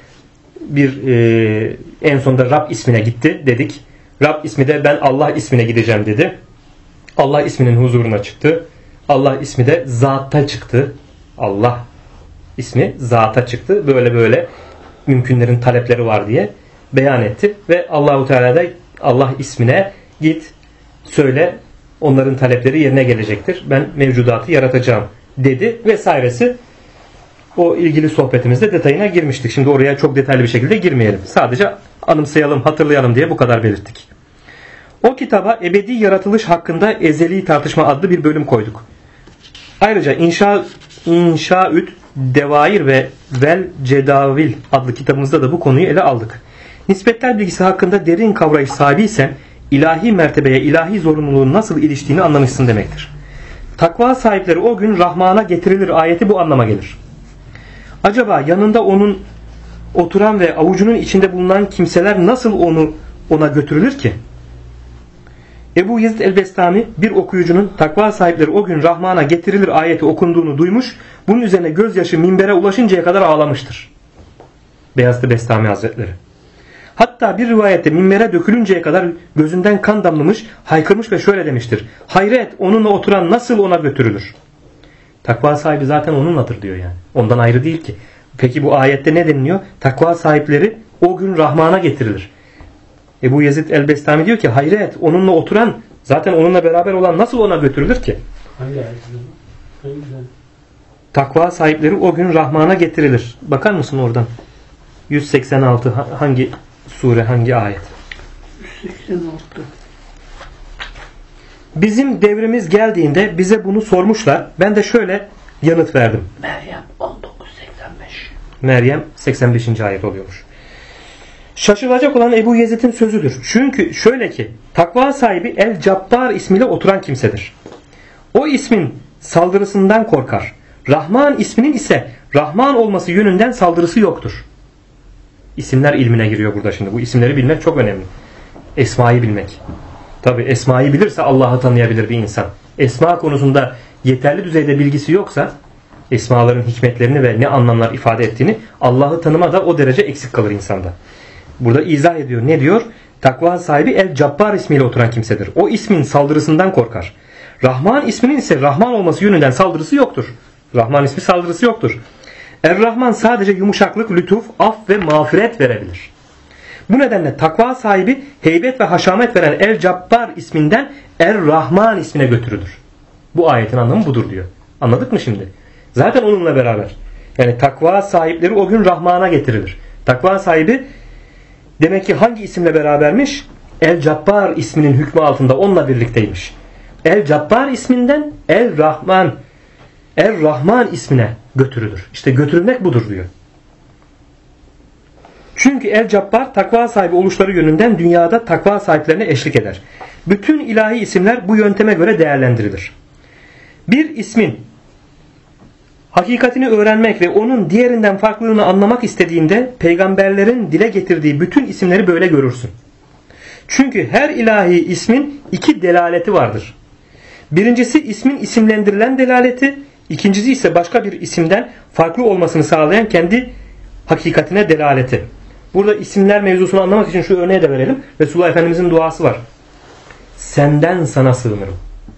en sonunda Rab ismine gitti dedik. Rab ismi de ben Allah ismine gideceğim dedi. Allah isminin huzuruna çıktı. Allah ismi de zatta çıktı. Allah ismi zata çıktı. Böyle böyle mümkünlerin talepleri var diye beyan etti. Ve Allahu Teala da Allah ismine git söyle onların talepleri yerine gelecektir. Ben mevcudatı yaratacağım dedi vesairesi. O ilgili sohbetimizde detayına girmiştik. Şimdi oraya çok detaylı bir şekilde girmeyelim. Sadece anımsayalım, hatırlayalım diye bu kadar belirttik. O kitaba ebedi yaratılış hakkında ezeli tartışma adlı bir bölüm koyduk. Ayrıca İnşaü't Devair ve Vel Cedavil adlı kitabımızda da bu konuyu ele aldık. Nispetler bilgisi hakkında derin kavrayış sahibiysen ilahi mertebeye ilahi zorunluluğun nasıl iliştiğini anlamışsın demektir. Takva sahipleri o gün Rahman'a getirilir ayeti bu anlama gelir. Acaba yanında onun oturan ve avucunun içinde bulunan kimseler nasıl ona götürülür ki? Ebu Yezid el-Bestami bir okuyucunun takva sahipleri o gün Rahman'a getirilir ayeti okunduğunu duymuş, bunun üzerine gözyaşı minbere ulaşıncaya kadar ağlamıştır. Beyazıt Bestami Hazretleri. Hatta bir rivayette minbere dökülünceye kadar gözünden kan damlamış, haykırmış ve şöyle demiştir. Hayret, onunla oturan nasıl ona götürülür? Takva sahibi zaten onunladır diyor yani. Ondan ayrı değil ki. Peki bu ayette ne deniliyor? Takva sahipleri o gün Rahman'a getirilir. Ebu Yezid el-Bestami diyor ki hayret, onunla oturan zaten onunla beraber olan nasıl ona götürülür ki? Takva sahipleri o gün Rahman'a getirilir. Bakar mısın oradan? 186 hangi sure, hangi ayet? 186. Bizim devrimiz geldiğinde bize bunu sormuşlar. Ben de şöyle yanıt verdim. Meryem 1985. Meryem 85. ayet oluyormuş. Şaşılacak olan Ebu Yezid'in sözüdür. Çünkü şöyle ki takva sahibi El-Cabbar ismiyle oturan kimsedir. O ismin saldırısından korkar. Rahman isminin ise Rahman olması yönünden saldırısı yoktur. İsimler ilmine giriyor burada şimdi. Bu isimleri bilmek çok önemli. Esma'yı bilmek. Tabi esma'yı bilirse Allah'ı tanıyabilir bir insan. Esma konusunda yeterli düzeyde bilgisi yoksa esmaların hikmetlerini ve ne anlamlar ifade ettiğini Allah'ı tanıma da o derece eksik kalır insanda. Burada izah ediyor. Ne diyor? Takva sahibi El-Cabbar ismiyle oturan kimsedir. O ismin saldırısından korkar. Rahman isminin ise Rahman olması yönünden saldırısı yoktur. Rahman ismi saldırısı yoktur. Er-Rahman sadece yumuşaklık, lütuf, af ve mağfiret verebilir. Bu nedenle takva sahibi heybet ve haşamet veren El-Cabbar isminden Er-Rahman ismine götürülür. Bu ayetin anlamı budur diyor. Anladık mı şimdi? Zaten onunla beraber. Yani takva sahipleri o gün Rahman'a getirilir. Takva sahibi demek ki hangi isimle berabermiş? El-Cabbar isminin hükmü altında onunla birlikteymiş. El-Cabbar isminden Er-Rahman ismine götürülür. İşte götürülmek budur diyor. Çünkü El-Cabbar takva sahibi oluşları yönünden dünyada takva sahiplerine eşlik eder. Bütün ilahi isimler bu yönteme göre değerlendirilir. Bir ismin hakikatini öğrenmek ve onun diğerinden farklılığını anlamak istediğinde peygamberlerin dile getirdiği bütün isimleri böyle görürsün. Çünkü her ilahi ismin iki delaleti vardır. Birincisi ismin isimlendirilen delaleti, ikincisi ise başka bir isimden farklı olmasını sağlayan kendi hakikatine delaleti. Burada isimler mevzusunu anlamak için şu örneği de verelim. Resulullah Efendimizin duası var. Senden sana sığınırım.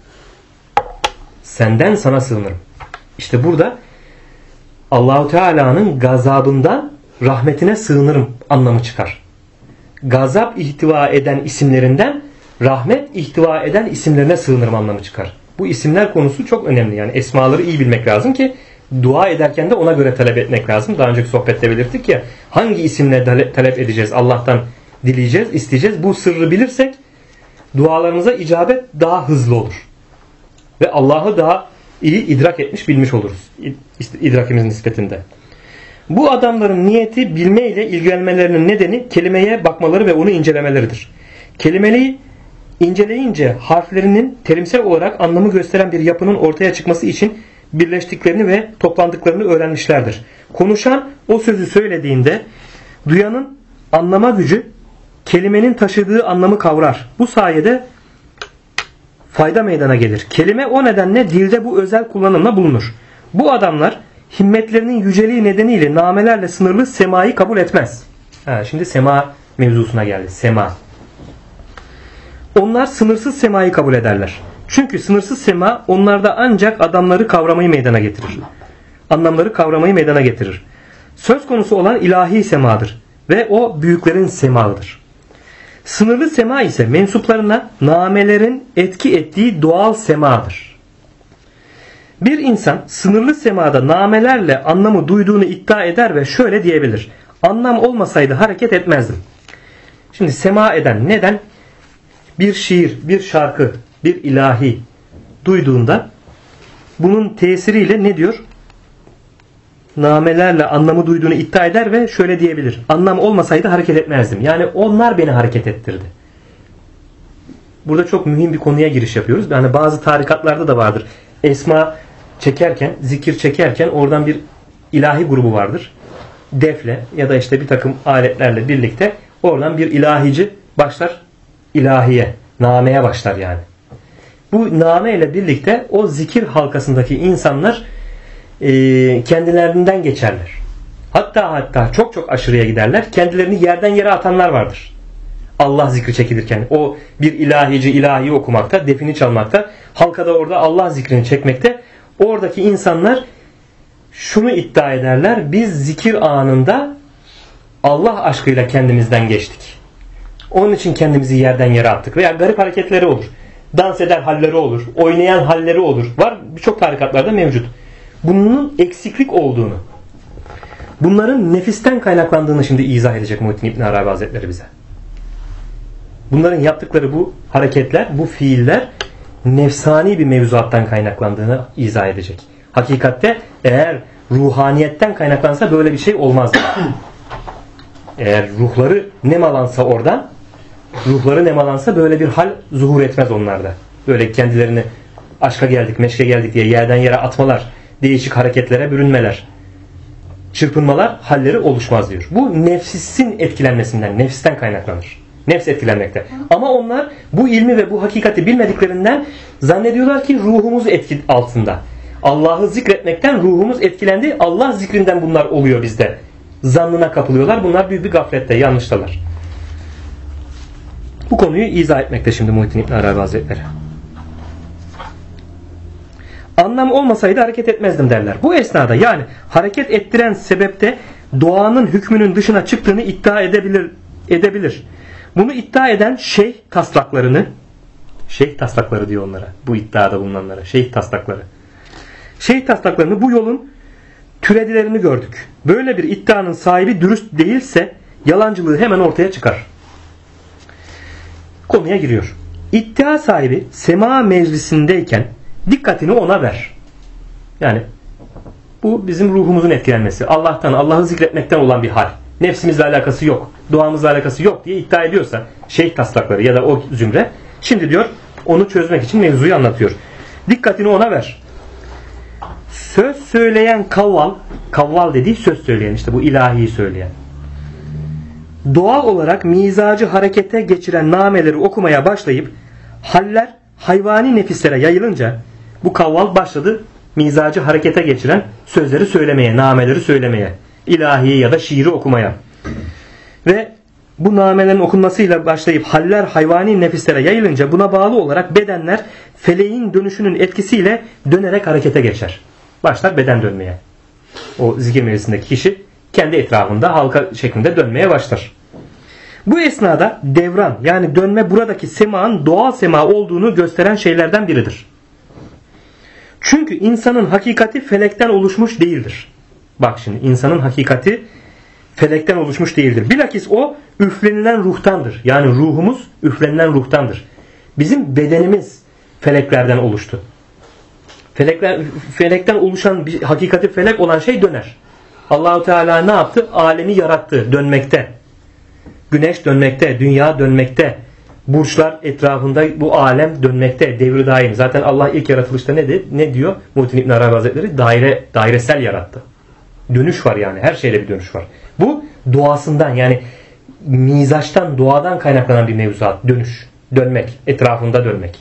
Senden sana sığınırım. İşte burada Allahu Teala'nın gazabından rahmetine sığınırım anlamı çıkar. Gazap ihtiva eden isimlerinden rahmet ihtiva eden isimlerine sığınırım anlamı çıkar. Bu isimler konusu çok önemli. Yani esmaları iyi bilmek lazım ki dua ederken de ona göre talep etmek lazım. Daha önceki sohbette belirttik ya, hangi isimle talep edeceğiz, Allah'tan dileyeceğiz, isteyeceğiz. Bu sırrı bilirsek dualarımıza icabet daha hızlı olur. Ve Allah'ı daha iyi idrak etmiş, bilmiş oluruz. İdrakimizin nispetinde. Bu adamların niyeti bilmeyle ilgilenmelerinin nedeni kelimeye bakmaları ve onu incelemeleridir. Kelimeyi inceleyince harflerinin terimsel olarak anlamı gösteren bir yapının ortaya çıkması için birleştiklerini ve toplandıklarını öğrenmişlerdir. Konuşan o sözü söylediğinde duyanın anlama gücü kelimenin taşıdığı anlamı kavrar. Bu sayede fayda meydana gelir. Kelime o nedenle dilde bu özel kullanımla bulunur. Bu adamlar himmetlerinin yüceliği nedeniyle namelerle sınırlı semayı kabul etmez. Şimdi sema mevzusuna geldi. Sema. Onlar sınırsız semayı kabul ederler. Çünkü sınırsız sema onlarda ancak adamları kavramayı meydana getirir. Anlamları kavramayı meydana getirir. Söz konusu olan ilahi semadır ve o büyüklerin semağıdır. Sınırlı sema ise mensuplarına namelerin etki ettiği doğal semadır. Bir insan sınırlı semada namelerle anlamı duyduğunu iddia eder ve şöyle diyebilir: anlam olmasaydı hareket etmezdim. Şimdi sema eden neden? Bir şiir, bir şarkı, bir ilahi duyduğunda bunun tesiriyle ne diyor? Namelerle anlamı duyduğunu iddia eder ve şöyle diyebilir: anlam olmasaydı hareket etmezdim. Yani onlar beni hareket ettirdi. Burada çok mühim bir konuya giriş yapıyoruz. Yani bazı tarikatlarda da vardır. Esma çekerken, zikir çekerken oradan bir ilahi grubu vardır. Defle ya da işte bir takım aletlerle birlikte oradan bir ilahici başlar ilahiye, nameye başlar yani. Bu name ile birlikte o zikir halkasındaki insanlar kendilerinden geçerler. Hatta çok aşırıya giderler. Kendilerini yerden yere atanlar vardır. Allah zikri çekilirken o bir ilahici ilahi okumakta, defini çalmakta, halkada orada Allah zikrini çekmekte. Oradaki insanlar şunu iddia ederler: biz zikir anında Allah aşkıyla kendimizden geçtik. Onun için kendimizi yerden yere attık. Veya garip hareketleri olur. Dans eder halleri olur. Oynayan halleri olur. Var, birçok tarikatlarda mevcut. Bunun eksiklik olduğunu, bunların nefisten kaynaklandığını şimdi izah edecek Muhittin İbn Arabi Hazretleri bize. Bunların yaptıkları bu hareketler, bu fiiller nefsani bir mevzuattan kaynaklandığını izah edecek. Hakikatte eğer ruhaniyetten kaynaklansa böyle bir şey olmazdı. Eğer ruhları nemalansa oradan, ruhları nemalansa böyle bir hal zuhur etmez onlarda. Böyle kendilerini aşka geldik, meşke geldik diye yerden yere atmalar, değişik hareketlere bürünmeler, çırpınmalar halleri oluşmaz diyor. Bu nefsin etkilenmesinden, nefsten kaynaklanır. Nefs etkilenmekte. Ama onlar bu ilmi ve bu hakikati bilmediklerinden zannediyorlar ki ruhumuz etki altında. Allah'ı zikretmekten ruhumuz etkilendi. Allah zikrinden bunlar oluyor bizde. Zannına kapılıyorlar. Bunlar büyük bir gaflette, yanlıştalar. Bu konuyu izah etmekte şimdi Muhittin İbn Arabi Hazretleri. Anlam olmasaydı hareket etmezdim derler. Bu esnada yani hareket ettiren sebepte doğanın hükmünün dışına çıktığını iddia edebilir. Bunu iddia eden şeyh taslakları diyor onlara. Bu iddiada bulunanlara şeyh taslakları. Şeyh taslaklarını bu yolun türedilerini gördük. Böyle bir iddianın sahibi dürüst değilse yalancılığı hemen ortaya çıkar. Konuya giriyor. İddia sahibi sema meclisindeyken dikkatini ona ver. Yani bu bizim ruhumuzun etkilenmesi. Allah'tan, Allah'ı zikretmekten olan bir hal. Nefsimizle alakası yok, duamızla alakası yok diye iddia ediyorsa şeyh taslakları ya da o zümre, şimdi diyor onu çözmek için mevzuyu anlatıyor. Dikkatini ona ver. söz söyleyen kavval dediği söz söyleyen, işte bu ilahiyi söyleyen. Doğal olarak mizacı harekete geçiren nameleri okumaya başlayıp haller hayvani nefislere yayılınca bu kavval başladı mizacı harekete geçiren sözleri söylemeye, nameleri söylemeye, ilahi ya da şiiri okumaya. Ve bu namelerin okunmasıyla başlayıp haller hayvani nefislere yayılınca buna bağlı olarak bedenler feleğin dönüşünün etkisiyle dönerek harekete geçer. Başlar beden dönmeye. O zikir meclisindeki kişi kendi etrafında halka şeklinde dönmeye başlar. Bu esnada devran yani dönme buradaki semanın doğal sema olduğunu gösteren şeylerden biridir. Çünkü insanın hakikati felekten oluşmuş değildir. Bak şimdi, insanın hakikati felekten oluşmuş değildir. Bilakis o üflenilen ruhtandır. Yani ruhumuz üflenilen ruhtandır. Bizim bedenimiz feleklerden oluştu. Felekten oluşan bir hakikati felek olan şey döner. Allahu Teala ne yaptı? Alemi yarattı dönmekte. Güneş dönmekte, dünya dönmekte. Burçlar etrafında bu alem dönmekte, devri daim. Zaten Allah ilk yaratılışta ne diyor? Muhittin İbn Arabi Hazretleri dairesel yarattı. Dönüş var yani. Her şeyde bir dönüş var. Bu doğasından, yani mizaçtan, doğadan kaynaklanan bir mevzuat. Dönüş, dönmek, etrafında dönmek.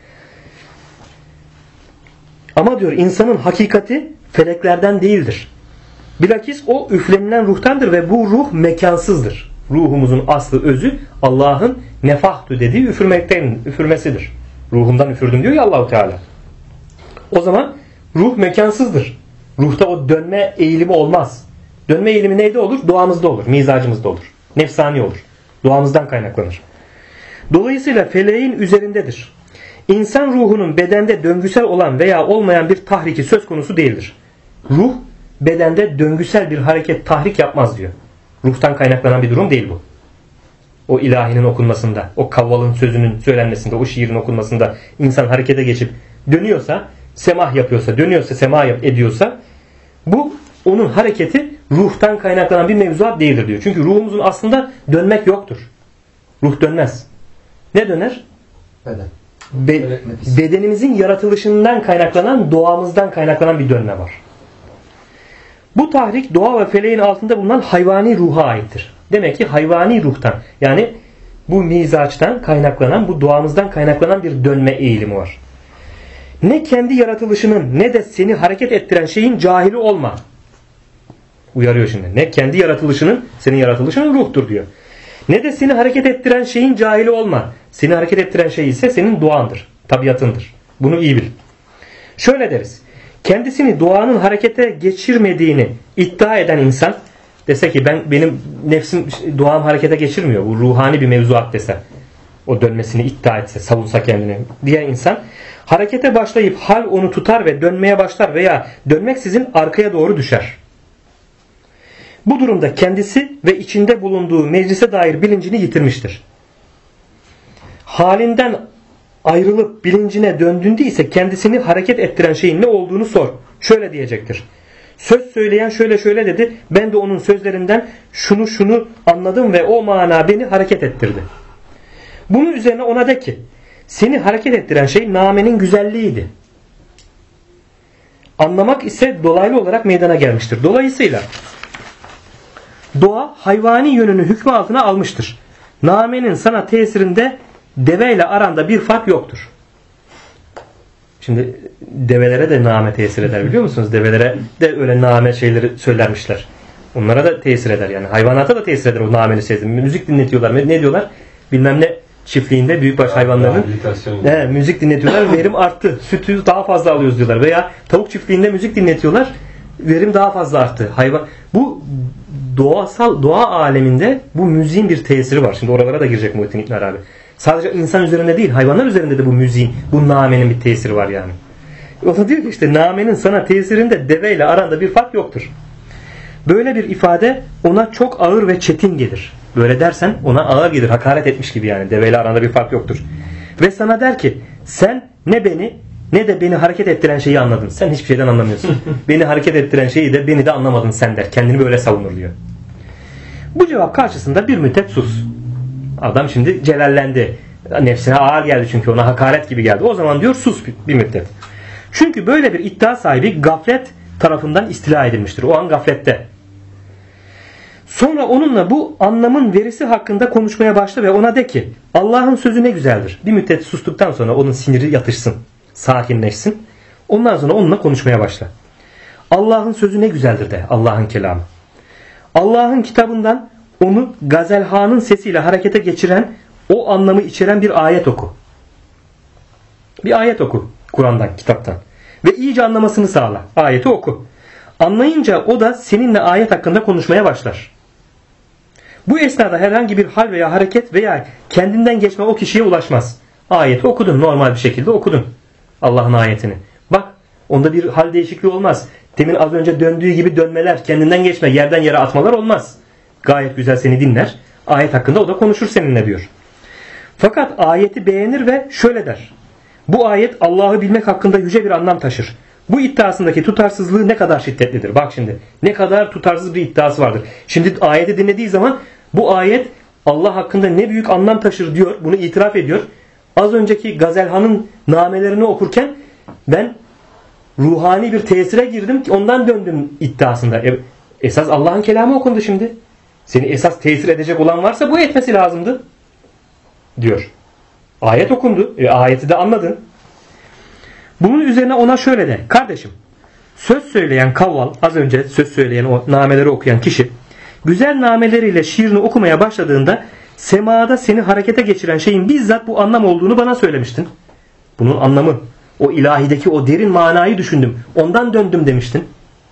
Ama diyor insanın hakikati feleklerden değildir. Bilakis o üflenilen ruhtandır ve bu ruh mekansızdır. Ruhumuzun aslı, özü Allah'ın nefahtü dediği üfürmesidir. Ruhumdan üfürdüm diyor ya Allah-u Teala. O zaman ruh mekansızdır. Ruhta o dönme eğilimi olmaz. Dönme eğilimi neyde olur? Doğamızda olur, mizacımızda olur. Nefsani olur. Doğamızdan kaynaklanır. Dolayısıyla feleğin üzerindedir. İnsan ruhunun bedende döngüsel olan veya olmayan bir tahriki söz konusu değildir. Ruh bedende döngüsel bir hareket, tahrik yapmaz diyor. Ruhtan kaynaklanan bir durum değil bu. O ilahinin okunmasında, o kavvalın sözünün söylenmesinde, o şiirin okunmasında insan harekete geçip dönüyorsa, semah yapıyorsa, dönüyorsa, semah ediyorsa, bu onun hareketi ruhtan kaynaklanan bir mevzuat değildir diyor. Çünkü ruhumuzun aslında dönmek yoktur. Ruh dönmez. Ne döner? Beden. Bedenimizin yaratılışından kaynaklanan, doğamızdan kaynaklanan bir dönme var. Bu tahrik doğa ve feleğin altında bulunan hayvani ruha aittir. Demek ki hayvani ruhtan, yani bu mizaçtan kaynaklanan, bu doğamızdan kaynaklanan bir dönme eğilimi var. Ne kendi yaratılışının ne de seni hareket ettiren şeyin cahili olma. Uyarıyor şimdi. Ne kendi yaratılışının, senin yaratılışın ruhtur diyor. Ne de seni hareket ettiren şeyin cahili olma. Seni hareket ettiren şey ise senin doğandır, tabiatındır. Bunu iyi bil. Şöyle deriz. Kendisini doğanın harekete geçirmediğini iddia eden insan dese ki benim nefsim, doğam harekete geçirmiyor, bu ruhani bir mevzuat dese, o dönmesini iddia etse, savunsa kendini diyen insan, harekete başlayıp hal onu tutar ve dönmeye başlar veya dönmeksizin arkaya doğru düşer. Bu durumda kendisi ve içinde bulunduğu meclise dair bilincini yitirmiştir. Halinden ayrılıp bilincine döndüğünde ise kendisini hareket ettiren şeyin ne olduğunu sor. Şöyle diyecektir. Söz söyleyen şöyle şöyle dedi. Ben de onun sözlerinden şunu anladım ve o mana beni hareket ettirdi. Bunun üzerine ona de ki, seni hareket ettiren şey namenin güzelliğiydi. Anlamak ise dolaylı olarak meydana gelmiştir. Dolayısıyla doğa hayvani yönünü hükmü altına almıştır. Namenin sana tesirinde deveyle aranda bir fark yoktur. Şimdi develere de name tesir eder, biliyor musunuz? Develere de öyle name şeyleri söylermişler. Onlara da tesir eder yani. Hayvanata da tesir eder o nameli sesi. Müzik dinletiyorlar. Ne diyorlar? Bilmem ne çiftliğinde büyükbaş hayvanların müzik dinletiyorlar. Verim arttı. Sütü daha fazla alıyoruz diyorlar. Veya tavuk çiftliğinde müzik dinletiyorlar. Verim daha fazla arttı. Bu doğa aleminde bu müziğin bir tesiri var. Şimdi oralara da girecek Muhittin İbn Arabi. Sadece insan üzerinde değil, hayvanlar üzerinde de bu müziğin, bu namenin bir tesiri var yani. O da diyor ki işte namenin sana tesirinde deveyle aranda bir fark yoktur. Böyle bir ifade ona çok ağır ve çetin gelir. Böyle dersen ona ağır gelir, hakaret etmiş gibi yani. Deveyle aranda bir fark yoktur. Ve sana der ki sen ne beni ne de beni hareket ettiren şeyi anladın. Sen hiçbir şeyden anlamıyorsun. Beni hareket ettiren şeyi de beni de anlamadın sen der. Kendini böyle savunur diyor. Bu cevap karşısında bir müddet sus. Adam şimdi celallendi. Nefsine ağır geldi çünkü ona hakaret gibi geldi. O zaman diyor sus bir müddet. Çünkü böyle bir iddia sahibi gaflet tarafından istila edilmiştir. O an gaflette. Sonra onunla bu anlamın verisi hakkında konuşmaya başla ve ona de ki Allah'ın sözü ne güzeldir. Bir müddet sustuktan sonra onun siniri yatışsın, sakinleşsin. Ondan sonra onunla konuşmaya başla. Allah'ın sözü ne güzeldir de, Allah'ın kelamı. Allah'ın kitabından onu gazelhanın sesiyle harekete geçiren, o anlamı içeren bir ayet oku. Bir ayet oku Kur'an'dan, kitaptan. Ve iyice anlamasını sağla. Ayeti oku. Anlayınca o da seninle ayet hakkında konuşmaya başlar. Bu esnada herhangi bir hal veya hareket veya kendinden geçme o kişiye ulaşmaz. Ayeti okudun, normal bir şekilde okudun Allah'ın ayetini. Bak, onda bir hal değişikliği olmaz. Demin az önce döndüğü gibi dönmeler, kendinden geçme, yerden yere atmalar olmaz. Gayet güzel seni dinler. Ayet hakkında o da konuşur seninle diyor. Fakat ayeti beğenir ve şöyle der. Bu ayet Allah'ı bilmek hakkında yüce bir anlam taşır. Bu iddiasındaki tutarsızlığı ne kadar şiddetlidir. Bak şimdi ne kadar tutarsız bir iddiası vardır. Şimdi ayeti dinlediği zaman bu ayet Allah hakkında ne büyük anlam taşır diyor. Bunu itiraf ediyor. Az önceki Gazelhan'ın namelerini okurken ben ruhani bir tesire girdim ki ondan döndüm iddiasında. Esas Allah'ın kelamı okundu şimdi. Seni esas tesir edecek olan varsa bu etmesi lazımdı diyor. Ayet okundu. Ayeti de anladın. Bunun üzerine ona şöyle de. Kardeşim, söz söyleyen kavval, az önce söz söyleyen o nameleri okuyan kişi, güzel nameleriyle şiirini okumaya başladığında semada seni harekete geçiren şeyin bizzat bu anlam olduğunu bana söylemiştin. Bunun anlamı, o ilahideki o derin manayı düşündüm. Ondan döndüm demiştin.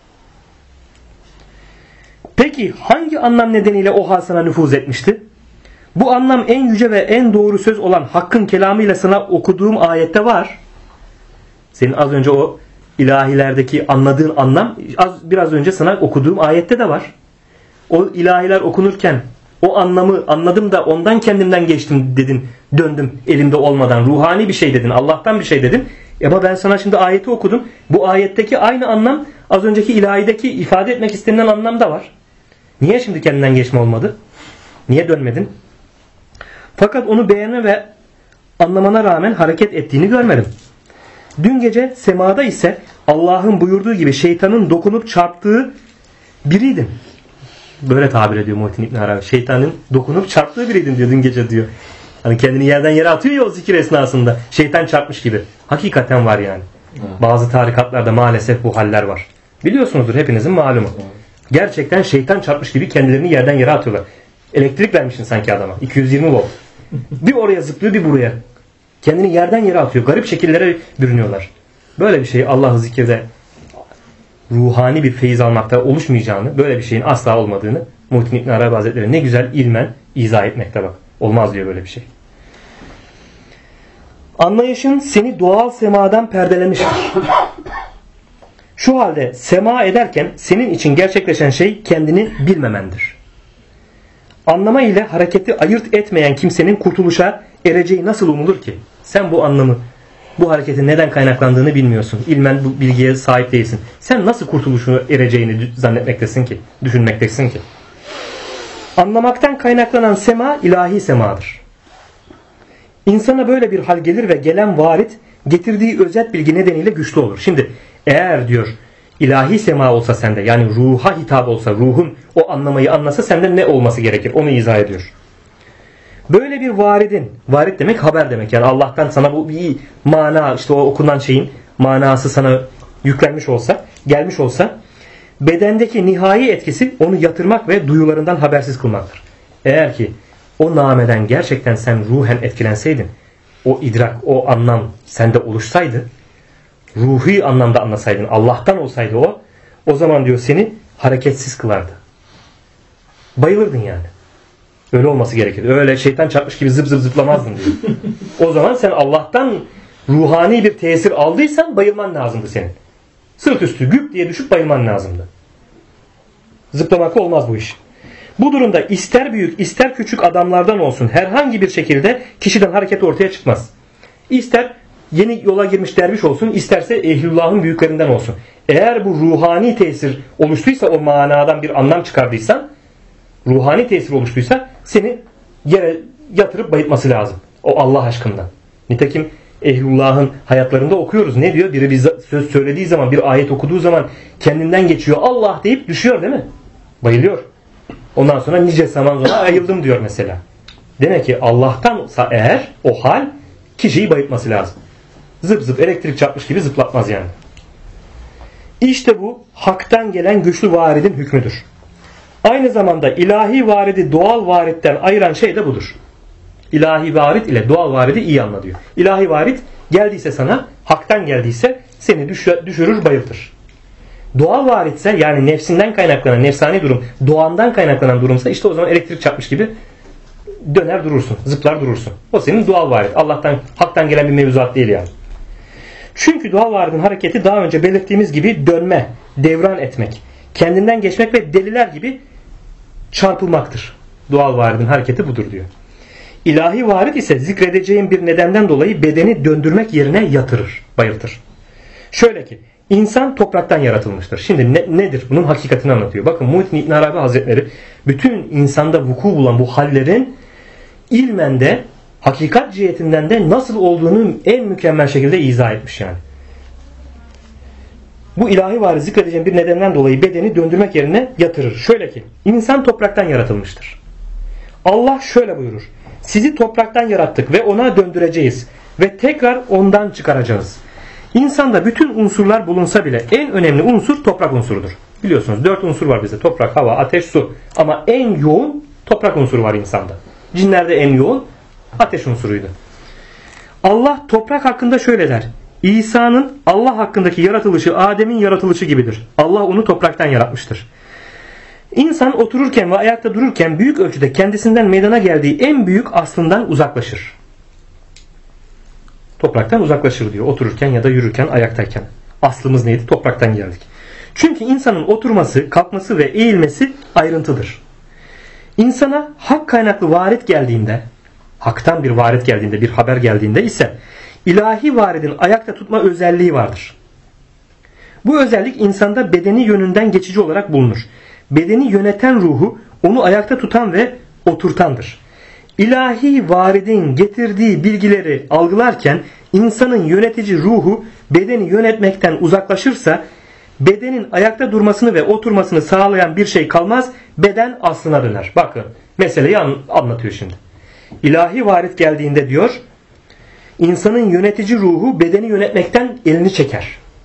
Peki hangi anlam nedeniyle o hal sana nüfuz etmişti? Bu anlam en yüce ve en doğru söz olan Hakk'ın kelamıyla sana okuduğum ayette var. Senin az önce o ilahilerdeki anladığın anlam biraz önce sana okuduğum ayette de var. O ilahiler okunurken o anlamı anladım da ondan kendimden geçtim dedin. Döndüm elimde olmadan. Ruhani bir şey dedin. Allah'tan bir şey dedin. Ama ben sana şimdi ayeti okudum. Bu ayetteki aynı anlam az önceki ilahideki ifade etmek istenilen anlam da var. Niye şimdi kendinden geçme olmadı? Niye dönmedin? Fakat onu beğenme ve anlamana rağmen hareket ettiğini görmedim. Dün gece semada ise Allah'ın buyurduğu gibi şeytanın dokunup çarptığı biriydin. Böyle tabir ediyor Muhittin İbn Arabi. Şeytanın dokunup çarptığı biriydin diyor dün gece diyor. Hani kendini yerden yere atıyor ya o zikir esnasında. Şeytan çarpmış gibi. Hakikaten var yani. Bazı tarikatlarda maalesef bu haller var. Biliyorsunuzdur, hepinizin malumu. Gerçekten şeytan çarpmış gibi kendilerini yerden yere atıyorlar. Elektrik vermişsin sanki adama. 220 volt. Bir oraya zıplıyor, bir buraya. Kendini yerden yere atıyor. Garip şekillere bürünüyorlar. Böyle bir şey Allah'ı zikirde ruhani bir feyiz almakta oluşmayacağını, böyle bir şeyin asla olmadığını Muhittin İbn Arabi Hazretleri ne güzel ilmen izah etmekte bak. Olmaz diyor böyle bir şey. Anlayışın seni doğal semadan perdelemiştir. Şu halde sema ederken senin için gerçekleşen şey kendini bilmemendir. Anlama ile hareketi ayırt etmeyen kimsenin kurtuluşa ereceği nasıl umulur ki? Sen bu anlamı, bu hareketin neden kaynaklandığını bilmiyorsun. İlmen bu bilgiye sahip değilsin. Sen nasıl kurtuluşuna ereceğini zannetmektesin ki, düşünmektesin ki? Anlamaktan kaynaklanan sema ilahi semadır. İnsana böyle bir hal gelir ve gelen varit getirdiği özet bilgi nedeniyle güçlü olur. Şimdi eğer diyor ilahi sema olsa sende, yani ruha hitap olsa, ruhun o anlamayı anlasa sende ne olması gerekir? Onu izah ediyor. Böyle bir varidin, varid demek haber demek, yani Allah'tan sana bu bir mana, işte o okunan şeyin manası sana yüklenmiş olsa, gelmiş olsa, bedendeki nihai etkisi onu yatırmak ve duyularından habersiz kılmaktır. Eğer ki o nameden gerçekten sen ruhen etkilenseydin, o idrak, o anlam sende oluşsaydı, ruhi anlamda anlasaydın, Allah'tan olsaydı o zaman diyor seni hareketsiz kılardı. Bayılırdın yani. Öyle olması gerekirdi. Öyle şeytan çarpmış gibi zıp zıp zıplamazdın diyor. O zaman sen Allah'tan ruhani bir tesir aldıysan bayılman lazımdı senin. Sırt üstü güp diye düşüp bayılman lazımdı. Zıplamakla olmaz bu iş. Bu durumda ister büyük ister küçük adamlardan olsun herhangi bir şekilde kişiden hareket ortaya çıkmaz. İster yeni yola girmiş derviş olsun, isterse ehlullahın büyüklerinden olsun. Eğer bu ruhani tesir oluştuysa, o manadan bir anlam çıkardıysan, ruhani tesir oluştuysa seni yere yatırıp bayıltması lazım. O Allah aşkından. Nitekim Ehlullah'ın hayatlarında okuyoruz. Ne diyor? Biri bir söz söylediği zaman, bir ayet okuduğu zaman kendinden geçiyor. Allah deyip düşüyor değil mi? Bayılıyor. Ondan sonra nice zaman sonra ayıldım diyor mesela. Demek ki Allah'tansa eğer o hal kişiyi bayıltması lazım. Zıp zıp elektrik çarpmış gibi zıplatmaz yani. İşte bu haktan gelen güçlü varidin hükmüdür. Aynı zamanda ilahi varidi doğal varitten ayıran şey de budur. İlahi varid ile doğal varidi iyi anla diyor. İlahi varid geldiyse sana, haktan geldiyse seni düşürür, bayıltır. Doğal varidse yani nefsinden kaynaklanan, nefsani durum, doğandan kaynaklanan durumsa işte o zaman elektrik çarpmış gibi döner durursun, zıplar durursun. O senin doğal varid. Allah'tan, haktan gelen bir mevzuat değil yani. Çünkü doğal varidin hareketi daha önce belirttiğimiz gibi dönme, devran etmek, kendinden geçmek ve deliler gibi çarpılmaktır. Doğal varidin hareketi budur diyor. İlahi varid ise zikredeceğim bir nedenden dolayı bedeni döndürmek yerine yatırır, bayıltır. Şöyle ki, insan topraktan yaratılmıştır. Şimdi nedir? Bunun hakikatini anlatıyor. Bakın Muhittin İbn Arabi Hazretleri bütün insanda vuku bulan bu hallerin ilmen de hakikat cihetinden de nasıl olduğunu en mükemmel şekilde izah etmiş yani. Bu ilahi varid zikredeceğim bir nedenden dolayı bedeni döndürmek yerine yatırır. Şöyle ki, insan topraktan yaratılmıştır. Allah şöyle buyurur. Sizi topraktan yarattık ve ona döndüreceğiz ve tekrar ondan çıkaracağız. İnsanda bütün unsurlar bulunsa bile en önemli unsur toprak unsurudur. Biliyorsunuz 4 unsur var bizde. Toprak, hava, ateş, su. Ama en yoğun toprak unsuru var insanda. Cinlerde en yoğun ateş unsuruydu. Allah toprak hakkında şöyle der. İsa'nın Allah hakkındaki yaratılışı Adem'in yaratılışı gibidir. Allah onu topraktan yaratmıştır. İnsan otururken ve ayakta dururken büyük ölçüde kendisinden meydana geldiği en büyük aslından uzaklaşır. Topraktan uzaklaşır diyor. Otururken ya da yürürken, ayaktayken. Aslımız neydi? Topraktan geldik. Çünkü insanın oturması, kalkması ve eğilmesi ayrıntıdır. İnsana hak kaynaklı varit geldiğinde, haktan bir varit geldiğinde, bir haber geldiğinde ise ilahi varidin ayakta tutma özelliği vardır. Bu özellik insanda bedeni yönünden geçici olarak bulunur. Bedeni yöneten ruhu onu ayakta tutan ve oturtandır. İlahi varidin getirdiği bilgileri algılarken insanın yönetici ruhu bedeni yönetmekten uzaklaşırsa bedenin ayakta durmasını ve oturmasını sağlayan bir şey kalmaz, beden aslına döner. Bakın meseleyi anlatıyor şimdi. İlahi varid geldiğinde diyor, insanın yönetici ruhu bedeni yönetmekten elini çeker.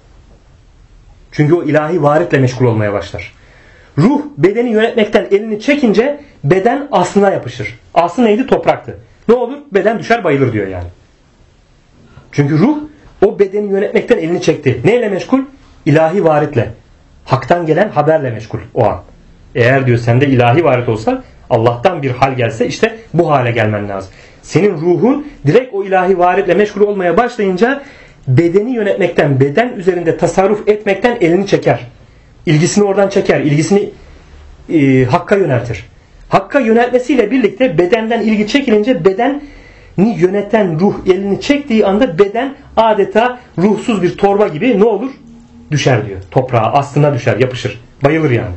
Çünkü o ilahi varidle meşgul olmaya başlar. Ruh bedeni yönetmekten elini çekince beden aslına yapışır. Aslı neydi? Topraktı. Ne olur? Beden düşer bayılır diyor yani. Çünkü ruh o bedeni yönetmekten elini çekti. Neyle meşgul? İlahi varidle. Haktan gelen haberle meşgul o an. Eğer diyor sende ilahi varid olsa, Allah'tan bir hal gelse işte bu hale gelmen lazım. Senin ruhun direkt o ilahi varidle meşgul olmaya başlayınca bedeni yönetmekten, beden üzerinde tasarruf etmekten elini çeker. İlgisini oradan çeker. İlgisini Hakk'a yöneltir. Hakk'a yöneltmesiyle birlikte bedenden ilgi çekilince bedeni yöneten ruh elini çektiği anda beden adeta ruhsuz bir torba gibi ne olur? Düşer diyor. Toprağa, aslına düşer, yapışır. Bayılır yani.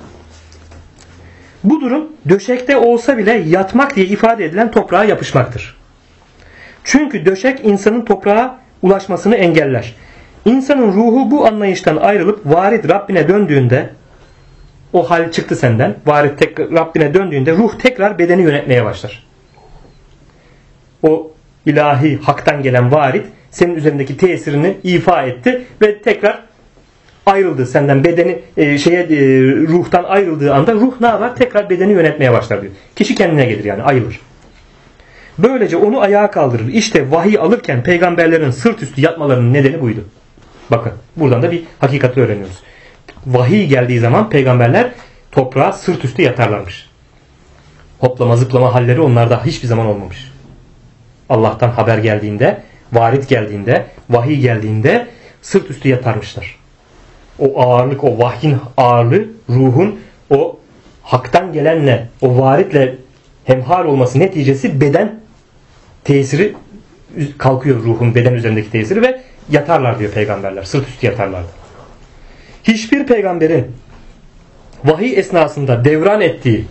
Bu durum döşekte olsa bile yatmak diye ifade edilen toprağa yapışmaktır. Çünkü döşek insanın toprağa ulaşmasını engeller. İnsanın ruhu bu anlayıştan ayrılıp varid Rabbine döndüğünde, o hal çıktı senden, varid Rabbine döndüğünde ruh tekrar bedeni yönetmeye başlar. O ilahi haktan gelen varid senin üzerindeki tesirini ifa etti ve tekrar ayrıldı senden, bedeni ruhtan ayrıldığı anda ruh ne yapar? Tekrar bedeni yönetmeye başlar diyor. Kişi kendine gelir yani, ayılır. Böylece onu ayağa kaldırır. İşte vahiy alırken peygamberlerin sırt üstü yatmalarının nedeni buydu. Bakın buradan da bir hakikati öğreniyoruz. Vahiy geldiği zaman peygamberler toprağa sırt üstü yatarlarmış. Hoplama zıplama halleri onlarda hiçbir zaman olmamış. Allah'tan haber geldiğinde, varit geldiğinde, vahiy geldiğinde sırt üstü yatarmışlar. O ağırlık, o vahyin ağırlığı, ruhun o haktan gelenle, o varitle hemhal olması neticesi beden tesiri kalkıyor, ruhun beden üzerindeki tesiri ve yatarlar diyor peygamberler. Sırt üstü yatarlardı. Hiçbir peygamberin vahiy esnasında devran ettiği,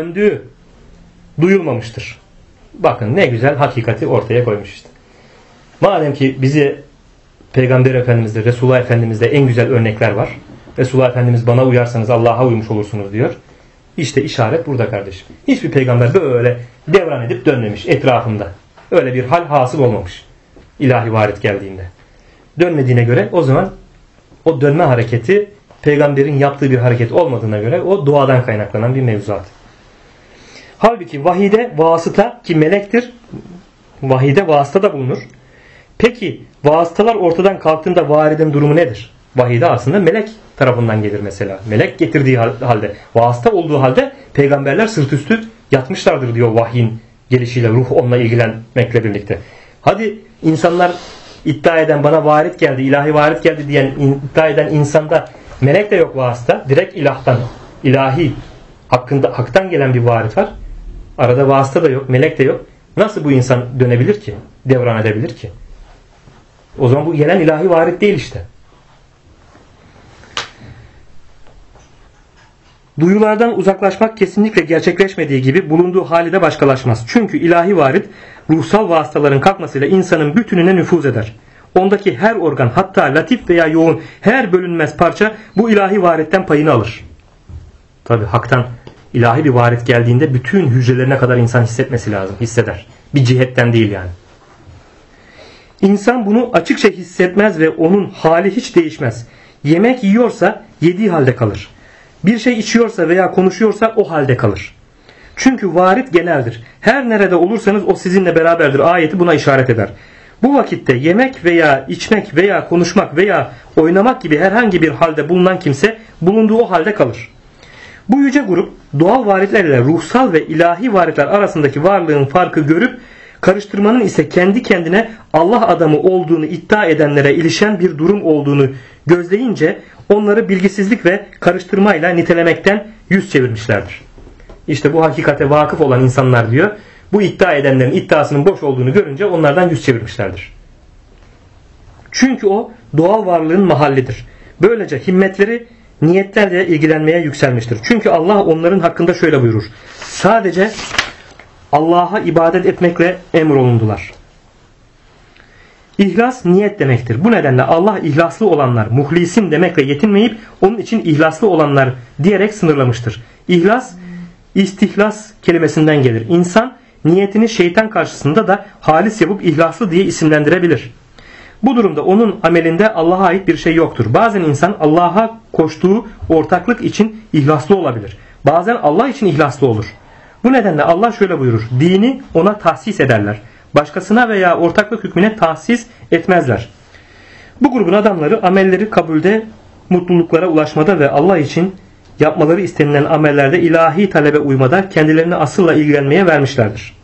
döndüğü duyulmamıştır. Bakın ne güzel hakikati ortaya koymuş işte. Madem ki bizi Peygamber Efendimiz'de, Resulullah Efendimiz'de en güzel örnekler var. Resulullah Efendimiz bana uyarsanız Allah'a uymuş olursunuz diyor. İşte işaret burada kardeşim. Hiçbir peygamber böyle devran edip dönmemiş etrafında. Öyle bir hal hasıl olmamış. İlahi varit geldiğinde. Dönmediğine göre o zaman o dönme hareketi peygamberin yaptığı bir hareket olmadığına göre o doğadan kaynaklanan bir mevzuat. Halbuki vahide vasıta ki melektir. Vahide vasıta da bulunur. Peki vasıtalar ortadan kalktığında varidin durumu nedir? Vahide aslında melek tarafından gelir mesela. Melek getirdiği halde, vasıta olduğu halde peygamberler sırt üstü yatmışlardır diyor vahyin gelişiyle, ruh onunla ilgilenmekle birlikte. Hadi insanlar iddia eden, bana varit geldi, ilahi varit geldi diyen, iddia eden insanda melek de yok vasıta. Direkt ilahtan, ilahi haktan gelen bir varit var. Arada vasıta da yok, melek de yok. Nasıl bu insan dönebilir ki? Devran edebilir ki? O zaman bu gelen ilahi varit değil işte. Duyulardan uzaklaşmak kesinlikle gerçekleşmediği gibi bulunduğu hali de başkalaşmaz. Çünkü ilahi varit ruhsal vasıtaların kalkmasıyla insanın bütününe nüfuz eder. Ondaki her organ, hatta latif veya yoğun her bölünmez parça bu ilahi varitten payını alır. Tabi haktan ilahi bir varit geldiğinde bütün hücrelerine kadar insan hissetmesi lazım. Hisseder. Bir cihetten değil yani. İnsan bunu açıkça hissetmez ve onun hali hiç değişmez. Yemek yiyorsa yediği halde kalır. Bir şey içiyorsa veya konuşuyorsa o halde kalır. Çünkü varit geneldir. Her nerede olursanız o sizinle beraberdir. Ayeti buna işaret eder. Bu vakitte yemek veya içmek veya konuşmak veya oynamak gibi herhangi bir halde bulunan kimse bulunduğu o halde kalır. Bu yüce grup doğal varitler ile ruhsal ve ilahi varitler arasındaki varlığın farkı görüp karıştırmanın ise kendi kendine Allah adamı olduğunu iddia edenlere ilişen bir durum olduğunu gözleyince onları bilgisizlik ve karıştırmayla nitelemekten yüz çevirmişlerdir. İşte bu hakikate vakıf olan insanlar diyor, bu iddia edenlerin iddiasının boş olduğunu görünce onlardan yüz çevirmişlerdir. Çünkü o doğal varlığın mahallidir. Böylece himmetleri niyetlerle ilgilenmeye yükselmiştir. Çünkü Allah onların hakkında şöyle buyurur. Sadece Allah'a ibadet etmekle emrolundular. İhlas niyet demektir. Bu nedenle Allah ihlaslı olanlar, muhlisin demekle yetinmeyip onun için ihlaslı olanlar diyerek sınırlamıştır. İhlas, istihlas kelimesinden gelir. İnsan niyetini şeytan karşısında da halis yapıp ihlaslı diye isimlendirebilir. Bu durumda onun amelinde Allah'a ait bir şey yoktur. Bazen insan Allah'a koştuğu ortaklık için ihlaslı olabilir. Bazen Allah için ihlaslı olur. Bu nedenle Allah şöyle buyurur. Dini ona tahsis ederler. Başkasına veya ortaklık hükmüne tahsis etmezler. Bu grubun adamları amelleri kabulde, mutluluklara ulaşmada ve Allah için yapmaları istenilen amellerde ilahi talebe uymada kendilerini asılla ilgilenmeye vermişlerdir.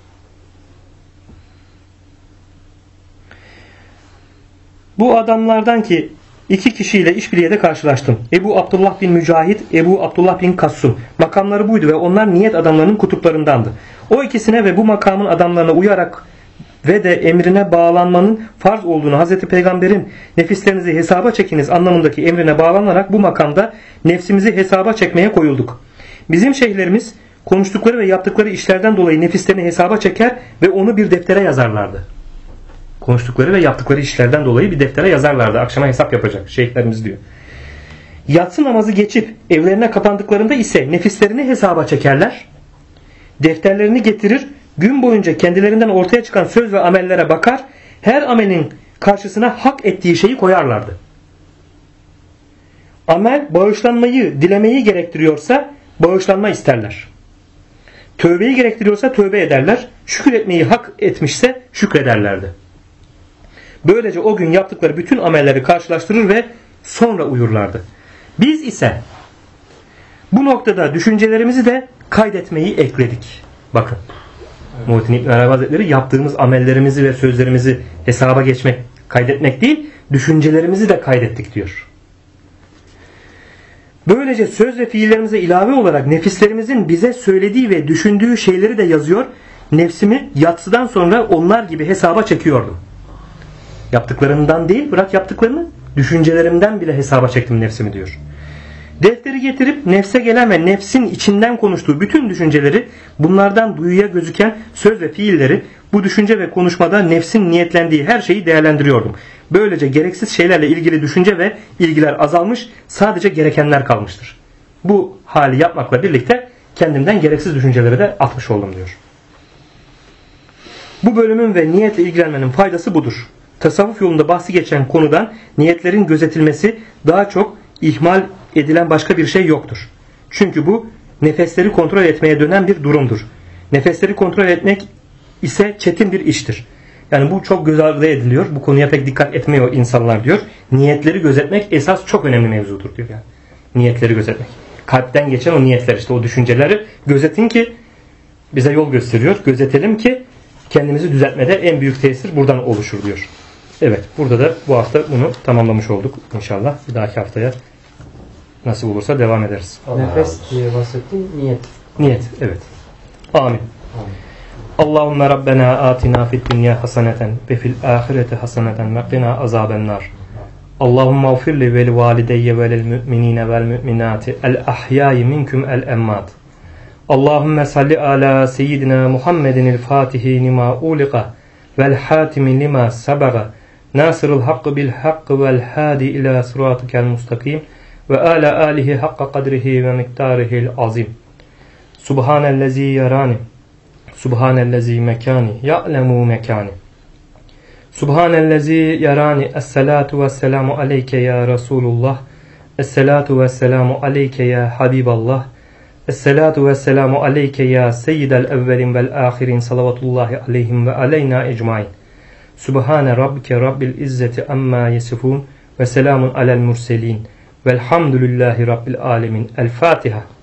Bu adamlardan ki iki kişiyle işbirliğiyle karşılaştım. Ebu Abdullah bin Mücahit, Ebu Abdullah bin Kassum. Makamları buydu ve onlar niyet adamlarının kutuplarındandı. O ikisine ve bu makamın adamlarına uyarak ve de emrine bağlanmanın farz olduğunu Hazreti Peygamber'in nefislerinizi hesaba çekiniz anlamındaki emrine bağlanarak bu makamda nefsimizi hesaba çekmeye koyulduk. Bizim şeyhlerimiz konuştukları ve yaptıkları işlerden dolayı nefislerini hesaba çeker ve onu bir deftere yazarlardı. Konuştukları ve yaptıkları işlerden dolayı bir deftere yazarlardı. Akşama hesap yapacak şeyhlerimiz diyor. Yatsı namazı geçip evlerine kapandıklarında ise nefislerini hesaba çekerler. Defterlerini getirir. Gün boyunca kendilerinden ortaya çıkan söz ve amellere bakar. Her amelin karşısına hak ettiği şeyi koyarlardı. Amel bağışlanmayı, dilemeyi gerektiriyorsa bağışlanma isterler. Tövbeyi gerektiriyorsa tövbe ederler. Şükür etmeyi hak etmişse şükrederlerdi. Böylece o gün yaptıkları bütün amelleri karşılaştırır ve sonra uyurlardı. Biz ise bu noktada düşüncelerimizi de kaydetmeyi ekledik. Bakın. Muhittin İbn Arabi Hazretleri yaptığımız amellerimizi ve sözlerimizi hesaba geçmek, kaydetmek değil, düşüncelerimizi de kaydettik diyor. Böylece söz ve fiillerimize ilave olarak nefislerimizin bize söylediği ve düşündüğü şeyleri de yazıyor. Nefsimi yatsıdan sonra onlar gibi hesaba çekiyordum. Yaptıklarından değil, bırak yaptıklarını, düşüncelerimden bile hesaba çektim nefsimi diyor. Defteri getirip nefse gelen ve nefsin içinden konuştuğu bütün düşünceleri, bunlardan duyuya gözüken söz ve fiilleri, bu düşünce ve konuşmada nefsin niyetlendiği her şeyi değerlendiriyordum. Böylece gereksiz şeylerle ilgili düşünce ve ilgiler azalmış, sadece gerekenler kalmıştır. Bu hali yapmakla birlikte kendimden gereksiz düşünceleri de atmış oldum diyor. Bu bölümün ve niyetle ilgilenmenin faydası budur. Tasavvuf yolunda bahsi geçen konudan niyetlerin gözetilmesi daha çok ihmal edilen başka bir şey yoktur. Çünkü bu nefesleri kontrol etmeye dönen bir durumdur. Nefesleri kontrol etmek ise çetin bir iştir. Yani bu çok göz ardı ediliyor. Bu konuya pek dikkat etmiyor insanlar diyor. Niyetleri gözetmek esas çok önemli mevzudur diyor yani. Niyetleri gözetmek. Kalpten geçen o niyetler, işte o düşünceleri gözetin ki bize yol gösteriyor. Gözetelim ki kendimizi düzeltmede en büyük tesir buradan oluşur diyor. Evet, burada da bu hafta bunu tamamlamış olduk inşallah. Bir dahaki haftaya nasıl olursa devam ederiz. Nefes diye bahsettim. Niyet. Niyet, evet. Amin. Allahümme Rabbena atina fid dünya haseneten ve fil ahireti haseneten ve qina azabennar. Allahümme ufirli vel valideyye velel müminine vel müminati el ahyayi minkum el emmat. Allahümme salli ala seyyidina Muhammedin el fatihi lima uliqa vel hatimi lima sabaga nasırıl hakkı bil hakkı vel hadi ila sıratikel mustakim ve ala alihi hakka kadrihi ve miktarihil azim. Subhanellezi yarani Subhanellezi mekani ya'lemu mekani. Subhanellezi yarani. Esselatu vesselamu aleyke ya Resulullah. Esselatu vesselamu aleyke ya Habiballah. Esselatu vesselamu aleyke ya Seyyidel evvelin vel ahirin salavatullahi aleyhim ve aleyna ecmain. Subhane rabbike rabbil izzeti amma yesifun ve selamun alel murselin velhamdülillahi rabbil alemin. El Fatiha.